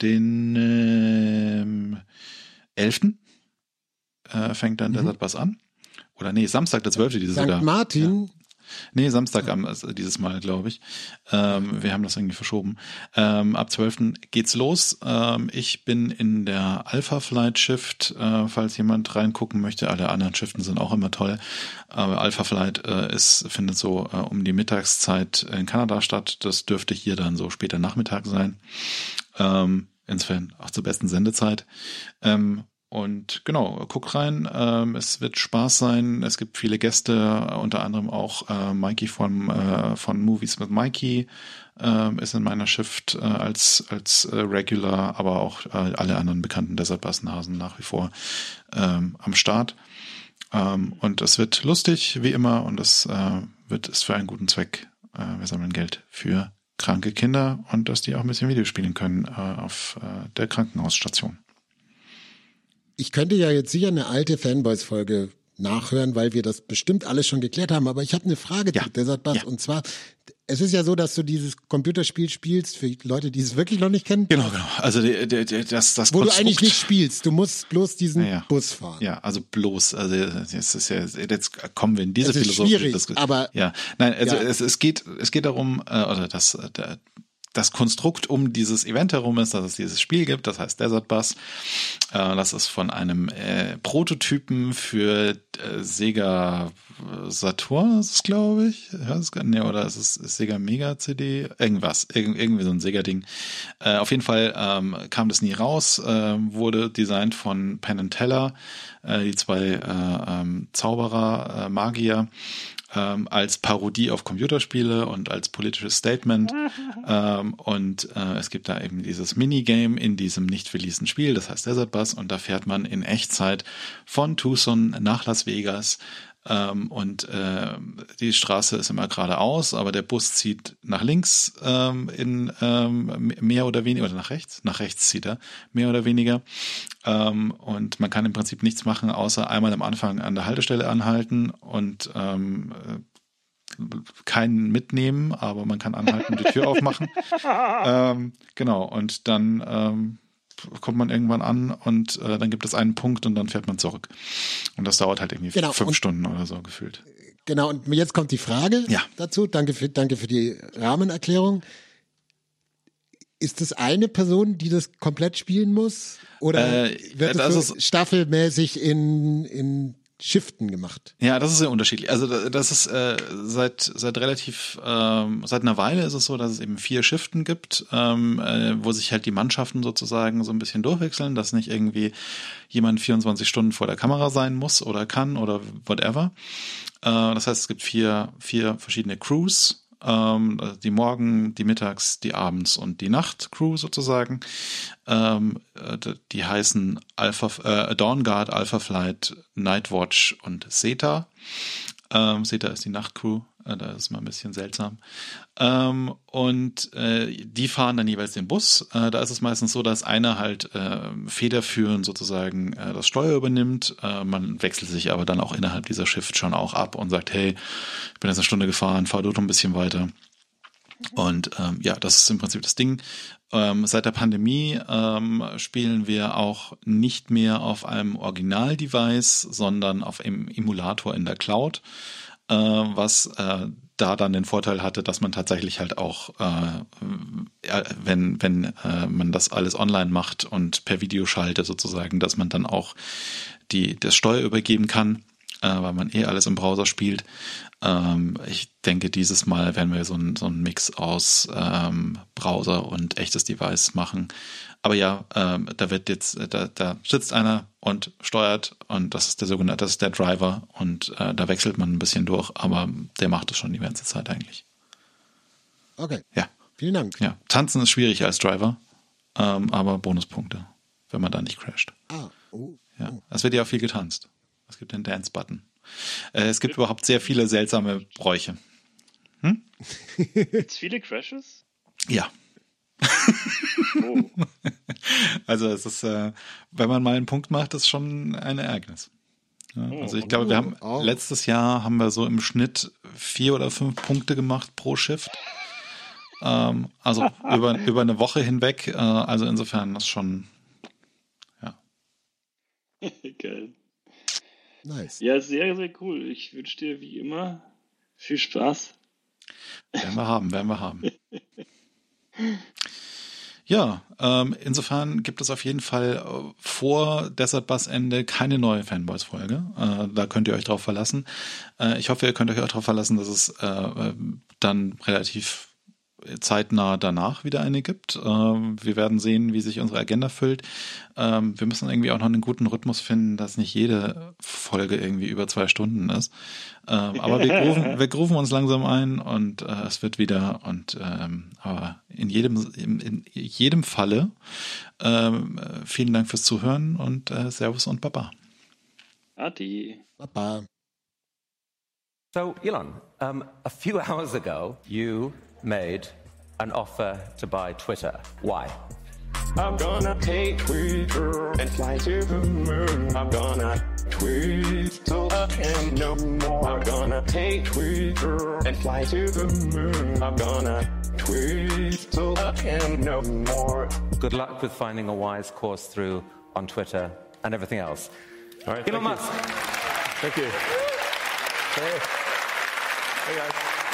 den 11. Fängt dann Desert Bus an. Oder nee, Samstag, der 12. dieses Jahr. St. Martin? Ja. Nee, Samstag dieses Mal, glaube ich. Wir haben das irgendwie verschoben. Ab 12. geht's los. Ich bin in der Alpha Flight Shift, falls jemand reingucken möchte. Alle anderen Shiften sind auch immer toll. Aber Alpha Flight findet so um die Mittagszeit in Kanada statt. Das dürfte hier dann so später Nachmittag sein. Insofern auch zur besten Sendezeit. Und genau, guckt rein, es wird Spaß sein, es gibt viele Gäste, unter anderem auch Mikey von Movies with Mikey ist in meiner Shift als Regular, aber auch alle anderen bekannten Desert Bus Nasen nach wie vor am Start. Und es wird lustig, wie immer, und es ist für einen guten Zweck. Wir sammeln Geld für kranke Kinder und dass die auch ein bisschen Video spielen können auf der Krankenhausstation. Ich könnte ja jetzt sicher eine alte Fanboys-Folge nachhören, weil wir das bestimmt alles schon geklärt haben. Aber ich habe eine Frage zu Desert Bus. Und zwar, es ist ja so, dass du dieses Computerspiel spielst für Leute, die es wirklich noch nicht kennen. Genau. Also das wo Konstrukt, du eigentlich nicht spielst. Du musst bloß diesen Bus fahren. Ja, also bloß. Also jetzt kommen wir in diese Philosophie. Schwierig, aber es geht darum, oder das Konstrukt um dieses Event herum ist, dass es dieses Spiel gibt, das heißt Desert Bus. Das ist von einem Prototypen für Sega Saturn, ist es, glaube ich. Oder es ist Sega Mega CD, irgendwas, irgendwie so ein Sega-Ding. Auf jeden Fall kam das nie raus, wurde designt von Penn & Teller, die zwei Zauberer, Magier, als Parodie auf Computerspiele und als politisches Statement. Und es gibt da eben dieses Minigame in diesem nicht releaseden Spiel, das heißt Desert Bus, und da fährt man in Echtzeit von Tucson nach Las Vegas. Und die Straße ist immer geradeaus, aber der Bus zieht nach links in mehr oder weniger, oder nach rechts zieht er, mehr oder weniger. Und man kann im Prinzip nichts machen, außer einmal am Anfang an der Haltestelle anhalten und keinen mitnehmen, aber man kann anhalten und die Tür aufmachen. Genau, und dann kommt man irgendwann an und dann gibt es einen Punkt und dann fährt man zurück. Und das dauert halt irgendwie 5 Stunden oder so gefühlt. Genau, und jetzt kommt die Frage dazu. Danke für die Rahmenerklärung. Ist es eine Person, die das komplett spielen muss? Oder wird es so staffelmäßig in Shiften gemacht? Ja, das ist sehr unterschiedlich. Also das ist seit einer Weile ist es so, dass es eben 4 Shiften gibt, wo sich halt die Mannschaften sozusagen so ein bisschen durchwechseln, dass nicht irgendwie jemand 24 Stunden vor der Kamera sein muss oder kann oder whatever. Das heißt, es gibt 4 verschiedene Crews. Die Morgen-, die Mittags-, die Abends- und die Nacht-Crew sozusagen. Die heißen Dawn Guard, Alpha Flight, Nightwatch und Zeta. Zeta ist die Nacht-Crew. Da ist mal ein bisschen seltsam. Und die fahren dann jeweils den Bus. Da ist es meistens so, dass einer halt federführend sozusagen das Steuer übernimmt. Man wechselt sich aber dann auch innerhalb dieser Shift schon auch ab und sagt, hey, ich bin jetzt 1 Stunde gefahren, fahr du noch ein bisschen weiter. Und das ist im Prinzip das Ding. Seit der Pandemie spielen wir auch nicht mehr auf einem Original-Device, sondern auf einem Emulator in der Cloud. Was da dann den Vorteil hatte, dass man tatsächlich halt auch, wenn man das alles online macht und per Video schaltet sozusagen, dass man dann auch das Steuer übergeben kann weil man alles im Browser spielt. Ich denke, dieses Mal werden wir so einen Mix aus Browser und echtes Device machen. Aber ja, da sitzt einer und steuert und das ist der Driver und da wechselt man ein bisschen durch, aber der macht es schon die ganze Zeit eigentlich. Okay. Ja. Vielen Dank. Ja, tanzen ist schwierig als Driver, aber Bonuspunkte, wenn man da nicht crasht. Ja, es wird ja auch viel getanzt. Es gibt den Dance-Button. Es gibt überhaupt sehr viele seltsame Bräuche. Gibt's viele Crashes? Ja. Oh. Also es ist, wenn man mal einen Punkt macht, ist schon ein Ereignis. Ja, also ich glaube, wir haben letztes Jahr haben wir so im Schnitt 4 oder 5 Punkte gemacht pro Shift. Also über eine Woche hinweg. Also insofern das schon, ja. Geil. Nice. Ja, sehr, sehr cool. Ich wünsche dir wie immer viel Spaß. Werden wir haben. Ja, insofern gibt es auf jeden Fall vor Desert Bus Ende keine neue Fanboys-Folge. Da könnt ihr euch drauf verlassen. Ich hoffe, ihr könnt euch auch darauf verlassen, dass es dann relativ zeitnah danach wieder eine gibt. Wir werden sehen, wie sich unsere Agenda füllt. Wir müssen irgendwie auch noch einen guten Rhythmus finden, dass nicht jede Folge irgendwie über 2 Stunden ist. Aber wir grooven uns langsam ein und es wird wieder. Und aber in jedem Falle vielen Dank fürs Zuhören und Servus und Baba. Adi. Baba. So, Elon, a few hours ago, you made an offer to buy Twitter. Why? I'm gonna take Twitter and fly to the moon. I'm gonna tweet till I can no more. I'm gonna take Twitter and fly to the moon. I'm gonna tweet till I can no more. Good luck with finding a wise course through on Twitter and everything else. All right, Elon Musk. Thank you. Hey guys.